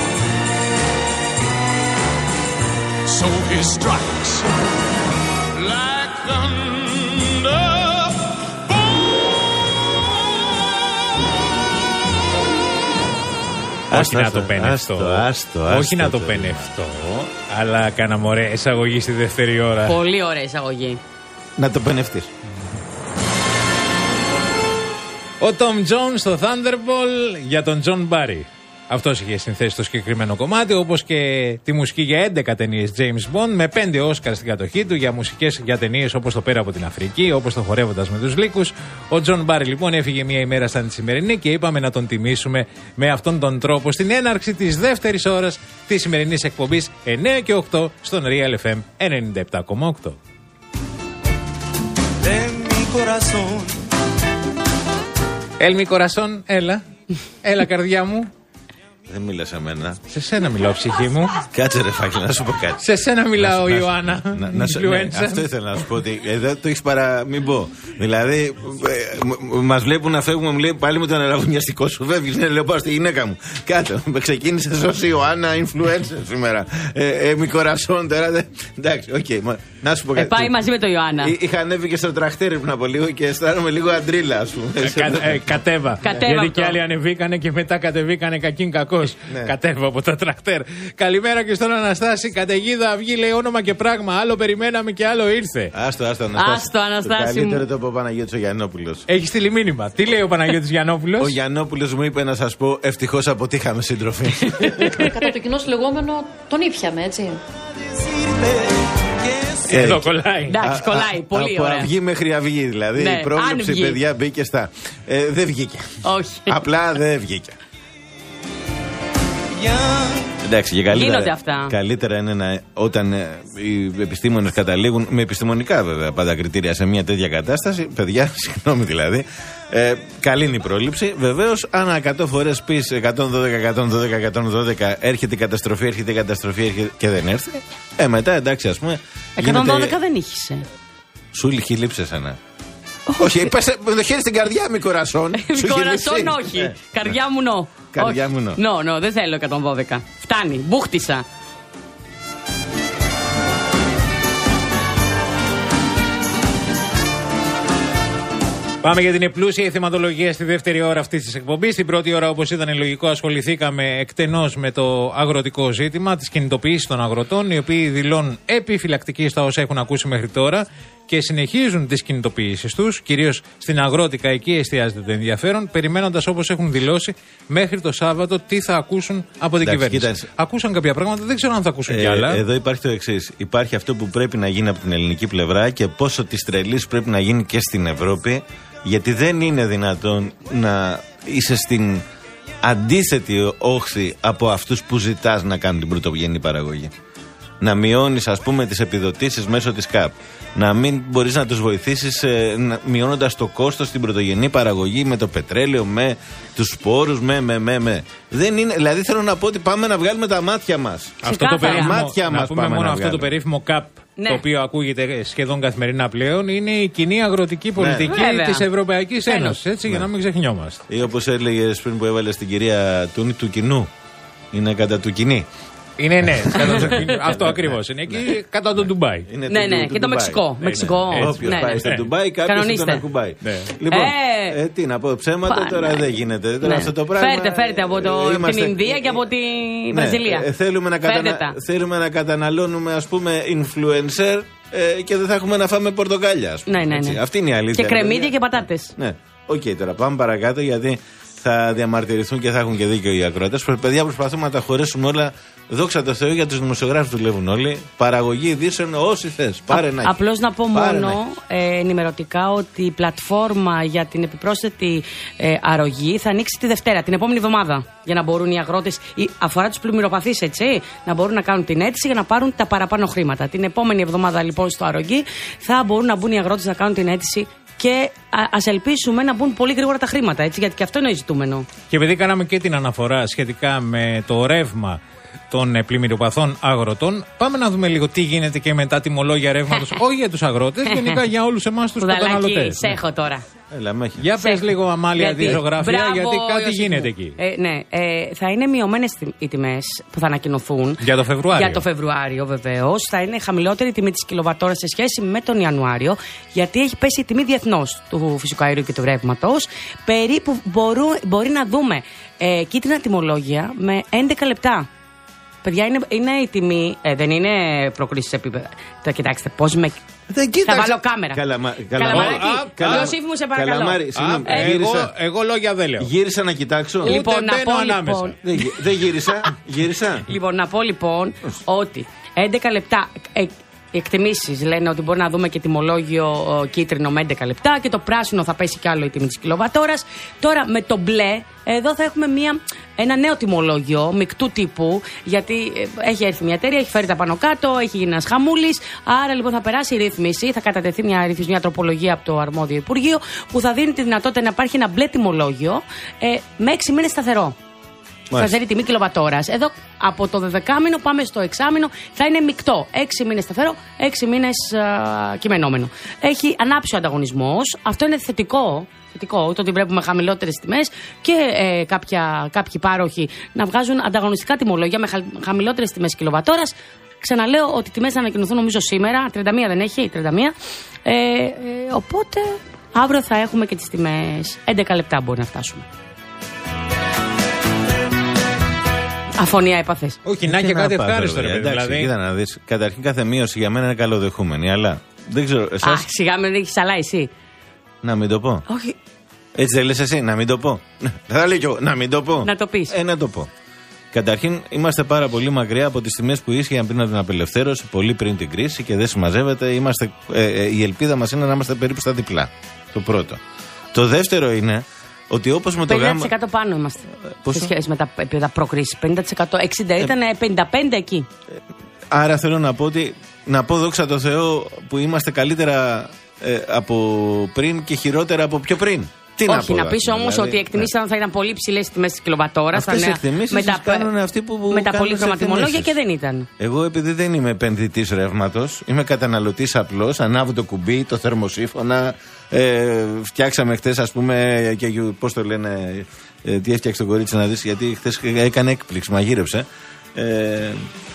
So he strikes like thunder. Όχι να το πενευτώ. Όχι να το πενευτώ. Αλλά κάναμε ωραία εισαγωγή στη δεύτερη ώρα. Πολύ ωραία εισαγωγή. Να το πενευτείς. Ο Tom Jones στο Thunderball για τον John Barry. Αυτός είχε συνθέσει το συγκεκριμένο κομμάτι, όπως και τη μουσική για έντεκα ταινίες James Bond, με πέντε Όσκαρ στην κατοχή του για μουσικές για ταινίες όπως το Πέρα από την Αφρική, όπως το Χορεύοντας με τους Λύκους. Ο John Barry λοιπόν έφυγε μία ημέρα σαν τη σημερινή και είπαμε να τον τιμήσουμε με αυτόν τον τρόπο στην έναρξη της δεύτερης ώρας της σημερινής εκπομπής εννέα και οκτώ στον Real εφ εμ ενενήντα επτά κόμμα οκτώ. Έλμη Κορασόν, έλα. Έλα καρδιά μου. Δεν μίλα σε μένα. Σε σένα μιλάω, ψυχή μου. Κάτσε ρε Φάκη, να σου πω κάτι. Σε σένα μιλάω, να, Ιωάννα. Να, να, ναι, αυτό ήθελα να σου πω. Ότι εδώ το έχει παρα. Μην πω. Δηλαδή, ε, μα βλέπουν να φεύγουμε, μου λέει πάλι με τον αραγωνιαστικό σου. Φεύγει, ναι, λέω πάω στη γυναίκα μου. Κάτω. Ξεκίνησε ω Ιωάννα influencer σήμερα. Ε, ε, Μικορασόν τώρα. Δε, εντάξει, οκ. Okay, να σου πω κάτι. Ε, πάει μαζί με τον Ιωάννα. Εί, είχα ανέβει και στο τραχτέρ πριν από λίγο και αισθάνομαι λίγο αντρίλα, α πούμε. Ε, κα, ε, κατέβα. Κατέβα. Γιατί και άλλοι ανεβήκανε και μετά κατεβήκανε κακήν κακός. Κατέβα από το τρακτέρ. Καλημέρα και στον Αναστάση. Καταιγίδα αυγή λέει όνομα και πράγμα. Άλλο περιμέναμε και άλλο ήρθε. Άστο, άστο, Αναστάση. Άστο, Αναστάση. Το καλύτερο το είπε ο Παναγιώτης ο Γιαννόπουλος. Έχει στείλει μήνυμα. Τι λέει ο Παναγιώτης Γιαννόπουλος? Ο Γιαννόπουλος μου είπε να σας πω ευτυχώς αποτύχαμε σύντροφοι. Κατά το κοινό λεγόμενο τον ήπιαμε, έτσι. Εδώ κολλάει. Εντάξει, κολλάει. Πολύ από ωραία. αυγή μέχρι αυγή. Δηλαδή η πρόβλεψη, παιδιά, μπήκε στα. Ε, δεν βγήκε. Όχι. Απλά δεν βγήκε. Εντάξει, και καλύτερα, γίνονται αυτά. Καλύτερα είναι να, όταν ε, οι επιστήμονες καταλήγουν με επιστημονικά βέβαια πάντα κριτήρια σε μια τέτοια κατάσταση. Παιδιά, συγγνώμη δηλαδή. Ε, καλή είναι η πρόληψη. Βεβαίως, αν εκατό φορές πεις εκατόν δώδεκα, εκατόν δώδεκα, εκατόν δώδεκα, έρχεται η καταστροφή, έρχεται η καταστροφή έρχεται και δεν έρθει. Ε, μετά εντάξει, ας πούμε. εκατόν δώδεκα γίνεται... δεν ήχησε. Σου είχε λείψει εσένα. Όχι, είπες με το χέρι στην καρδιά, μη κορασόν. Μη κορασόν, όχι. Ε. Καρδιά μου νο. Καρδιά μου νο. Νο, νο, δεν θέλω εκατόν δώδεκα. Φτάνει, μπούχτισα. Πάμε για την πλούσια θεματολογία στη δεύτερη ώρα αυτής της εκπομπής. Στην πρώτη ώρα, όπως ήταν λογικό, ασχοληθήκαμε εκτενώς με το αγροτικό ζήτημα, τις κινητοποιήσεις των αγροτών, οι οποίοι δηλώνουν επιφυλακτικοί στα όσα έχουν ακούσει μέχρι τώρα και συνεχίζουν τις κινητοποιήσεις τους, κυρίως στην αγρότικα, εκεί εστιάζεται το ενδιαφέρον, περιμένοντας, όπως έχουν δηλώσει, μέχρι το Σάββατο τι θα ακούσουν από την Εντάξει, κυβέρνηση. κοίταξε. Ακούσαν κάποια πράγματα, δεν ξέρω αν θα ακούσουν Ε, κι άλλα. εδώ υπάρχει το εξής. Υπάρχει αυτό που πρέπει να γίνει από την ελληνική πλευρά και πόσο της τρελής πρέπει να γίνει και στην Ευρώπη. Γιατί δεν είναι δυνατόν να είσαι στην αντίθετη όχθη από αυτούς που ζητάς να κάνουν την πρωτογενή παραγωγή. Να μειώνεις, ας πούμε, τις επιδοτήσεις μέσω της ΚΑΠ. Να μην μπορείς να τους βοηθήσεις ε, να, μειώνοντας το κόστος στην πρωτογενή παραγωγή με το πετρέλαιο, με τους σπόρους, με, με, με, με. Δεν είναι, δηλαδή θέλω να πω ότι πάμε να βγάλουμε τα μάτια μας. Αυτό το περίφημο, μάτια να μας πούμε πάμε μόνο να αυτό το βγάλουμε. περίφημο ΚΑΠ, Ναι. το οποίο ακούγεται σχεδόν καθημερινά πλέον, είναι η κοινή αγροτική πολιτική Βέβαια. της Ευρωπαϊκής Ένωση. Ένωσης. Έτσι, για να μην ξεχνιόμαστε. Ή όπως έλεγες πριν που έβαλε στην κυρία Τούνη, του κοινού. Είναι κατά του κοινή. Είναι ναι, κατά το, αυτό ακριβώς είναι. Εκεί κατά το Ντουμπάι. Είναι Ναι, του- ναι, του- και του το Ντουμπάι. Μεξικό. Ναι, Μεξικό. ναι. Όποιος Ναι, πάει ναι. στο Ντουμπάι, κάποιος Κανονίστε. τον ακουμπάει. Ναι. Λοιπόν, Ε. ε, τι να πω, ψέματα Πάνε. τώρα δεν γίνεται. Τώρα Ναι. αυτό το πράγμα. Φέρτε, φέρτε από, το, ε, από είμαστε- την Ινδία και από την Ναι, Βραζιλία. ε, θέλουμε, να Φέρτε κατανα... τα. θέλουμε να καταναλώνουμε, ας πούμε, influencer ε, και δεν θα έχουμε να φάμε πορτοκάλια, ας πούμε. Ναι, ναι, Έτσι. ναι. Αυτή είναι η αλήθεια. Και ρε κρεμμύδια παιδιά. και πατάτες. Ναι. Οκ, τώρα πάμε παρακάτω γιατί θα διαμαρτυρηθούν και θα έχουν και δίκιο οι ακροατές. Παιδιά, προσπαθούμε να τα χωρέσουμε όλα Δόξα τω Θεώ, για τους δημοσιογράφους δουλεύουν όλοι. Παραγωγή ειδήσεων, όσοι θες. Πάρε να έχει. Απλώς να πω Πάρε μόνο να ε, ενημερωτικά ότι η πλατφόρμα για την επιπρόσθετη ε, αρρωγή θα ανοίξει τη Δευτέρα, την επόμενη εβδομάδα. Για να μπορούν οι αγρότες, αφορά τους πλημμυροπαθείς, έτσι, να μπορούν να κάνουν την αίτηση για να πάρουν τα παραπάνω χρήματα. Την επόμενη εβδομάδα, λοιπόν, στο αρρωγή θα μπορούν να μπουν οι αγρότες να κάνουν την αίτηση. Και ας ελπίσουμε να μπουν πολύ γρήγορα τα χρήματα, έτσι, γιατί και αυτό είναι ζητούμενο. Και επειδή κάναμε και την αναφορά σχετικά με το ρεύμα των πλημμυροπαθών αγροτών, πάμε να δούμε λίγο τι γίνεται και με τα τιμολόγια ρεύματος, όχι για τους αγρότες, γενικά για όλους εμάς τους καταναλωτές. Σε έχω τώρα. Έλα, για πες λίγο, Αμάλια, γιατί, τη ζωγραφία, μπράβο, γιατί κάτι Ιωσήφ γίνεται μου. εκεί. Ε, ναι, ε, θα είναι μειωμένες οι τιμές που θα ανακοινωθούν. Για το Φεβρουάριο. Για το Φεβρουάριο, βεβαίως. Θα είναι χαμηλότερη η τιμή της κιλοβατόρας σε σχέση με τον Ιανουάριο, γιατί έχει πέσει η τιμή διεθνώς του φυσικού αερίου και του ρεύματος. Περίπου μπορού, μπορεί να δούμε ε, κίτρινα τιμολόγια με έντεκα λεπτά. Παιδιά, είναι, είναι η τιμή, ε, δεν είναι προκρίσεις επίπεδα. Τώρα κοιτάξτε, πώς με. Θα βάλω κάμερα. Καλαμα... Καλαμαράκι. Καλα... Ιωσήφ μου, σε παρακαλώ. Καλαμάρι, συγγνώμη. Α, Γύρισα... εγώ, εγώ λόγια δεν λέω. Γύρισα να κοιτάξω. Λοιπόν, Ούτε να πω λοιπόν. Δεν, δεν γύρισα. Γύρισα. Λοιπόν, να πω λοιπόν ότι έντεκα λεπτά. Ε, Οι εκτιμήσεις λένε ότι μπορεί να δούμε και τιμολόγιο ε, κίτρινο με έντεκα λεπτά και το πράσινο θα πέσει κι άλλο η τιμή της κιλοβατόρας. Τώρα με το μπλε, εδώ θα έχουμε μια, ένα νέο τιμολόγιο μεικτού τύπου, γιατί ε, έχει έρθει μια εταιρεία, έχει φέρει τα πάνω κάτω, έχει γίνει ένας χαμούλης. Άρα λοιπόν θα περάσει η ρύθμιση, θα κατατεθεί μια ρύθμιση, μια τροπολογία από το αρμόδιο Υπουργείο που θα δίνει τη δυνατότητα να υπάρχει ένα μπλε τιμολόγιο ε, με έξι μήνες σταθερό. Θα ζέρει τιμή κιλοβατόρας. Εδώ από το δεκάμηνο πάμε στο εξάμηνο. Θα είναι μεικτό. Έξι μήνες σταθερό, έξι μήνες α, κειμενόμενο. Έχει ανάψει ο ανταγωνισμός. Αυτό είναι θετικό. Θετικό, το ότι βλέπουμε χαμηλότερες τιμές και ε, κάποια, κάποιοι πάροχοι να βγάζουν ανταγωνιστικά τιμολόγια με χα, χαμηλότερες τιμές κιλοβατόρας. Ξαναλέω ότι οι τιμές θα ανακοινωθούν νομίζω σήμερα. τριάντα μία δεν έχει, τριάντα μία. Ε, ε, οπότε αύριο θα έχουμε και τις τιμές. έντεκα λεπτά μπορεί να φτάσουμε. Αφωνία έπαθες. Όχι, να και κάτι ευχάριστο, ρε παιδί. Δηλαδή, κοίτα να δεις. Καταρχήν κάθε μείωση για μένα είναι καλοδεχούμενη, αλλά δεν ξέρω. Εσάς... Α, σιγά με δείχνεις αλλά εσύ. Να μην το πω. Όχι. Έτσι δεν λες εσύ, να μην το πω. Θα λέω κι εγώ, να μην το πω. Να το πεις. Ε, να το πω. Καταρχήν, είμαστε πάρα πολύ μακριά από τις τιμές που ίσχυαν πριν από την απελευθέρωση, πολύ πριν την κρίση και δεν συμμαζεύεται. Είμαστε, ε, ε, η ελπίδα μας είναι να είμαστε περίπου στα διπλά. Το πρώτο. Το δεύτερο είναι. Ότι όπως με το πενήντα τοις εκατό πάνω είμαστε. Πόσο? Σε σχέση με τα επίπεδα προκρίσεις. πενήντα τοις εκατό. εξήντα ήταν ε, πενήντα πέντε εκεί. Άρα θέλω να πω ότι. Να πω δόξα τω Θεώ που είμαστε καλύτερα ε, από πριν και χειρότερα από πιο πριν. Τι Όχι, να, να πεις όμως δηλαδή, ότι οι εκτιμήσεις ναι. θα ήταν πολύ ψηλές τις τιμές της κιλοβατόρας. Αυτές οι εκτιμήσεις με τα, κάνουν αυτοί που, που με τα κάνουν πολύχρωμα τιμολόγια και δεν ήταν. Εγώ επειδή δεν είμαι επενδυτής ρεύματος, είμαι καταναλωτής απλός, ανάβω το κουμπί, το θερμοσύφωνα, ε, φτιάξαμε χτες ας πούμε, και πώς το λένε, ε, τι έφτιαξε το κορίτσι να δεις, γιατί χτες έκανε έκπληξη, μαγείρεψε. Ε,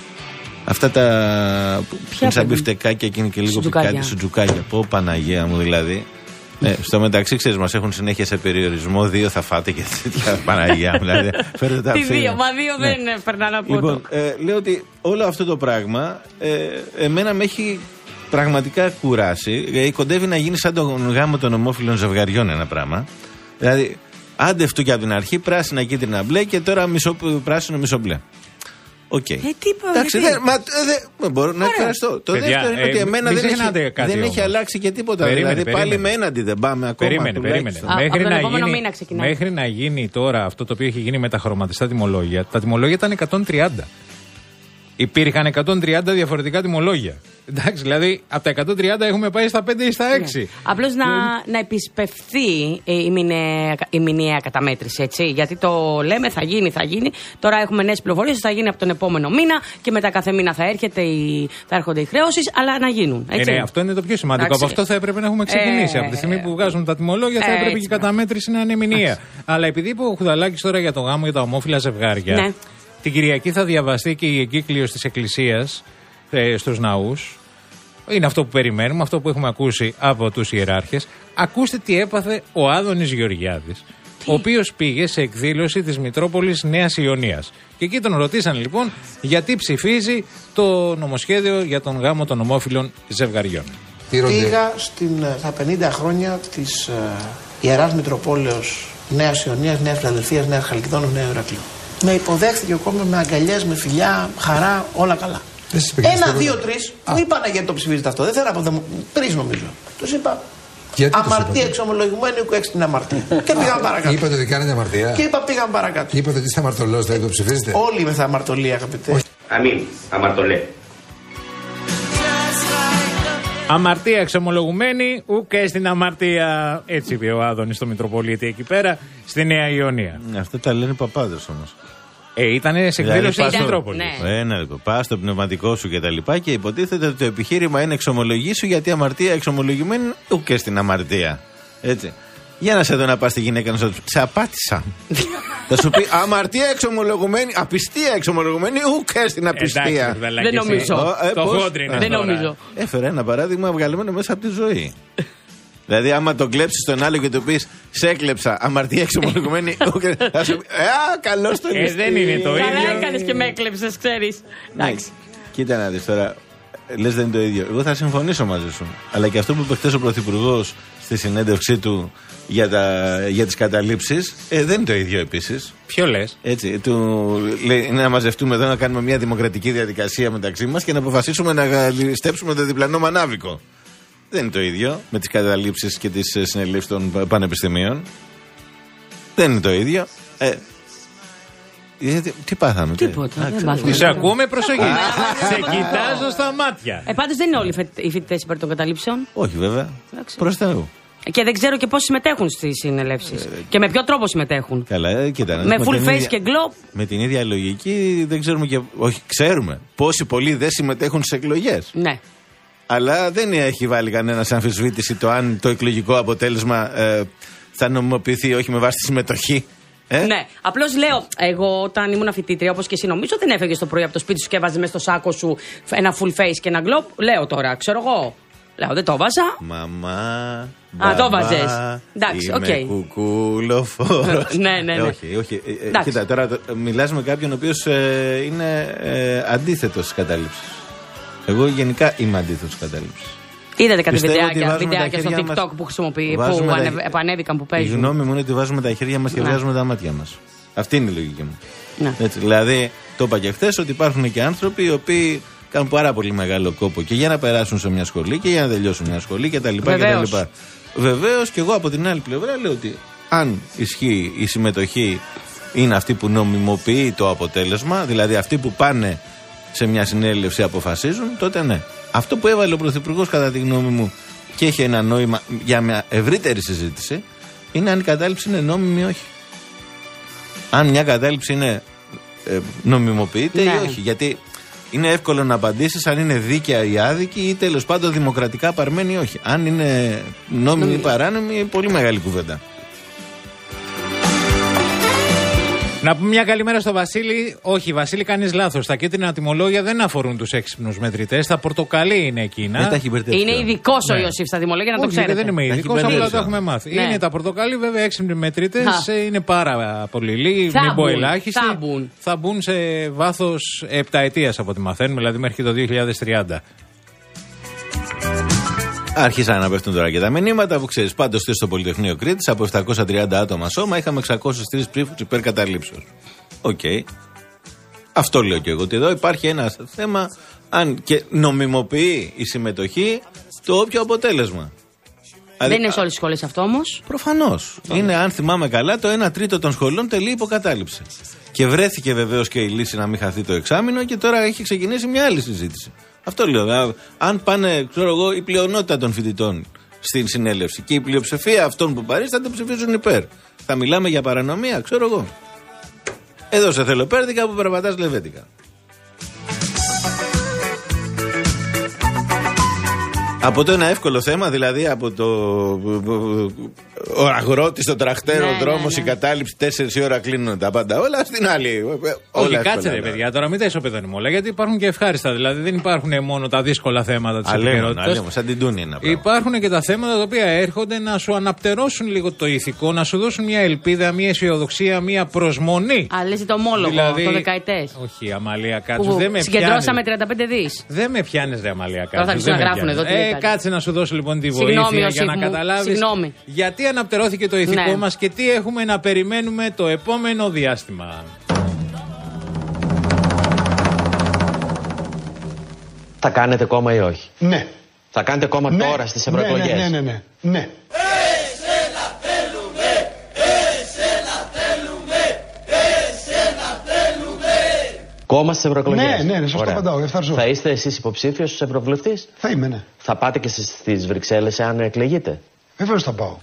αυτά τα που σαν μπιφτεκάκια και είναι και λίγο πικάτι, σουτζουκάκια. Πω Παναγία μου δηλαδή. Ε, στο μεταξύ, ξέρεις, μας έχουν συνέχεια σε περιορισμό. Δύο θα φάτε και τέτοια Παναγία μου. Δηλαδή, φέρετε τα τι ψήλια. δύο, μα δύο ναι. δεν περνάνε από Λοιπόν, ε, λέω ότι όλο αυτό το πράγμα ε, εμένα με έχει πραγματικά κουράσει. Ε, κοντεύει να γίνει σαν τον γάμο των ομόφυλων ζευγαριών ένα πράγμα. Δηλαδή, άντε αυτού και από την αρχή, πράσινα, κίτρινα, μπλε και τώρα μισό πράσινο, μισό μπλε. Οκ. Okay. Ε, τι είπα, εντάξει, δεν, μα, δεν μπορώ να εκφραστώ. Το παιδιά, δεύτερο είναι ε, ότι εμένα δεν, έχει, δεν έχει αλλάξει και τίποτα. Περίμενε, δηλαδή περίμενε. πάλι με έναντι δεν πάμε ακόμα. Περίμενε, περίμενε. Α, μέχρι, από να τον γίνει, μήνα ξεκινάει. μέχρι να γίνει τώρα αυτό το οποίο έχει γίνει με τα χρωματιστά τιμολόγια, τα τιμολόγια ήταν εκατόν τριάντα. Υπήρχαν εκατόν τριάντα διαφορετικά τιμολόγια. Εντάξει, δηλαδή από τα εκατόν τριάντα έχουμε πάει στα πέντε ή στα έξι. Ναι. Απλώς να, να επισπευθεί η μηνιαία, η μηνιαία καταμέτρηση, έτσι. Γιατί το λέμε θα γίνει, θα γίνει. Τώρα έχουμε νέες πληροφορίες, θα γίνει από τον επόμενο μήνα και μετά κάθε μήνα θα, έρχεται η, θα έρχονται οι χρεώσεις, αλλά να γίνουν. Έτσι. Ε, ναι, αυτό είναι το πιο σημαντικό. Εντάξει. Από αυτό θα έπρεπε να έχουμε ξεκινήσει. Ε, από τη στιγμή που βγάζουν τα τιμολόγια θα έπρεπε και η καταμέτρηση να είναι μηνιαία. Αλλά επειδή είπε ο Χουδαλάκης τώρα για το γάμο για τα ομόφυλα ζευγάρια. Ναι. Την Κυριακή θα διαβαστεί και η εγκύκλειος της Εκκλησίας ε, στους ναούς. Είναι αυτό που περιμένουμε, αυτό που έχουμε ακούσει από τους ιεράρχες. Ακούστε τι έπαθε ο Άδωνης Γεωργιάδης, ο οποίος πήγε σε εκδήλωση της Μητρόπολης Νέας Ιωνίας. Και εκεί τον ρωτήσαν λοιπόν γιατί ψηφίζει το νομοσχέδιο για τον γάμο των ομόφυλων ζευγαριών. Πήγα στην, στα πενήντα χρόνια της uh, Ιεράς Μητροπόλεως Νέας Ιωνίας, Νέας Φιλαδελφίας, Νέας Χαλκιδόνος, Νέου Ηρακλείου. με υποδέχθηκε ο κόσμος με αγκαλιές, με φιλιά, χαρά, όλα καλά. Ένα, δύο, τρεις μου είπαν γιατί το ψηφίζετε αυτό. Δεν θέλω να πω, τρεις νομίζω. Τους είπα. Γιατί αμαρτία εξομολογουμένη που έξι την αμαρτία. Και πήγαν παρακάτω. Είπατε ότι κάνετε αμαρτία. Και είπα πήγαν παρακάτω. Και είπατε ότι είστε αμαρτωλός, δηλαδή το ψηφίζετε. Όλοι είμαι θα αμαρτωλοί, αγαπητέ. Αμήν, αμαρτωλέ. Αμαρτία εξομολογουμένη, ούκε στην αμαρτία. Έτσι είπε ο Άδωνης στο Μητροπολίτη εκεί πέρα, στη Νέα Ιωνία. Αυτό τα λένε οι παπάδες όμως. Ε, ήταν σε εκδήλωση της Μητρόπολης. Ναι. Ένα λεπτό. Πας στο πνευματικό σου και τα λοιπά και υποτίθεται ότι το επιχείρημα είναι εξομολογήσου γιατί αμαρτία εξομολογημένη ούκε στην αμαρτία. Έτσι. Για να σε δω να πας στη γυναίκα να σου πει: σε απάτησα. Θα σου πει αμαρτία εξομολογουμένη, απιστία εξομολογουμένη, ούκε στην απιστία. Δεν νομίζω. Το χόντρινο. Δεν νομίζω. Έφερα ένα παράδειγμα βγαλμένο μέσα από τη ζωή. Δηλαδή, άμα τον κλέψει τον άλλο και του πει: σε έκλεψα, αμαρτία εξομολογουμένη, θα σου πει: α, καλώ το Ε, δεν είναι το ίδιο. Καλά έκανε και με έκλεψε, ξέρει. Εντάξει. Κοίτα να δει τώρα. Λες δεν είναι το ίδιο. Εγώ θα συμφωνήσω μαζί σου. Αλλά και αυτό που είπε χτες ο Πρωθυπουργός στη συνέντευξή του για, τα, για τις καταλήψεις, ε, δεν είναι το ίδιο επίσης. Ποιο λες? Έτσι, του, λέει, είναι να μαζευτούμε εδώ να κάνουμε μια δημοκρατική διαδικασία μεταξύ μας και να αποφασίσουμε να στέψουμε το διπλανό μανάβικο. Δεν είναι το ίδιο με τις καταλήψεις και τις συνελήψεις των πανεπιστημίων. Δεν είναι το ίδιο. Ε, τι πάθαμε, τίποτα. Σε ακούμε, προσοχή. Σε κοιτάζω στα μάτια. Ε, πάντως δεν είναι όλοι οι φοιτητές υπέρ των καταλήψεων. Όχι, βέβαια. Προς Θεού. Και δεν ξέρω και πώς συμμετέχουν στις συνελεύσεις. Ε, και με ποιο τρόπο συμμετέχουν. Καλά, ε, κοίτα. Με full face ίδια, και glow. Με την ίδια λογική δεν ξέρουμε και. Όχι, ξέρουμε πόσοι πολλοί δεν συμμετέχουν στις εκλογές. Ναι. Αλλά δεν έχει βάλει κανένα σε αμφισβήτηση το αν το εκλογικό αποτέλεσμα ε, θα νομιμοποιηθεί όχι με βάση τη συμμετοχή. Ε? Ναι. Απλώς λέω, εγώ όταν ήμουν φοιτήτρια, όπως και εσύ νομίζω, δεν έφεγες το πρωί από το σπίτι σου και έβαζες μέσα στο σάκο σου ένα full face και ένα glow. Λέω τώρα, ξέρω εγώ. Λέω, δεν το βάζα. Μαμά. Α, το βάζες. Εντάξει, οκ. Είμαι κουκουλοφόρος. Ναι, ναι, ναι. Ε, όχι, όχι. Ε, κοίτα, τώρα μιλάς με κάποιον ο οποίος ε, είναι ε, αντίθετος στις καταλήψεις. Εγώ γενικά είμαι αντίθετος στις καταλήψεις. Είδατε κάτι βιντεάκια, βιντεάκια στο TikTok μας, που χρησιμοποιεί, που τα... επανέβηκαν, που παίζουν. Η γνώμη μου είναι ότι βάζουμε τα χέρια μας και ναι. βγάζουμε τα μάτια μας. Αυτή είναι η λογική μου. Ναι. Έτσι, δηλαδή, το είπα και χθες ότι υπάρχουν και άνθρωποι οι οποίοι κάνουν πάρα πολύ μεγάλο κόπο και για να περάσουν σε μια σχολή και για να τελειώσουν μια σχολή κτλ. Βεβαίως και εγώ από την άλλη πλευρά λέω ότι αν ισχύει η συμμετοχή είναι αυτή που νομιμοποιεί το αποτέλεσμα, δηλαδή αυτοί που πάνε σε μια συνέλευση αποφασίζουν, τότε ναι. Αυτό που έβαλε ο Πρωθυπουργός κατά τη γνώμη μου και έχει ένα νόημα για μια ευρύτερη συζήτηση είναι αν η κατάληψη είναι νόμιμη ή όχι. Αν μια κατάληψη είναι ε, νομιμοποιείται ναι. ή όχι. Γιατί είναι εύκολο να απαντήσεις αν είναι δίκαια ή άδικη ή τέλος πάντων δημοκρατικά παρμένη ή όχι. Αν είναι νόμιμη ή παράνομη, πολύ μεγάλη κουβέντα. Να πούμε μια καλημέρα στο Βασίλη. Όχι, Βασίλη, κάνεις λάθος. Τα κίτρινα τιμολόγια δεν αφορούν τους έξυπνους μετρητές. Τα πορτοκαλί είναι εκείνα. Είναι ειδικός ναι. ο Ιωσήφ στα τιμολόγια, να όχι, το ξέρετε. Δεν είμαι ειδικός, απλά το έχουμε μάθει. Ναι. Είναι τα πορτοκαλί, βέβαια, έξυπνοι μετρητές. Είναι πάρα πολύ λίγοι. Θα μην πω μπουν, ελάχιστοι. Θα μπουν. Θα μπουν σε βάθος επταετίας από ό,τι μαθαίνουμε, δηλαδή μέχρι το δύο χιλιάδες τριάντα. Άρχισαν να πέφτουν τώρα και τα μηνύματα που ξέρεις. Πάντως στο Πολυτεχνείο Κρήτης από επτακόσια τριάντα άτομα σώμα είχαμε εξακόσιες τρεις ψήφους υπέρ καταλήψεως. Οκ. Okay. Αυτό λέω και εγώ. Ότι εδώ υπάρχει ένα θέμα αν και νομιμοποιεί η συμμετοχή το όποιο αποτέλεσμα. Δεν είναι σε όλες τις σχολές αυτό όμως. Προφανώς. Είναι, αν θυμάμαι καλά, το ένα τρίτο των σχολών τελεί υποκατάληψη. Και βρέθηκε βεβαίως και η λύση να μην χαθεί το εξάμηνο και τώρα έχει ξεκινήσει μια άλλη συζήτηση. Αυτό λέω. Αν πάνε, ξέρω εγώ, η πλειονότητα των φοιτητών στην συνέλευση και η πλειοψηφία αυτών που παρίστανται ψηφίζουν υπέρ. Θα μιλάμε για παρανομία, ξέρω εγώ. Εδώ σε θέλω πέρδικα που περπατάς λεβέντικα. Από το ένα εύκολο θέμα, δηλαδή από το ο αγρότης στο τραχτέρο, ναι, δρόμος, ναι, ναι. η κατάληψη, τέσσερις η ώρα κλείνουν τα πάντα. Όλα στην άλλη. Όχι, κάτσε ρε παιδιά, τώρα μην τα ισοπεδώνουμε όλα. Γιατί υπάρχουν και ευχάριστα. Δηλαδή δεν υπάρχουν μόνο τα δύσκολα θέματα της επικαιρότητας. Σαν την τούνη είναι. Υπάρχουν και τα θέματα τα οποία έρχονται να σου αναπτερώσουν λίγο το ηθικό, να σου δώσουν μια ελπίδα, μια αισιοδοξία, μια προσμονή. Α, λες το ομόλογο, δηλαδή, το δεκαετές. Όχι, Αμαλία Κάτσου. Δεν με συγκεντρώσαμε τριάντα πέντε δις. Δεν με πιάνεις, ρε Αμαλία Κάτσου. Τώρα θα τους γράφουν εδώ. Ε, κάτσε να σου δώσω λοιπόν τη βοήθεια για να καταλάβεις γιατί αναπτερώθηκε το ηθικό ναι. μας και τι έχουμε να περιμένουμε το επόμενο διάστημα. Θα κάνετε κόμμα ή όχι? Ναι. Θα κάνετε κόμμα ναι. τώρα στις ευρωεκλογές? Ναι, ναι, ναι, ναι, ναι. Εσένα θέλουμε, εσένα θέλουμε, εσένα θέλουμε. Κόμμα στις ευρωεκλογές? Ναι, ναι, ναι, σωστά απαντάω, ευθαρσώ. Θα είστε εσείς υποψήφιος ως ευρωβουλευτής? Θα είμαι, ναι. Θα πάτε και στις Βρυξέλλες αν εκλεγείτε? Βεβαίως θα πάω.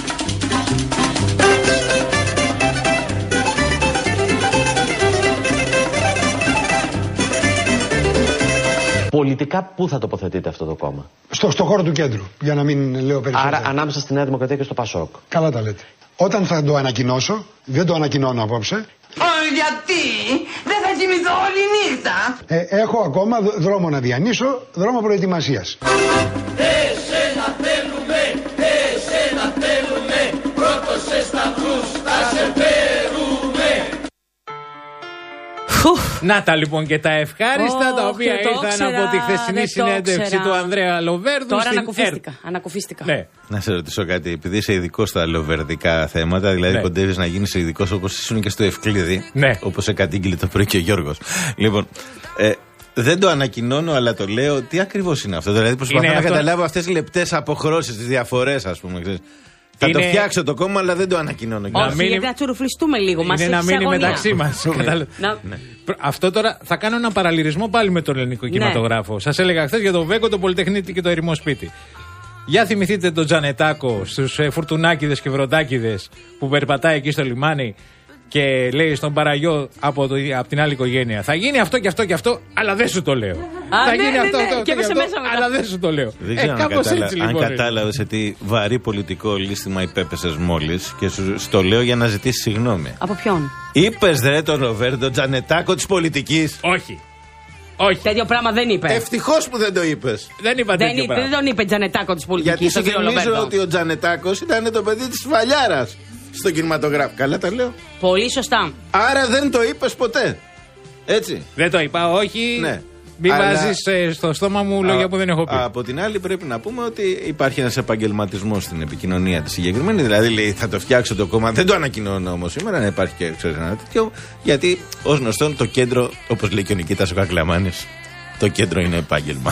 Πολιτικά πού θα τοποθετείτε αυτό το κόμμα? Στο, στο χώρο του κέντρου, για να μην λέω περισσότερο. Άρα ανάμεσα στη Νέα Δημοκρατία και στο Πασόκ. Καλά τα λέτε. Όταν θα το ανακοινώσω, δεν το ανακοινώνω απόψε. Όχι, γιατί δεν θα κοιμηθώ όλη νύχτα. Ε, έχω ακόμα δρόμο να διανύσω, δρόμο προετοιμασίας. Εσένα θέλουμε, εσένα θέλουμε, πρώτος σε σταυρούς θα σε φέρουμε. Να τα λοιπόν και τα ευχάριστα, oh, τα οποία ήρθαν ξέρα, από τη χθεσινή συνέντευξη του Ανδρέα Λοβέρδου. Τώρα στην ανακουφίστηκα. ανακουφίστηκα. Ναι. Να σε ρωτήσω κάτι, επειδή είσαι ειδικό στα λοβερδικά θέματα, δηλαδή ναι. κοντεύεις να γίνεις ειδικό όπως ήσουν και στο Ευκλήδη, ναι. όπως σε κατήγγειλε το πρωί και ο Γιώργος. Λοιπόν, ε, δεν το ανακοινώνω, αλλά το λέω. Τι ακριβώς είναι αυτό? Δηλαδή προσπαθώ είναι να αυτό... καταλάβω αυτές τις λεπτές αποχρώσεις, τις διαφορές, ας πούμε. Ξέρεις. Θα είναι... το φτιάξω το κόμμα, αλλά δεν το ανακοινώνω. Όχι, μείνει... γιατί θα τσουρουφλιστούμε λίγο. Είναι να μείνει μεταξύ μας. ναι. Αυτό τώρα θα κάνω ένα παραλληλισμό πάλι με τον ελληνικό ναι. κινηματογράφο. Σας έλεγα χθες για τον Βέγκο, τον Πολυτεχνίτη και το Ερημό Σπίτι. Για θυμηθείτε τον Τζανετάκο στους ε, φουρτουνάκηδες και βροντάκηδες που περπατάει εκεί στο λιμάνι και λέει στον παραγιό από, το, από την άλλη οικογένεια: θα γίνει αυτό και αυτό και αυτό, αλλά δεν σου το λέω. Α, θα ναι, γίνει ναι, αυτό, ναι, αυτό, και αυτό, μέσα αυτό μετά. αλλά δεν σου το λέω. Δεν ξέρω ε, αν, κατάλα... έτσι, λοιπόν, αν κατάλαβες σε τι βαρύ πολιτικό λύστημα υπέπεσες μόλις και σου στο λέω για να ζητήσεις συγγνώμη. Από ποιον? Είπες ρε τον Ροβέρντο Τζανετάκο της πολιτικής? Όχι. Όχι. Τέτοιο πράγμα δεν είπε. Ευτυχώς που δεν το είπες. Δεν είπα τέτοιο δεν, πράγμα. Δεν τον είπε Τζανετάκο της πολιτικής. Γιατί σου θυμίζω ότι ο Τζανετάκος ήταν το παιδί της Βαλιάρας στο κινηματογράφο. Καλά τα λέω? Πολύ σωστά. Άρα δεν το είπες ποτέ. Έτσι. Δεν το είπα, όχι. Ναι. Μην Αλλά... βάζεις ε, στο στόμα μου λόγια που δεν έχω πει. Από την άλλη, πρέπει να πούμε ότι υπάρχει ένας επαγγελματισμός στην επικοινωνία τη συγκεκριμένη. Δηλαδή, λέει, θα το φτιάξω το κόμμα. Δεν το ανακοινώνω όμως σήμερα, να υπάρχει και ξέρεις, ένα τέτοιο. Γιατί, ως γνωστόν, το κέντρο, όπως λέει και ο Νικήτας ο Κακλαμάνης, το κέντρο είναι επάγγελμα.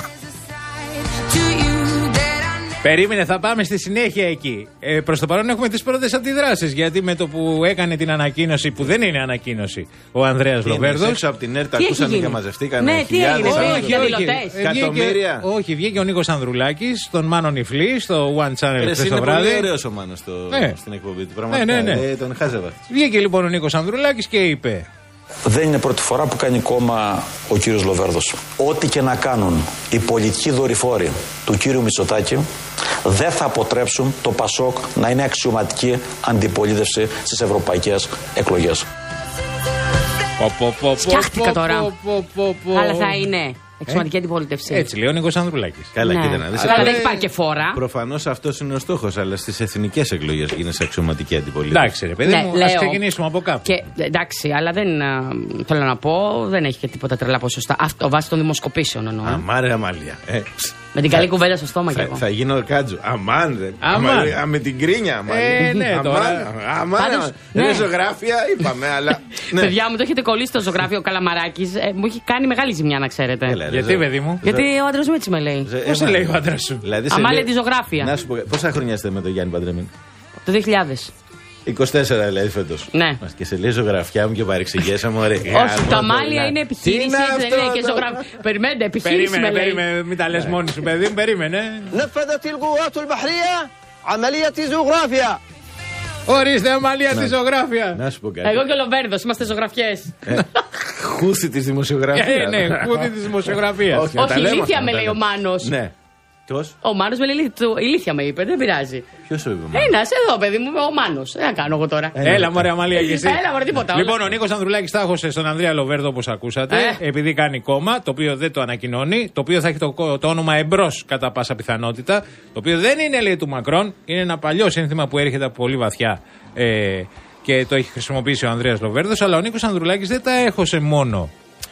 Περίμενε, θα πάμε στη συνέχεια εκεί. Ε, προς το παρόν έχουμε τις πρώτες αντιδράσεις. Γιατί με το που έκανε την ανακοίνωση, που δεν είναι ανακοίνωση, ο Ανδρέας Λοβέρδος. Έξω από την ΕΡΤ ακούσαμε και μαζευτήκανε ναι, χιλιάδες διαδηλωτές. Εκατομμύρια. Όχι, βγήκε ο Νίκος Ανδρουλάκης, στον Μάνο Νιφλή, στο One Channel χθες το βράδυ. Είναι πολύ ωραίος ο Μάνος στο, ναι. στην εκπομπή του. Πραγματικά ναι, ναι, ναι. Ε, τον χάζευα. Βγήκε λοιπόν ο Νίκος Ανδρουλάκης και είπε: δεν είναι πρώτη φορά που κάνει κόμμα ο κύριος Λοβέρδος. Ό,τι και να κάνουν οι πολιτικοί δορυφόροι του κύριου Μητσοτάκη δεν θα αποτρέψουν το Πασόκ να είναι αξιωματική αντιπολίτευση στις ευρωπαϊκές εκλογές. Φτιάχτηκα τώρα. Αλλά θα είναι εξωματική αντιπολίτευση. Έτσι λέει ο Νίκος Ανδρουλάκης. Καλά, ναι. Κοίτα να δεις. Αλλά δεν υπάρχει και φόρα. Προφανώς αυτός είναι ο στόχος, αλλά στις εθνικές εκλογές γίνεσαι αξιωματική αντιπολίτευση. Εντάξει, ρε παιδί μου, ας ξεκινήσουμε από κάπου. Και, εντάξει, αλλά δεν θέλω να πω, δεν έχει και τίποτα τρελά ποσοστά. Αυτό βάσει των δημοσκοπήσεων εννοώ. Αμά ρε Αμάλια. Ε, με την καλή κουβέντα στο στόμα κι εγώ. Θα γίνω κάτζο. Αμάν ρε. Αμάν. Με την κρίνια. Ε, ναι, τώρα. Αμάν. Είναι ζωγράφια, είπαμε, αλλά. Παιδιά μου, το έχετε κολλήσει το ζωγράφιο ο Καλαμαράκης. Μου έχει κάνει μεγάλη ζημιά, να ξέρετε. Γιατί, παιδί μου? Γιατί ο άντρας μου έτσι με λέει. Πώς σε λέει ο άντρας σου? Αμάλια τη ζωγράφια. Να σου πω, πόσα χρόνια είστε με τον Γιάννη Παντρεμή? Το δύο χιλιάδες. είκοσι τέσσερα δηλαδή φέτος. Ναι. Και σε λέει ζωγραφιά μου και παρεξηγέσαι μου, ωραία. Όχι, το Αμάλια είναι επιχείρηση, δεν είναι και ζωγραφιά. Περιμένετε, επιχείρηση με λέει. Περίμενε, μην τα λες μόνοι σου, παιδί μου, περίμενε. نفذت القوات البحرية عملية ζωγράφια. Ορίστε, Αμάλια τη ζωγράφια. Να σου πω κάτι. Εγώ και ο Λοβέρδος είμαστε ζωγραφιές. Χούθη τη δημοσιογραφία. Ναι, χούθη τη δημοσιογραφία. Όχι, ηλίθια με λέει ο Μάνος. Ναι. Ποιος? Ο Μάνος με λέει ηλίθια με είπε, δεν πειράζει. Ποιος ο είπε Μάνος? Ένας εδώ, παιδί μου, ο Μάνος. Δεν κάνω εγώ τώρα. Έλα, μωρέ, Αμάλια και εσύ. Έλα, μωρέ, τίποτα. Λοιπόν, ο Νίκος Ανδρουλάκης τάχωσε στον Ανδρέα Λοβέρδο, όπως ακούσατε, επειδή κάνει κόμμα, το οποίο δεν το ανακοινώνει, το οποίο θα έχει το, το όνομα εμπρός κατά πάσα πιθανότητα, το οποίο δεν είναι, λέει, του Μακρόν, είναι ένα παλιό σύνθημα που έρχεται από πολύ βαθιά ε, και το έχει χρησιμοποιήσει ο Ανδρέας Λοβέρδος, αλλά ο Νίκος Ανδρουλάκης δεν τα έχωσε μόνο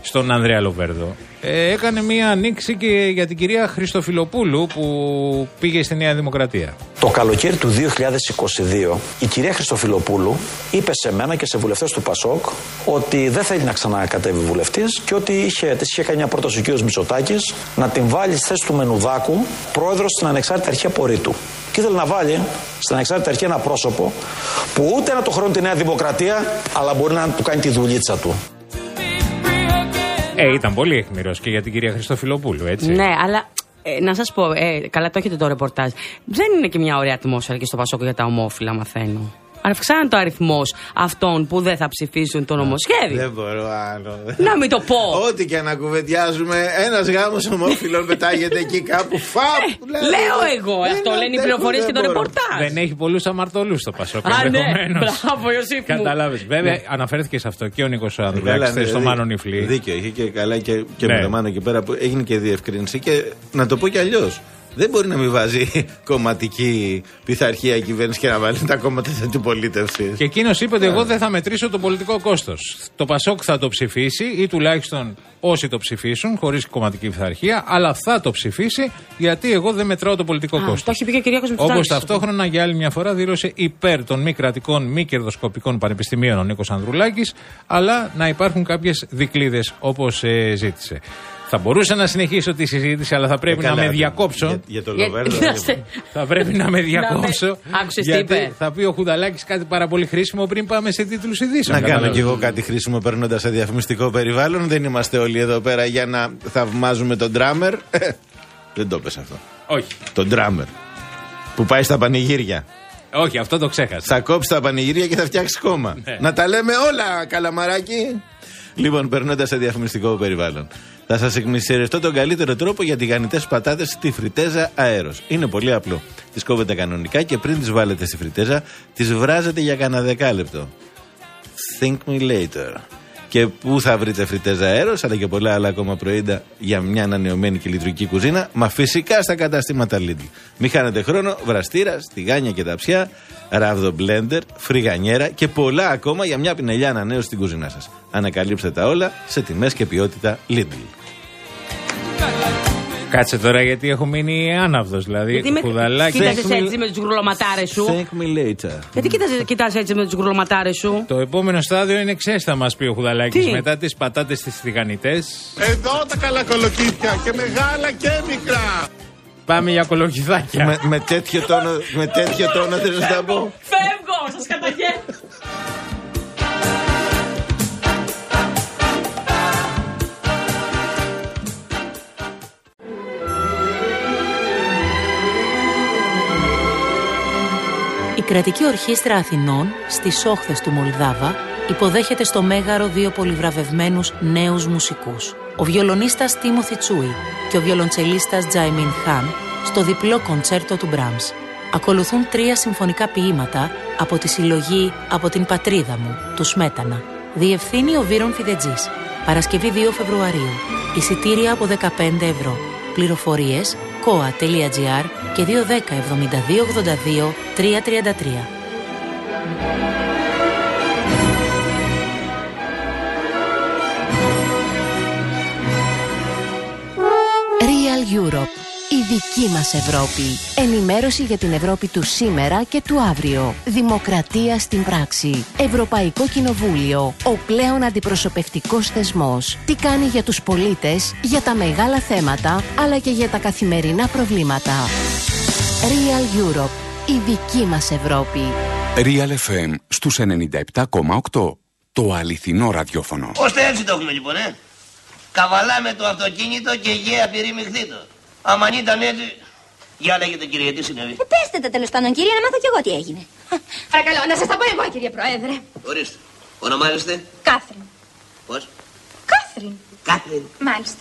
στον Ανδρέα Λοβέρδο. Ε, έκανε μία ανοίξη και για την κυρία Χριστοφιλοπούλου που πήγε στη Νέα Δημοκρατία. Το καλοκαίρι του δύο χιλιάδες είκοσι δύο η κυρία Χριστοφιλοπούλου είπε σε μένα και σε βουλευτές του Πασόκ ότι δεν θέλει να ξανακατέβει βουλευτής και ότι είχε, της είχε κάνει μια πρόταση ο κ. Μητσοτάκης να την βάλει στη θέση του Μενουδάκου πρόεδρος στην Ανεξάρτητη Αρχή Απορρίτου. Και ήθελε να βάλει στην Ανεξάρτητη Αρχή ένα πρόσωπο που ούτε να το χρώνει τη Νέα Δημοκρατία, αλλά μπορεί να του κάνει τη δουλίτσα του. Ε, ήταν πολύ αιχμηρός και για την κυρία Χριστοφιλοπούλου, έτσι. Ναι, αλλά ε, να σας πω, ε, καλά το έχετε το ρεπορτάζ. Δεν είναι και μια ωραία ατμόσφαιρα και στο Πασόκ για τα ομόφυλα, μαθαίνω. Αυξάνεται ο αριθμός αυτών που δεν θα ψηφίσουν το νομοσχέδιο. Δεν μπορώ άλλο. Να μην το πω. Ό,τι και να κουβεντιάζουμε, ένας γάμος ομόφυλων πετάγεται εκεί κάπου. Φαπ! Ε, λέω εγώ, αυτό λένε οι πληροφορίες και το ρεπορτάζ. Δεν έχει πολλούς αμαρτωλούς το Πασόκ. Α, ναι, μπράβο, Ιωσήφ μου. Κατάλαβες. Βέβαια, ναι. Αναφέρθηκε σε αυτό και ο Νίκος Ανδρουλάκης στο Μάνο Νιφλή. Δίκιο, είχε και καλά και, και ναι. με το Μάνο εκεί πέρα που έγινε και διευκρίνηση. Και να το πω κι αλλιώς. Δεν μπορεί να μην βάζει κομματική πειθαρχία η κυβέρνηση και να βάλει τα κόμματα της αντιπολίτευσης. Και εκείνος είπε ότι εγώ δεν θα μετρήσω το πολιτικό κόστος. Το Πασόκ θα το ψηφίσει ή τουλάχιστον όσοι το ψηφίσουν, χωρίς κομματική πειθαρχία, αλλά θα το ψηφίσει γιατί εγώ δεν μετράω το πολιτικό κόστος. Το έχει πει και ο Κυριάκος Μητσοτάκης. Όπως ταυτόχρονα για άλλη μια φορά δήλωσε υπέρ των μη κρατικών, μη κερδοσκοπικών πανεπιστημίων ο Νίκος Ανδρουλάκης, αλλά να υπάρχουν κάποιες δικλείδες όπως ε, ζήτησε. Θα μπορούσα να συνεχίσω τη συζήτηση, αλλά θα πρέπει ε, να με διακόψω. Για, για το Λοβέρδο. Θα πρέπει να με διακόψω. Άκουσες τι είπε. Θα πει ο Χουδαλάκης κάτι πάρα πολύ χρήσιμο πριν πάμε σε τίτλους ειδήσεων. Να κάνω κι εγώ κάτι χρήσιμο περνώντας σε διαφημιστικό περιβάλλον. Δεν είμαστε όλοι εδώ πέρα για να θαυμάζουμε τον ντράμερ. Δεν το πες αυτό. Όχι. Τον ντράμερ. Που πάει στα πανηγύρια. Όχι, αυτό το ξέχασα. Θα κόψει τα πανηγύρια και θα φτιάξει κόμμα. Ναι. Να τα λέμε όλα, καλαμαράκι. Λοιπόν, περνώντας σε διαφημιστικό περιβάλλον. Θα σας εκμυστηρευτώ τον καλύτερο τρόπο για τηγανιτές πατάτες στη φριτέζα αέρος. Είναι πολύ απλό. Τις κόβετε κανονικά και πριν τις βάλετε στη φριτέζα, τις βράζετε για κανένα δεκάλεπτο. Think me later. Και πού θα βρείτε φριτέζα αέρος, αλλά και πολλά άλλα ακόμα προϊόντα για μια ανανεωμένη και λειτουργική κουζίνα, μα φυσικά στα καταστήματα Lidl. Μην χάνετε χρόνο, βραστήρα, τηγάνια και ταψιά, ράβδο μπλέντερ, φρυγανιέρα και πολλά ακόμα για μια πινελιά ανανέωση στην κουζίνα σας. Ανακαλύψτε τα όλα σε τιμές και ποιότητα Lidl. Κάτσε τώρα γιατί έχω μείνει άναυδος. Δηλαδή, γιατί Χουδαλάκη. Κοίταζες έτσι με τους γκουρλωματάρες σου. Thank me later. Γιατί κοιτάς έτσι με τους γκουρλωματάρες σου. Το επόμενο στάδιο είναι ξέρεις, θα μας πει ο Χουδαλάκης. Μετά τις πατάτες τις τηγανιτές. Εδώ τα καλά κολοκύθια και μεγάλα και μικρά. Πάμε για κολοκυθάκια. με, με τέτοιο τόνο, με τέτοιο τόνο θες να τα πω. Φεύγω, σας καταγγέλνω. Η Κρατική Ορχήστρα Αθηνών, στις όχθες του Μολδάβα, υποδέχεται στο Μέγαρο δύο πολυβραβευμένους νέους μουσικούς. Ο βιολονίστας Τίμοθι Τσούι και ο βιολοντσελίστας Τζάιμιν Χάν στο διπλό κοντσέρτο του Μπράμς. Ακολουθούν τρία συμφωνικά ποίηματα από τη συλλογή «Από την πατρίδα μου» του Σμέτανα. Διευθύνει ο Βύρον Φιδετζής. Παρασκευή δύο Φεβρουαρίου. Εισιτήρια από δεκαπέντε ευρώ. Πληροφορίες κόα τελεία τζι άρ και δύο ένα μηδέν εβδομήντα δύο ογδόντα δύο τριακόσια τριάντα τρία. Real Europe. Η δική μας Ευρώπη. Ενημέρωση για την Ευρώπη του σήμερα και του αύριο. Δημοκρατία στην πράξη. Ευρωπαϊκό Κοινοβούλιο. Ο πλέον αντιπροσωπευτικός θεσμός. Τι κάνει για τους πολίτες, για τα μεγάλα θέματα, αλλά και για τα καθημερινά προβλήματα. Real Europe. Η δική μας Ευρώπη. Real εφ εμ στους ενενήντα επτά κόμμα οκτώ. Το αληθινό ραδιόφωνο. Ώστε έτσι το έχουμε λοιπόν, ε. Καβαλά με το αυτοκίνητο και γέα πυρήμιχθήτο. Άμα ήταν έτσι. Για λέγεται κύριε, τι συνέβη. Ε, πέστε τα τέλος πάντων κύριε, να μάθω κι εγώ τι έγινε. Παρακαλώ, να σας τα πω εγώ κύριε Πρόεδρε. Ορίστε. Ονομάζεστε? Κάθριν. Πώς? Κάθριν. Κάθριν. Μάλιστα.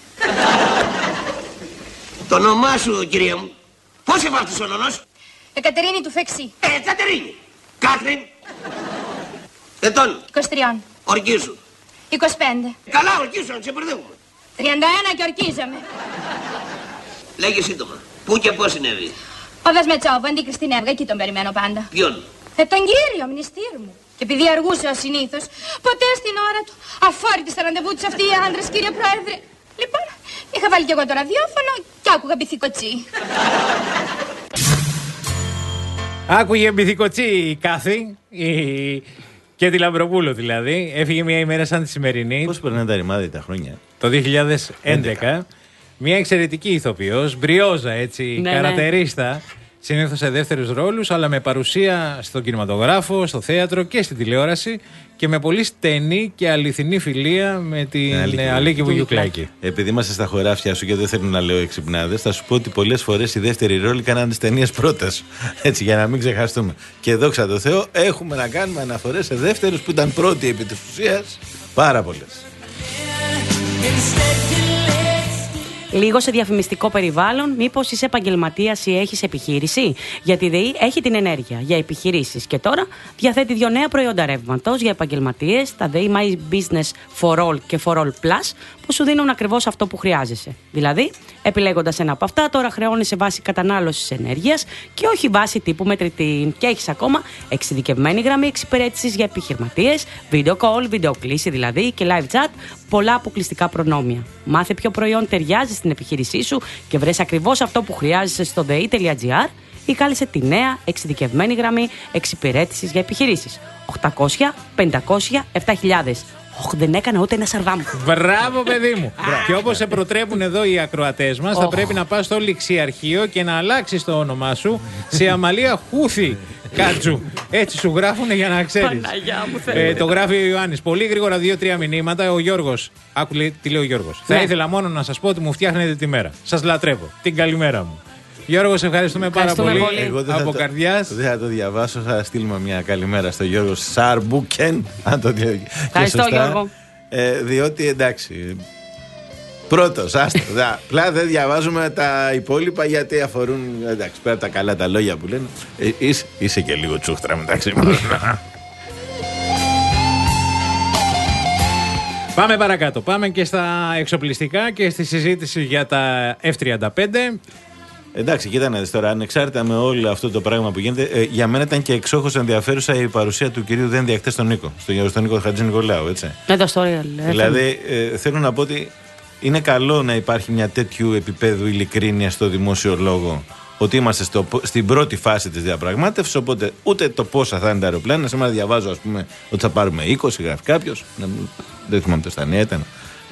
Το όνομά σου κυρία μου. Πώς έβαλες ο όνομάς? Εκατερίνη του Φεξί. Ε, Κατερίνη. Κάθριν. Ετών. είκοσι τρία. Ορκίζου. είκοσι πέντε. Καλά ορκίζου, να σε μπερδεύουμε. τριάντα ένα και ορκίζομαι. Λέγε σύντομα. Πού και πώς συνέβη? Ο Δασμετσόβου, αντίκριστη την έργα, εκεί τον περιμένω πάντα. Ποιον? Ε, τον κύριο, μνηστήρ μου. Και επειδή αργούσε ο συνήθως, ποτέ στην ώρα του, αφόρητη στα ραντεβού τους αυτοί οι άντρες, κύριε Πρόεδρε. Λοιπόν, είχα βάλει κι εγώ το ραδιόφωνο και άκουγα μπιθικοτσί. Άκουγε μπιθικοτσί η Κάθη, η... και τη Λαμπροπούλου δηλαδή. Έφυγε μια ημέρα σαν τη σημερινή. Πώς περνάνε τα ρημάδια τα χρόνια? Το δύο χιλιάδες έντεκα. Μια εξαιρετική ηθοποιός, μπριόζα έτσι, ναι, καρατερίστα. Ναι. Συνήθως σε δεύτερους ρόλους, αλλά με παρουσία στον κινηματογράφο, στο θέατρο και στην τηλεόραση και με πολύ στενή και αληθινή φιλία με την Αλίκη, Αλίκη Βουγιουκλάκη. Επειδή είμαστε στα χωράφια σου και δεν θέλω να λέω εξυπνάδες, θα σου πω ότι πολλές φορές οι δεύτεροι ρόλοι κάνανε τις ταινίες πρώτες. Έτσι, για να μην ξεχαστούμε. Και δόξα τω Θεώ, έχουμε να κάνουμε αναφορές σε δεύτερους που ήταν πρώτοι επί της ουσίας. Πάρα πολλές. Λίγο σε διαφημιστικό περιβάλλον, μήπως είσαι επαγγελματίας ή έχεις επιχείρηση? Γιατί η ΔΕΗ έχει την ενέργεια για επιχειρήσεις και τώρα διαθέτει δύο νέα προϊόντα ρεύματος για επαγγελματίες, τα ΔΕΗ My Business for All και For All Plus, που σου δίνουν ακριβώς αυτό που χρειάζεσαι. Δηλαδή, επιλέγοντας ένα από αυτά, τώρα χρεώνεις σε βάση κατανάλωσης ενέργειας και όχι βάση τύπου μετρητή. Και έχεις ακόμα εξειδικευμένη γραμμή εξυπηρέτησης για επιχειρηματίες, video call, βιντεοκλήση δηλαδή και live chat, πολλά αποκλειστικά προνόμια. Μάθε ποιο προϊόν ταιριάζει στην επιχείρησή σου και βρες ακριβώς αυτό που χρειάζεσαι στο dei.gr ή κάλεσε τη νέα εξειδικευμένη γραμμή εξυπηρέτησης για επιχειρήσεις. οκτακόσια πεντακόσια επτά χιλιάδες. Όχι, δεν έκανα ούτε ένα σαρδάμ. Μπράβο, παιδί μου. Και όπως σε προτρέπουν εδώ οι ακροατές μας, θα πρέπει να πας στο ληξιαρχείο και να αλλάξεις το όνομά σου σε Αμαλία Χούθη Κάτσου. Έτσι σου γράφουν για να ξέρεις. ε, το γράφει ο Ιωάννης. Πολύ γρήγορα δύο-τρία μηνύματα. Ο Γιώργος. Άκου τι λέει ο Γιώργος. Ναι. Θα ήθελα μόνο να σας πω ότι μου φτιάχνετε τη μέρα. Σας λατρεύω. Την καλημέρα μου. Γιώργο, σε ευχαριστούμε, ευχαριστούμε πάρα πολύ. πολύ. Από καρδιάς. Δεν θα το διαβάσω, θα στείλουμε μια καλημέρα στο Γιώργο Σαρμπούκεν. Αν το διαβάσω. Ευχαριστώ, Γιώργο. Ε, διότι εντάξει. Πρώτος, άστο. Πλά δεν διαβάζουμε τα υπόλοιπα γιατί αφορούν. Εντάξει, πέρα τα καλά τα λόγια που λένε. Ε, είσαι, είσαι και λίγο τσούχτρα μεταξύ μας. Πάμε παρακάτω. Πάμε και στα εξοπλιστικά και στη συζήτηση για τα εφ τριάντα πέντε. Εντάξει, κοίτα να δεις τώρα, ανεξάρτητα με όλο αυτό το πράγμα που γίνεται, ε, για μένα ήταν και εξόχως ενδιαφέρουσα η παρουσία του κυρίου Δένδια χτες στον Νίκο, στον, στον Νίκο Χατζηνικολάου, έτσι. Εδώ στο Real. Δηλαδή, ε, θέλω να πω ότι είναι καλό να υπάρχει μια τέτοιου επίπεδου ειλικρίνεια στο δημόσιο λόγο, ότι είμαστε στο, στην πρώτη φάση της διαπραγμάτευσης, οπότε ούτε το πόσα θα είναι τα αεροπλάνα. Σήμερα διαβάζω, ας πούμε, ότι θα πάρουμε είκοσι, γράφει κάποιος. Δεν θυμάμαι το στα νέα ήταν.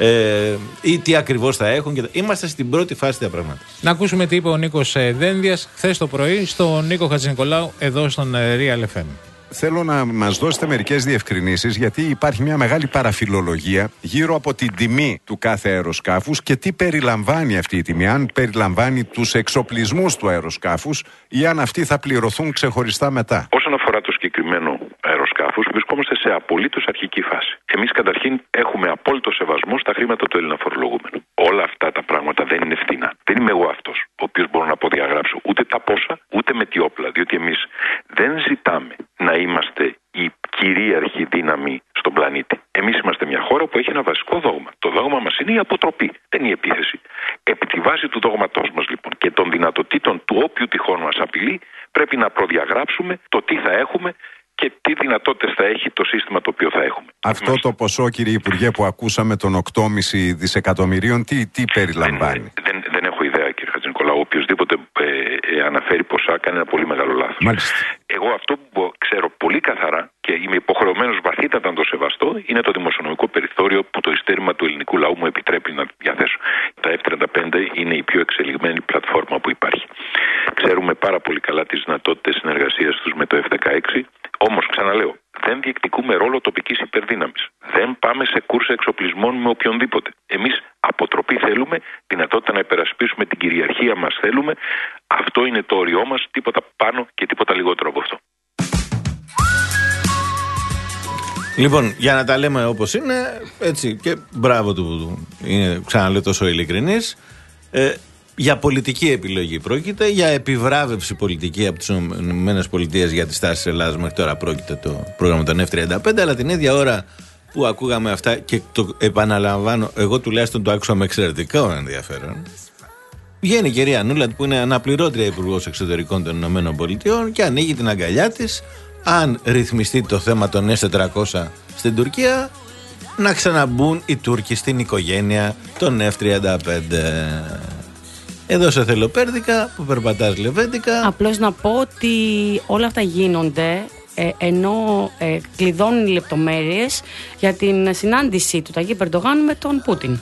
Ε, ή τι ακριβώς θα έχουν. Και... Είμαστε στην πρώτη φάση διαπραγμάτευσης. Να ακούσουμε τι είπε ο Νίκος Δένδιας χθες το πρωί στον Νίκο Χατζηνικολάου εδώ στον Real εφ εμ. Θέλω να μας δώσετε μερικές διευκρινήσεις, γιατί υπάρχει μια μεγάλη παραφιλολογία γύρω από την τιμή του κάθε αεροσκάφους και τι περιλαμβάνει αυτή η τιμή. Αν περιλαμβάνει τους εξοπλισμούς του αεροσκάφους ή αν αυτοί θα πληρωθούν ξεχωριστά μετά. Όσον αφορά το συγκεκριμένο αεροσκάφους, βρισκόμαστε σε απολύτως αρχική φάση. Εμείς καταρχήν έχουμε απόλυτο σεβασμό στα χρήματα του Έλληνα φορολογούμενου. Όλα αυτά τα πράγματα δεν είναι φθηνά. Δεν είμαι εγώ αυτός ο οποίος μπορώ να αποδιαγράψω ούτε τα πόσα ούτε με τι όπλα. Διότι εμείς δεν ζητάμε να είμαστε η κυρίαρχη δύναμη στον πλανήτη. Εμείς είμαστε μια χώρα που έχει ένα βασικό δόγμα. Το δόγμα μας είναι η αποτροπή, δεν η επίθεση. Επί τη βάση του δόγματός μας λοιπόν και των δυνατοτήτων του όποιου τυχόν μας απειλεί, πρέπει να προδιαγράψουμε το τι θα έχουμε και τι δυνατότητες θα έχει το σύστημα το οποίο θα έχουμε. Αυτό το ποσό, κύριε Υπουργέ, που ακούσαμε των οκτώ κόμμα πέντε δισεκατομμυρίων, τι, τι περιλαμβάνει? Δεν, δεν, δεν έχω ιδέα, κύριε Χατζηνικολάου. Οποιοςδήποτε ε, ε, αναφέρει ποσά κάνει ένα πολύ μεγάλο λάθος. Μάλιστα. Εγώ αυτό που ξέρω πολύ καθαρά και είμαι υποχρεωμένος βαθύτατα να το σεβαστώ είναι το δημοσιονομικό περιθώριο που το ειστέρημα του ελληνικού λαού μου επιτρέπει να διαθέσω. Τα εφ τριάντα πέντε είναι η πιο εξελιγμένη πλατφόρμα που υπάρχει. Ξέρουμε πάρα πολύ καλά τις δυνατότητες συνεργασίας τους με το εφ δεκαέξι. Όμως, ξαναλέω, δεν διεκδικούμε ρόλο τοπικής υπερδύναμης. Δεν πάμε σε κούρσα εξοπλισμών με οποιονδήποτε. Εμείς αποτροπή θέλουμε, δυνατότητα να υπερασπίσουμε την κυριαρχία μας θέλουμε. Αυτό είναι το όριό μας, τίποτα πάνω και τίποτα λιγότερο από αυτό. Λοιπόν, για να τα λέμε όπως είναι, έτσι, και μπράβο του, είναι, ξαναλέω, τόσο ειλικρινής. Ε, Για πολιτική επιλογή πρόκειται, για επιβράβευση πολιτική από τις ΗΠΑ για τη στάση της Ελλάδας μέχρι τώρα πρόκειται το πρόγραμμα των εφ τριάντα πέντε, αλλά την ίδια ώρα που ακούγαμε αυτά και το επαναλαμβάνω, εγώ τουλάχιστον το άκουσα με εξαιρετικό ενδιαφέρον, βγαίνει η κυρία Νούλαντ που είναι αναπληρώτρια υπουργός εξωτερικών των ΗΠΑ και ανοίγει την αγκαλιά της αν ρυθμιστεί το θέμα των ες τετρακόσια στην Τουρκία, να ξαναμπούν οι Τούρκοι στην οικογένεια των εφ τριάντα πέντε. Εδώ σε θέλω πέρδικα που περπατάς λεβέντικα. Απλώς να πω ότι όλα αυτά γίνονται ε, ενώ ε, κλειδώνουν οι λεπτομέρειες για την συνάντηση του Ταγί Ερντογάν με τον Πούτιν.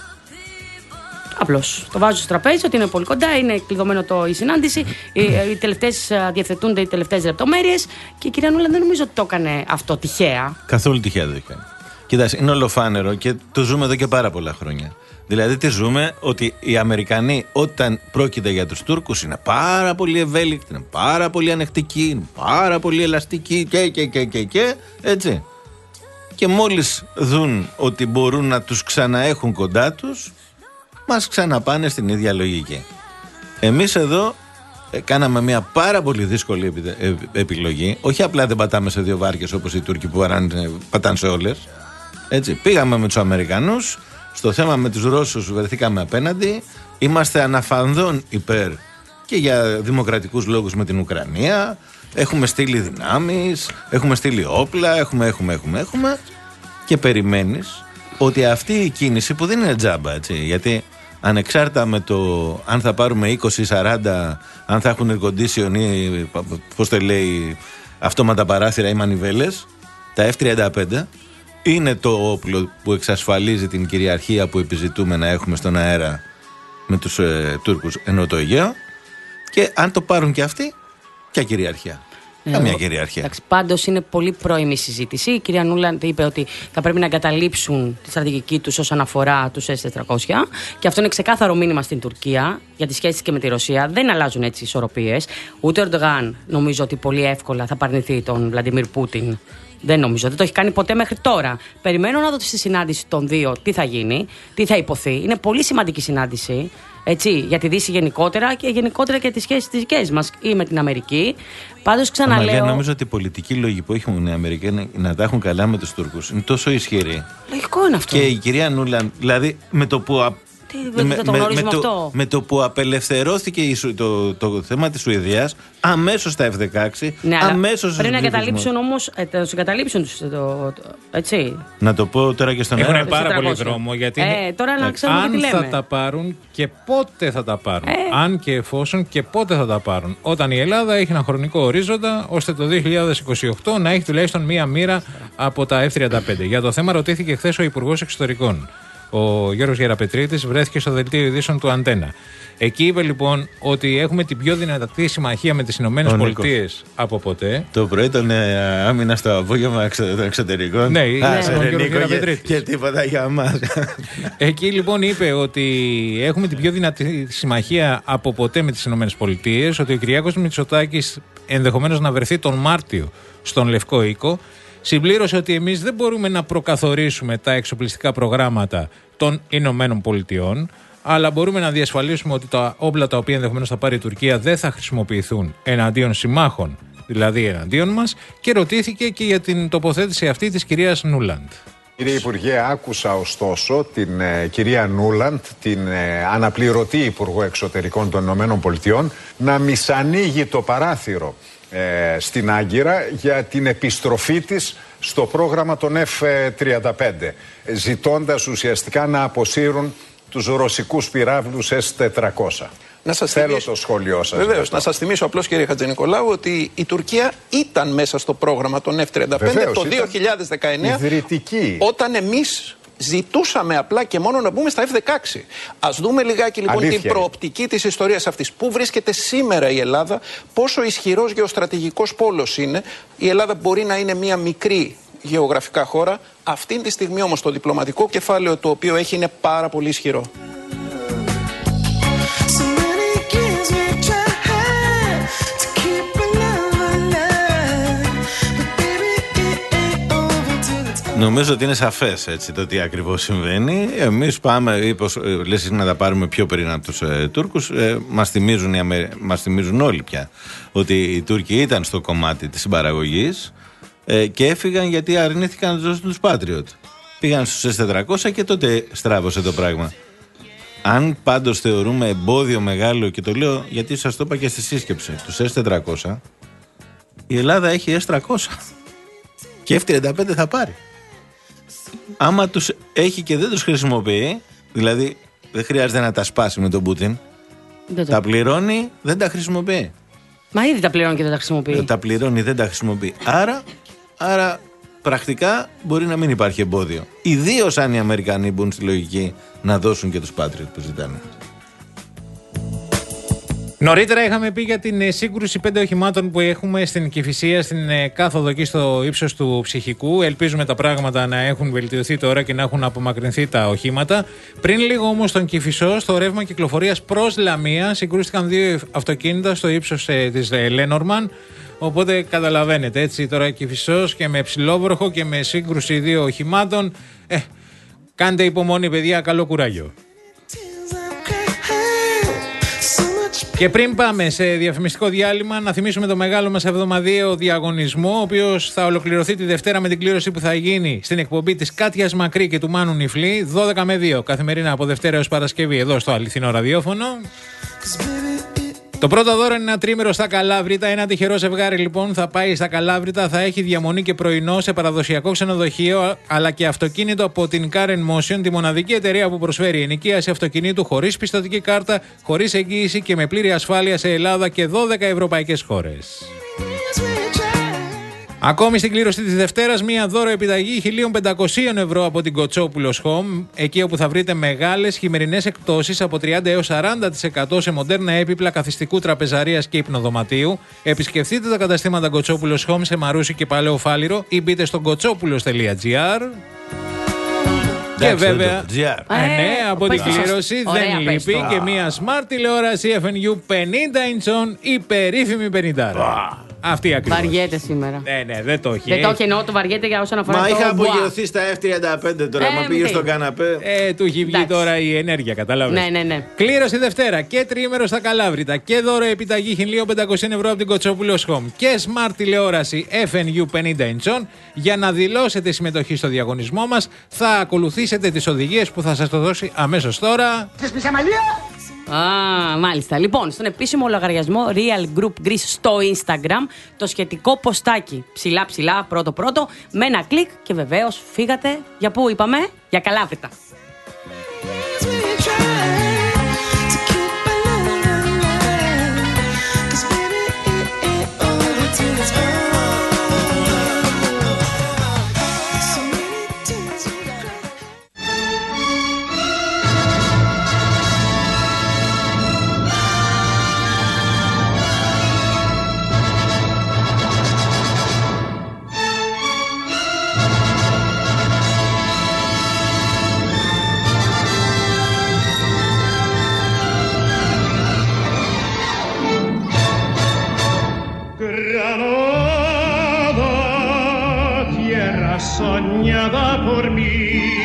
Απλώς το βάζω στο τραπέζι ότι είναι πολύ κοντά, είναι κλειδωμένο το, η συνάντηση. Οι, οι τελευταίες διευθετούνται οι τελευταίες λεπτομέρειες και η κυρία Νούλα δεν νομίζω ότι το έκανε αυτό τυχαία. Καθόλου τυχαία δεν το έκανε. Κοιτάξτε, είναι ολοφάνερο και το ζούμε εδώ και πάρα πολλά χρόνια. Δηλαδή, τι ζούμε, ότι οι Αμερικανοί όταν πρόκειται για τους Τούρκους είναι πάρα πολύ ευέλικτοι, είναι πάρα πολύ ανεκτικοί, είναι πάρα πολύ ελαστικοί και και και και και έτσι. Και μόλις δουν ότι μπορούν να τους ξαναέχουν κοντά τους, μας ξαναπάνε στην ίδια λογική. Εμείς εδώ ε, κάναμε μια πάρα πολύ δύσκολη επι, ε, επιλογή. Όχι απλά δεν πατάμε σε δύο βάρκες όπως οι Τούρκοι που πατάνε σε όλες. Έτσι, πήγαμε με τους Αμερικανούς. Στο θέμα με τους Ρώσους βρεθήκαμε απέναντι. Είμαστε αναφανδόν υπέρ και για δημοκρατικούς λόγους με την Ουκρανία. Έχουμε στείλει δυνάμεις, έχουμε στείλει όπλα, έχουμε, έχουμε, έχουμε, έχουμε. Και περιμένεις ότι αυτή η κίνηση που δεν είναι τζάμπα, έτσι, γιατί ανεξάρτητα με το αν θα πάρουμε είκοσι σαράντα, αν θα έχουν air condition ή πώς το λέει, αυτόματα παράθυρα ή μανιβέλες, τα εφ τριάντα πέντε είναι το όπλο που εξασφαλίζει την κυριαρχία που επιζητούμε να έχουμε στον αέρα με τους ε, Τούρκους ενώ το Αιγαίο, και αν το πάρουν και αυτοί, ποια κυριαρχία? Καμία κυριαρχία. Εντάξει, πάντως είναι πολύ πρώιμη συζήτηση. Η κυρία Νούλαντ είπε ότι θα πρέπει να εγκαταλείψουν τη στρατηγική τους όσον αφορά τους ες τετρακόσια. Και αυτό είναι ξεκάθαρο μήνυμα στην Τουρκία για τις σχέσεις και με τη Ρωσία. Δεν αλλάζουν έτσι οι ισορροπίες. Ούτε ο Ερντογάν νομίζω ότι πολύ εύκολα θα παρνηθεί τον Βλαντιμίρ Πούτιν. Δεν νομίζω. Δεν το έχει κάνει ποτέ μέχρι τώρα. Περιμένω να δω στη συνάντηση των δύο τι θα γίνει, τι θα υποθεί. Είναι πολύ σημαντική συνάντηση. Έτσι, για τη Δύση γενικότερα και γενικότερα και τις σχέσεις τις δικές μας ή με την Αμερική. Πάντως ξαναλέω. Αμαλία, νομίζω ότι η πολιτική λόγη που έχουν οι Αμερικανοί να τα έχουν καλά με τους Τούρκους είναι τόσο ισχυρή. Λογικό είναι αυτό. Και η κυρία Νούλαντ, δηλαδή με το που. Τι, με, το με, με, αυτό. Το, με το που απελευθερώθηκε η, το, το, το θέμα της Σουηδίας, αμέσως τα εφ δεκαέξι, ναι, αμέσως. Πρέπει να εγκαταλείψουν όμως. Ε, να τους εγκαταλείψουν τους. Το, το, έτσι. Να το πω τώρα και στον αέρα. Έχουν πάρα πολύ δρόμο γιατί. Ε, τώρα να ξέρουμε αν τι λέμε. θα τα πάρουν και πότε θα τα πάρουν. Ε. Αν και εφόσον και πότε θα τα πάρουν. Όταν η Ελλάδα έχει ένα χρονικό ορίζοντα ώστε το δύο χιλιάδες είκοσι οκτώ να έχει τουλάχιστον μία μοίρα από τα εφ τριάντα πέντε. Για το θέμα ρωτήθηκε χθες ο Υπουργός Εξωτερικών. Ο Γιώργος Γεραπετρίτης βρέθηκε στο δελτίο ειδήσεων του Αντένα. Εκεί είπε λοιπόν ότι έχουμε την πιο δυνατή συμμαχία με τις Ηνωμένες Πολιτείες από ποτέ. Το πρωί τον ε, άμυνα στο απόγευμα εξω, των εξωτερικών. Ναι, ναι, τον Γιώργο Γεραπετρίτη. Και, και τίποτα για μας. Εκεί λοιπόν είπε ότι έχουμε την πιο δυνατή συμμαχία από ποτέ με τις Ηνωμένες Πολιτείες, ότι ο Κυριάκος Μητσοτάκης ενδεχομένως να βρεθεί τον Μάρτιο στον Λευκό Οίκο. Συμπλήρωσε ότι εμείς δεν μπορούμε να προκαθορίσουμε τα εξοπλιστικά προγράμματα των Ηνωμένων Πολιτειών, αλλά μπορούμε να διασφαλίσουμε ότι τα όπλα τα οποία ενδεχομένως θα πάρει η Τουρκία δεν θα χρησιμοποιηθούν εναντίον συμμάχων, δηλαδή εναντίον μας, και ρωτήθηκε και για την τοποθέτηση αυτή της κυρίας Νούλαντ. Κύριε Υπουργέ, άκουσα ωστόσο την ε, κυρία Νούλαντ, την ε, αναπληρωτή Υπουργό Εξωτερικών των Ηνωμένων Πολιτειών, να μισανοίγει το παράθυρο Ε, στην Άγκυρα για την επιστροφή της στο πρόγραμμα των εφ τριάντα πέντε, ζητώντας ουσιαστικά να αποσύρουν τους ρωσικούς πυράβλους ες τετρακόσια. Να σας Θέλω θυμίσω, το σχόλιο σας. Βεβαίως, να σας θυμίσω απλώς, κύριε Χατζηνικολάου, ότι η Τουρκία ήταν μέσα στο πρόγραμμα των εφ τριάντα πέντε. Βεβαίως, το δύο χιλιάδες δεκαεννέα, ιδρυτική. Όταν εμείς ζητούσαμε απλά και μόνο να μπούμε στα εφ δεκαέξι. Ας δούμε λιγάκι λοιπόν Αλήθεια. την προοπτική της ιστορίας αυτής. Πού βρίσκεται σήμερα η Ελλάδα, πόσο ισχυρός γεωστρατηγικός πόλος είναι. Η Ελλάδα μπορεί να είναι μια μικρή γεωγραφικά χώρα. Αυτή τη στιγμή όμως το διπλωματικό κεφάλαιο το οποίο έχει είναι πάρα πολύ ισχυρό. Νομίζω ότι είναι σαφές έτσι το τι ακριβώς συμβαίνει. Εμείς πάμε, είπως, λες να τα πάρουμε πιο πριν από τους ε, Τούρκους. Ε, μας, θυμίζουν, μας θυμίζουν όλοι πια ότι οι Τούρκοι ήταν στο κομμάτι της συμπαραγωγής ε, και έφυγαν γιατί αρνήθηκαν να δώσουν τους Patriot. Πήγαν στους ες τετρακόσια και τότε στράβωσε το πράγμα. Αν πάντως θεωρούμε εμπόδιο μεγάλο, και το λέω γιατί σας το είπα και στη σύσκεψη, τους ες τετρακόσια Η Ελλάδα έχει ες τριακόσια και εφ τριάντα πέντε θα πάρει. Άμα τους έχει και δεν τους χρησιμοποιεί, δηλαδή δεν χρειάζεται να τα σπάσει με τον Πούτιν, το... τα πληρώνει, δεν τα χρησιμοποιεί. Μα ήδη τα πληρώνει και δεν τα χρησιμοποιεί. Δεν τα πληρώνει, δεν τα χρησιμοποιεί. Άρα, άρα πρακτικά μπορεί να μην υπάρχει εμπόδιο. Ιδίως αν οι Αμερικανοί μπουν στη λογική να δώσουν και τους Patriot που ζητάνε. Νωρίτερα είχαμε πει για την σύγκρουση πέντε οχημάτων που έχουμε στην Κηφισία, στην κάθοδο εκεί στο ύψος του Ψυχικού. Ελπίζουμε τα πράγματα να έχουν βελτιωθεί τώρα και να έχουν απομακρυνθεί τα οχήματα. Πριν λίγο όμως στον Κηφισό, στο ρεύμα κυκλοφορίας προς Λαμία, συγκρούστηκαν δύο αυτοκίνητα στο ύψος ε, της ε, Λένορμαν. Οπότε καταλαβαίνετε, έτσι τώρα Κηφισός και με ψηλόβροχο και με σύγκρουση δύο οχημάτων. Ε, κάντε υπομονή, παιδιά, καλό κουράγιο. Και πριν πάμε σε διαφημιστικό διάλειμμα, να θυμίσουμε το μεγάλο μας εβδομαδιαίο διαγωνισμό, ο οποίος θα ολοκληρωθεί τη Δευτέρα με την κλήρωση που θα γίνει στην εκπομπή της Κάτιας Μακρύ και του Μάνου Νιφλή, δώδεκα με δύο, καθημερινά από Δευτέρα έως Παρασκευή, εδώ στο αληθινό ραδιόφωνο. Το πρώτο δώρο είναι ένα τρίμερο στα Καλάβρητα. Ένα τυχερό ζευγάρι λοιπόν θα πάει στα Καλάβρητα, θα έχει διαμονή και πρωινό σε παραδοσιακό ξενοδοχείο, αλλά και αυτοκίνητο από την Car and Motion, τη μοναδική εταιρεία που προσφέρει ενοικίαση αυτοκινήτου χωρίς πιστωτική κάρτα, χωρίς εγγύηση και με πλήρη ασφάλεια σε Ελλάδα και δώδεκα ευρωπαϊκές χώρες. Ακόμη στην κλήρωση της Δευτέρας, μία δώρο επιταγή χίλια πεντακόσια ευρώ από την Κοτσόπουλος Home, εκεί όπου θα βρείτε μεγάλες χειμερινές εκπτώσεις από τριάντα έως σαράντα τοις εκατό σε μοντέρνα έπιπλα καθιστικού τραπεζαρίας και υπνοδωματίου. Επισκεφτείτε τα καταστήματα Κοτσόπουλος Home σε Μαρούσι και Παλαιό Φάληρο ή μπείτε στο κοτσόπουλος τελεία τζι άρ. Και βέβαια, ε, ναι, από την κλήρωση δεν λείπει και μία smart τηλεόραση εφ εν γιου πενήντα ιντσών, η περίφημη πενήντα. Αυτή ακριβώς. Βαριέται σήμερα. Ναι, ναι, δεν το έχει. Δεν το έχει, εννοώ το βαριέται για όσον αφορά. Μα το είχα απογειωθεί στα εφ τριάντα πέντε τώρα. Ε, μα πήγε στον καναπέ. Ε, του έχει βγει τώρα η ενέργεια, κατάλαβες. Ναι, ναι, ναι. Κλήρωση Δευτέρα και τριήμερο στα Καλάβρητα και δώρο επιταγή χίλια πεντακόσια ευρώ από την Κοτσόπουλος Home και smart τηλεόραση εφ εν γιου πενήντα ιντσών. Για να δηλώσετε συμμετοχή στο διαγωνισμό μας, θα ακολουθήσετε τις οδηγίες που θα σας το δώσει αμέσως τώρα. Α, μάλιστα. Λοιπόν, στον επίσημο λογαριασμό Real Group Greece στο Instagram, το σχετικό ποστάκι ψηλά ψηλά, πρώτο πρώτο, με ένα κλικ και βεβαίως φύγατε. Για πού είπαμε? Για Καλάβρητα. Soñada por mí,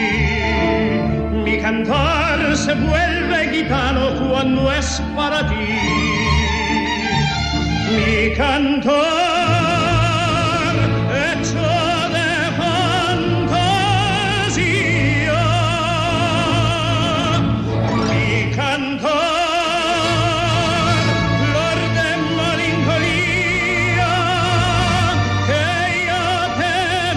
mi cantar se vuelve gitano cuando es para ti. Mi cantar hecho de fantasía, mi cantar flor de melancolía que ya te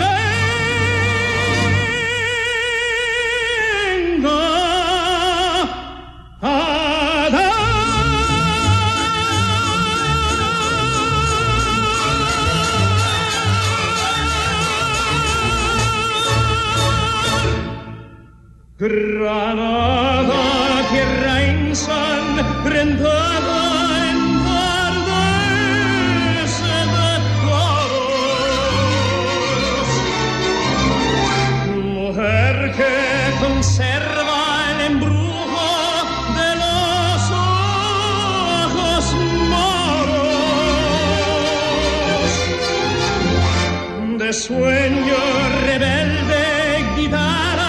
Granada, tierra ensangrentada en tardes de toros, mujer que conserva el embrujo de los ojos moros, de sueño rebelde guitarra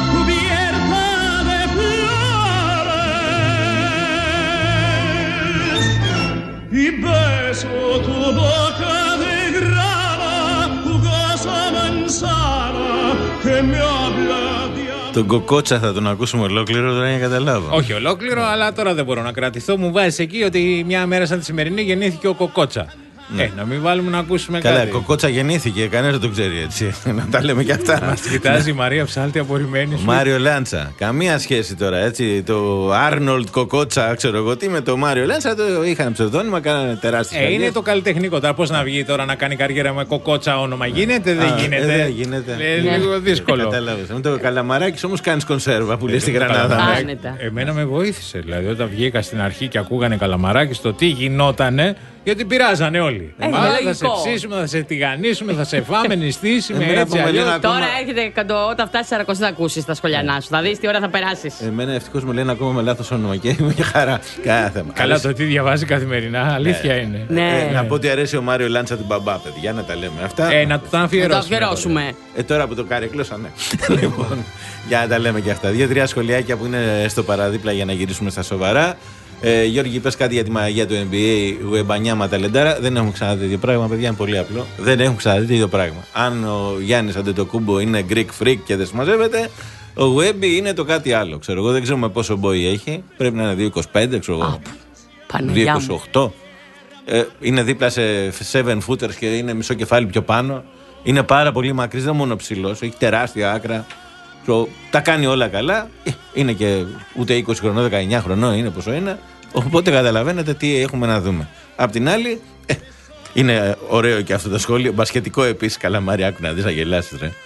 y beso tu boca de grana, jugosa manzana que me habla de... Τον Κοκότσα θα τον ακούσουμε ολόκληρο τώρα για να καταλάβω. Όχι ολόκληρο, αλλά τώρα δεν μπορώ να κρατηθώ. Μου βάζεις εκεί ότι μια μέρα σαν τη σημερινή γεννήθηκε ο Κοκότσα. Ναι. Ε, να μην βάλουμε να ακούσουμε Καλά, κάτι. Κοκότσα γεννήθηκε, κανένα δεν το ξέρει έτσι. Να τα λέμε και αυτά. Μας κοιτάζει η Μαρία Ψάλτη απορριμμένη. Ο Μάριο Λάντσα. Καμία σχέση τώρα έτσι. Το Άρνολτ Κοκότσα, ξέρω εγώ τι, με το Μάριο Λάντσα το είχαν ψευδόνυμα, κάνανε τεράστιες. Ε, είναι το καλλιτεχνικό. Τώρα πώς να βγει τώρα να κάνει καριέρα με Κοκότσα όνομα. Γίνεται, δεν γίνεται. Δεν γίνεται. Είναι λίγο δύσκολο. Κατάλαβες. Με το Καλαμαράκης όμως κάνεις κονσέρβα που λέει στη Γρανάδα. Εμένα με βοήθησε. Δηλαδή όταν βγήκα στην αρχή και ακούγανε Καλαμαράκης το τι γινότανε. Γιατί πειράζανε όλοι. Ε, θα σε ψήσουμε, θα σε τηγανίσουμε, θα σε φάμε, νηστίσουμε. Έτσι, αλλιώς. Τώρα έρχεται όταν φτάσει Σαρακοστή θα ακούσει τα σχολιανά σου. Θα δει τι ώρα θα περάσει. Εμένα ευτυχώς μου λένε ακόμα με λάθος όνομα και είμαι και χαρά. Κάθε Καλά, το τι διαβάζει καθημερινά, αλήθεια ναι. είναι. Ναι. Ε, να πω ότι αρέσει ο Μάριο Λάντσα την μπαμπά, παιδιά, να τα λέμε αυτά. Ε, να το αφιερώσουμε. αφιερώσουμε. Ε, τώρα που το καρεκλώσα, ναι. Λοιπόν, για να τα λέμε και αυτά. Δύο-τρία σχολιάκια που είναι στο παραδίπλα για να γυρίσουμε στα σοβαρά. Ε, Γιώργη, πες κάτι για τη μαγεία του N B A, Ουεμπανιάμα Ταλεντάρα. Δεν έχουν ξαναδεί τέτοιο πράγμα, παιδιά, είναι πολύ απλό. Δεν έχουν ξαναδεί τέτοιο πράγμα. Αν ο Γιάννης Αντετοκούμπο είναι Greek freak και δεν συμμαζεύεται, ο Ουέμπι είναι το κάτι άλλο. Ξέρω εγώ, δεν ξέρουμε πόσο μπόι έχει. Πρέπει να είναι δύο είκοσι πέντε, ξέρω εγώ. δύο είκοσι οκτώ. Ε, είναι δίπλα σε seven footers και είναι μισό κεφάλι πιο πάνω. Είναι πάρα πολύ μακρύς, δεν μόνο ψηλός, έχει τεράστια άκρα. Τα κάνει όλα καλά. Είναι και ούτε είκοσι χρονών, δεκαεννιά χρονών είναι πόσο είναι. Οπότε καταλαβαίνετε τι έχουμε να δούμε. Απ' την άλλη, ε, είναι ωραίο και αυτό το σχόλιο. Μπασκετικό επίσης. Καλά, Μάρια, άκου να δεις, να γελάσεις, ρε.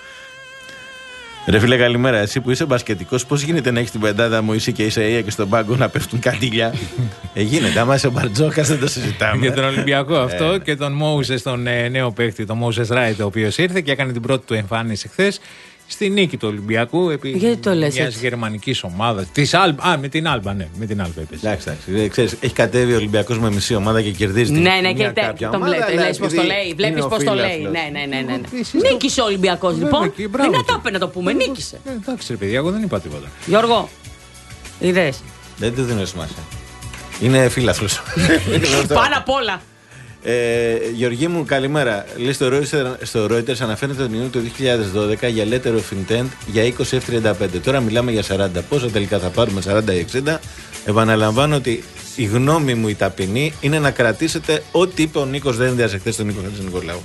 Ρε φίλε, καλημέρα. Εσύ που είσαι μπασκετικός, πώς γίνεται να έχεις την πεντάδα Μωυσή και Ισαΐα και στον πάγκο να πέφτουν καντήλια? ε, γίνεται. Άμα είσαι Μπαρτζόκας, δεν το συζητάμε. Για τον Ολυμπιακό αυτό ε, και τον Μόουσες, τον ε, νέο παίκτη, τον Μόουσες Ράιτ, ο οποίος ήρθε και έκανε την πρώτη του εμφάνιση χθες. Στη νίκη του Ολυμπιακού επί μια γερμανική ομάδα. Α, με την Άλμπα, ναι, με την Άλμπα έπαιζε. Εντάξει, εντάξει. Ξέρεις, έχει κατέβει ο Ολυμπιακός με μισή ομάδα και κερδίζει την ναι, ναι, μια και κάποια τον ομάδα. Βλέπει πώς το λέει. Βλέπεις πώς το λέει. Ναι, ναι, ναι, ναι. Νίκησε ο Ολυμπιακός λοιπόν. Είναι τάπε να το πούμε. Νίκησε. Εντάξει, ρε παιδιά, εγώ δεν είπα τίποτα. Γιώργο, είδες? Δεν του δίνω σημασία. Είναι φίλαθλος. Πάνω απ' όλα. Ε, Γεωργή μου, καλημέρα. Λέει στο Reuters, στο Reuters αναφέρεται τον Ιούνιο του δύο χιλιάδες δώδεκα για letter of intent για είκοσι εφ τριάντα πέντε. Τώρα μιλάμε για σαράντα. Πόσα τελικά θα πάρουμε, σαράντα ή εξήντα? Επαναλαμβάνω ότι η γνώμη μου η ταπεινή είναι να κρατήσετε ό,τι είπε ο Νίκος Δένδιας εχθές στον Νίκο Χατζηνικολάου.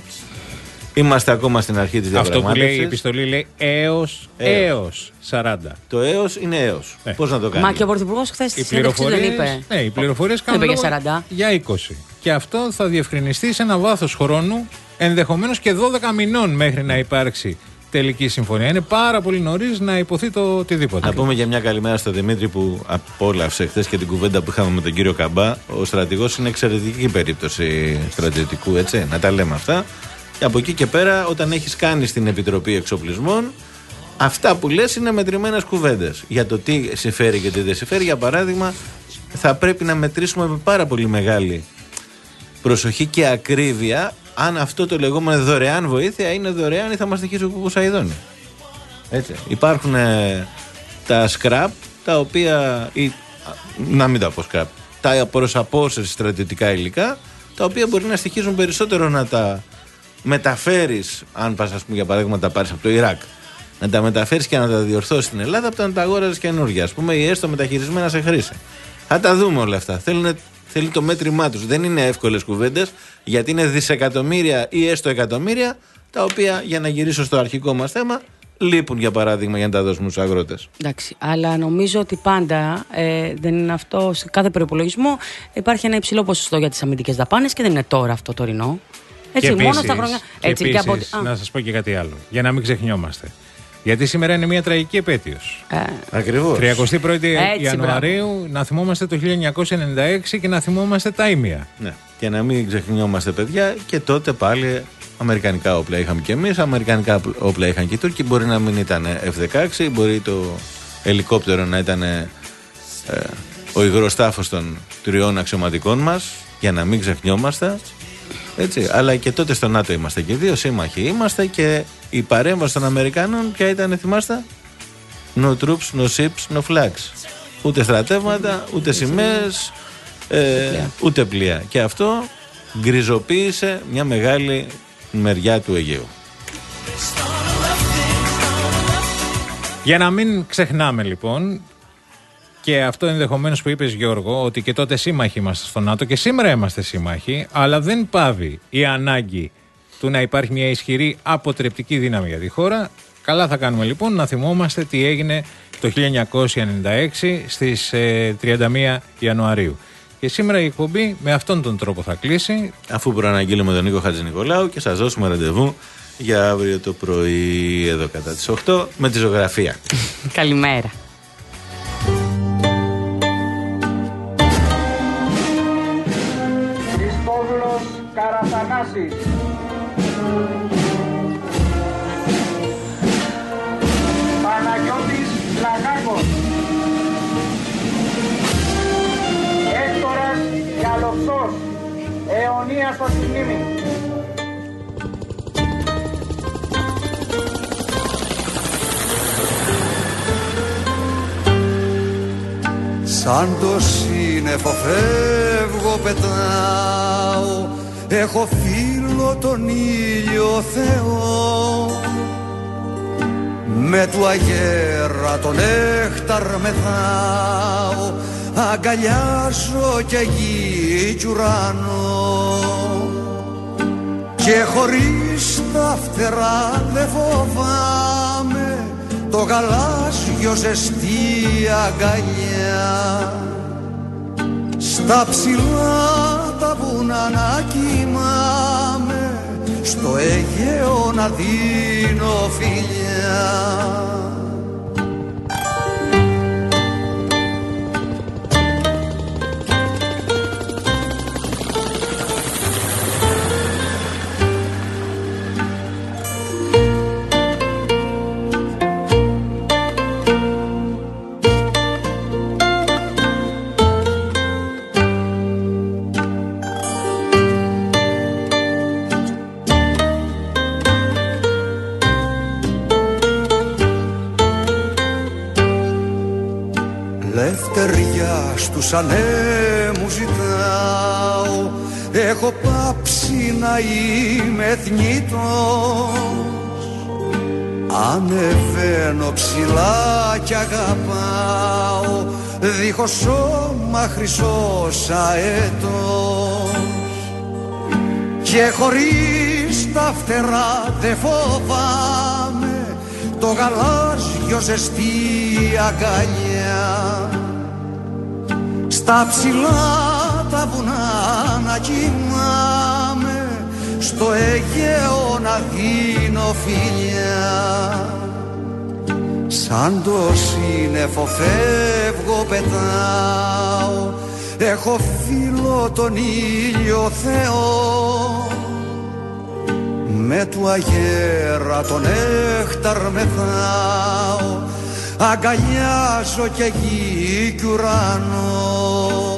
Είμαστε ακόμα στην αρχή της διαπραγμάτευσης. Αυτό που λέει η επιστολή λέει έως, έως σαράντα. Το έως είναι έως. Ε. Πώς να το κάνει? Μα και ο Πρωθυπουργός χθες στις συνέντευξης δεν είπε. Ναι, οι πληροφορίες κάνουν για σαράντα. Για είκοσι. Και αυτό θα διευκρινιστεί σε ένα βάθος χρόνου, ενδεχομένως και δώδεκα μηνών μέχρι να υπάρξει τελική συμφωνία. Είναι πάρα πολύ νωρίς να υποθεί το οτιδήποτε. Να πούμε για μια καλημέρα στον Δημήτρη που απόλαυσε χθες και την κουβέντα που είχαμε με τον κύριο Καμπά. Ο στρατηγός είναι εξαιρετική περίπτωση στρατιωτικού, έτσι. Να τα λέμε αυτά. Και από εκεί και πέρα, όταν έχεις κάνει στην Επιτροπή Εξοπλισμών, αυτά που λες είναι μετρημένες κουβέντες. Για το τι συμφέρει και τι δεν συμφέρει, για παράδειγμα, θα πρέπει να μετρήσουμε με πάρα πολύ μεγάλη προσοχή και ακρίβεια αν αυτό το λεγόμενο δωρεάν βοήθεια είναι δωρεάν ή θα μας τυχίσει ο Ποσαϊδόνη. Έτσι. Υπάρχουν ε, τα σκραπ, τα οποία, ή, να μην τα πω σκραπ, τα προς απόσυρση στρατιωτικά υλικά, τα οποία μπορεί να στοιχίζουν περισσότερο να τα μεταφέρεις, αν πας, ας πούμε, για παράδειγμα, τα πάρεις από το Ιράκ, να τα μεταφέρεις και να τα διορθώσεις στην Ελλάδα, από το να τα αγόραζες καινούργια, ας πούμε, ή έστω μεταχειρισμένα σε χρήση. Θα τα δούμε όλα αυτά. Θέλουν, θέλει το μέτρημά τους. Δεν είναι εύκολες κουβέντες, γιατί είναι δισεκατομμύρια ή έστω εκατομμύρια, τα οποία, για να γυρίσω στο αρχικό μας θέμα, λείπουν, για παράδειγμα, για να τα δώσουμε στους αγρότες. Εντάξει, αλλά νομίζω ότι πάντα ε, δεν είναι αυτό. Σε κάθε προϋπολογισμό υπάρχει ένα υψηλό ποσοστό για τις αμυντικές δαπάνες και δεν είναι τώρα αυτό το τωρινό. Έτσι, και μόνο επίσης, στα χρόνια. Έτσι, και και από... να σας πω και κάτι άλλο, για να μην ξεχνιόμαστε. Γιατί σήμερα είναι μια τραγική επέτειος. Ε. Ακριβώς. τριαντάπρώτη πρώτη Έτσι, Ιανουαρίου, μπράβο. να θυμόμαστε το χίλια εννιακόσια ενενήντα έξι και να θυμόμαστε τα ήμια. Ναι. Και να μην ξεχνιόμαστε, παιδιά, και τότε πάλι αμερικανικά όπλα είχαμε κι εμείς, αμερικανικά όπλα είχαν και οι Τούρκοι. Μπορεί να μην ήταν εφ δεκαέξι, μπορεί το ελικόπτερο να ήταν ε, ο υγροστάφος των τριών αξιωματικών μας, για να μην ξεχνιόμαστε. Έτσι, αλλά και τότε στο ΝΑΤΟ είμαστε και δύο σύμμαχοι είμαστε, και η παρέμβαση των Αμερικάνων ποια ήταν, θυμάστε? No troops, no ships, no flags. Ούτε στρατεύματα, ούτε σημαίες, ε, ούτε πλοία. Και αυτό γκριζοποίησε μια μεγάλη μεριά του Αιγαίου. Για να μην ξεχνάμε λοιπόν, Και αυτό ενδεχομένως που είπες, Γιώργο, ότι και τότε σύμμαχοι είμαστε στο ΝΑΤΟ και σήμερα είμαστε σύμμαχοι, αλλά δεν πάβει η ανάγκη του να υπάρχει μια ισχυρή αποτρεπτική δύναμη για τη χώρα. Καλά θα κάνουμε λοιπόν να θυμόμαστε τι έγινε το χίλια εννιακόσια ενενήντα έξι στις ε, τριάντα μία Ιανουαρίου. Και σήμερα η εκπομπή με αυτόν τον τρόπο θα κλείσει. Αφού προαναγγείλουμε τον Νίκο Χατζηνικολάου και σας δώσουμε ραντεβού για αύριο το πρωί εδώ κατά τις οκτώ με τη ζωγραφία. Καλημέρα. Χριστόβουλος Καραθανάσης. Παναγιώτης Λαγάκος. Έκτορας Γιαλοψός. Αιωνία στο μνήμη. Σαν το σύννεφο φεύγω πετάω, έχω φίλο τον ήλιο Θεό, με του αγέρα τον νέχταρ μεθάω, αγκαλιάζω και γη κι ουρανό, και χωρίς τα φτερά δε φοβάμαι το γαλάζιο ζεστή αγκαλιά. Στα ψηλά τα βουνά να κοιμάμαι, στο Αιγαίο να δίνω φιλιά. Λευτεριά στους ανέμους ζητάω, έχω πάψει να είμαι θνητός, ανεβαίνω ψηλά κι αγαπάω, δίχως σώμα χρυσός αετός, και χωρίς τα φτερά δε φοβάμαι το γαλάζιο ζεστή αγκαλιά. Στα ψηλά τα βουνά να κοιμάμαι, στο Αιγαίο να δίνω φιλιά. Σαν το σύννεφο φεύγω πετάω, έχω φίλο τον ήλιο Θεό, με του αγέρα τον νέχταρ μεθάω, αγκαλιάζω και γη κι ουρανό.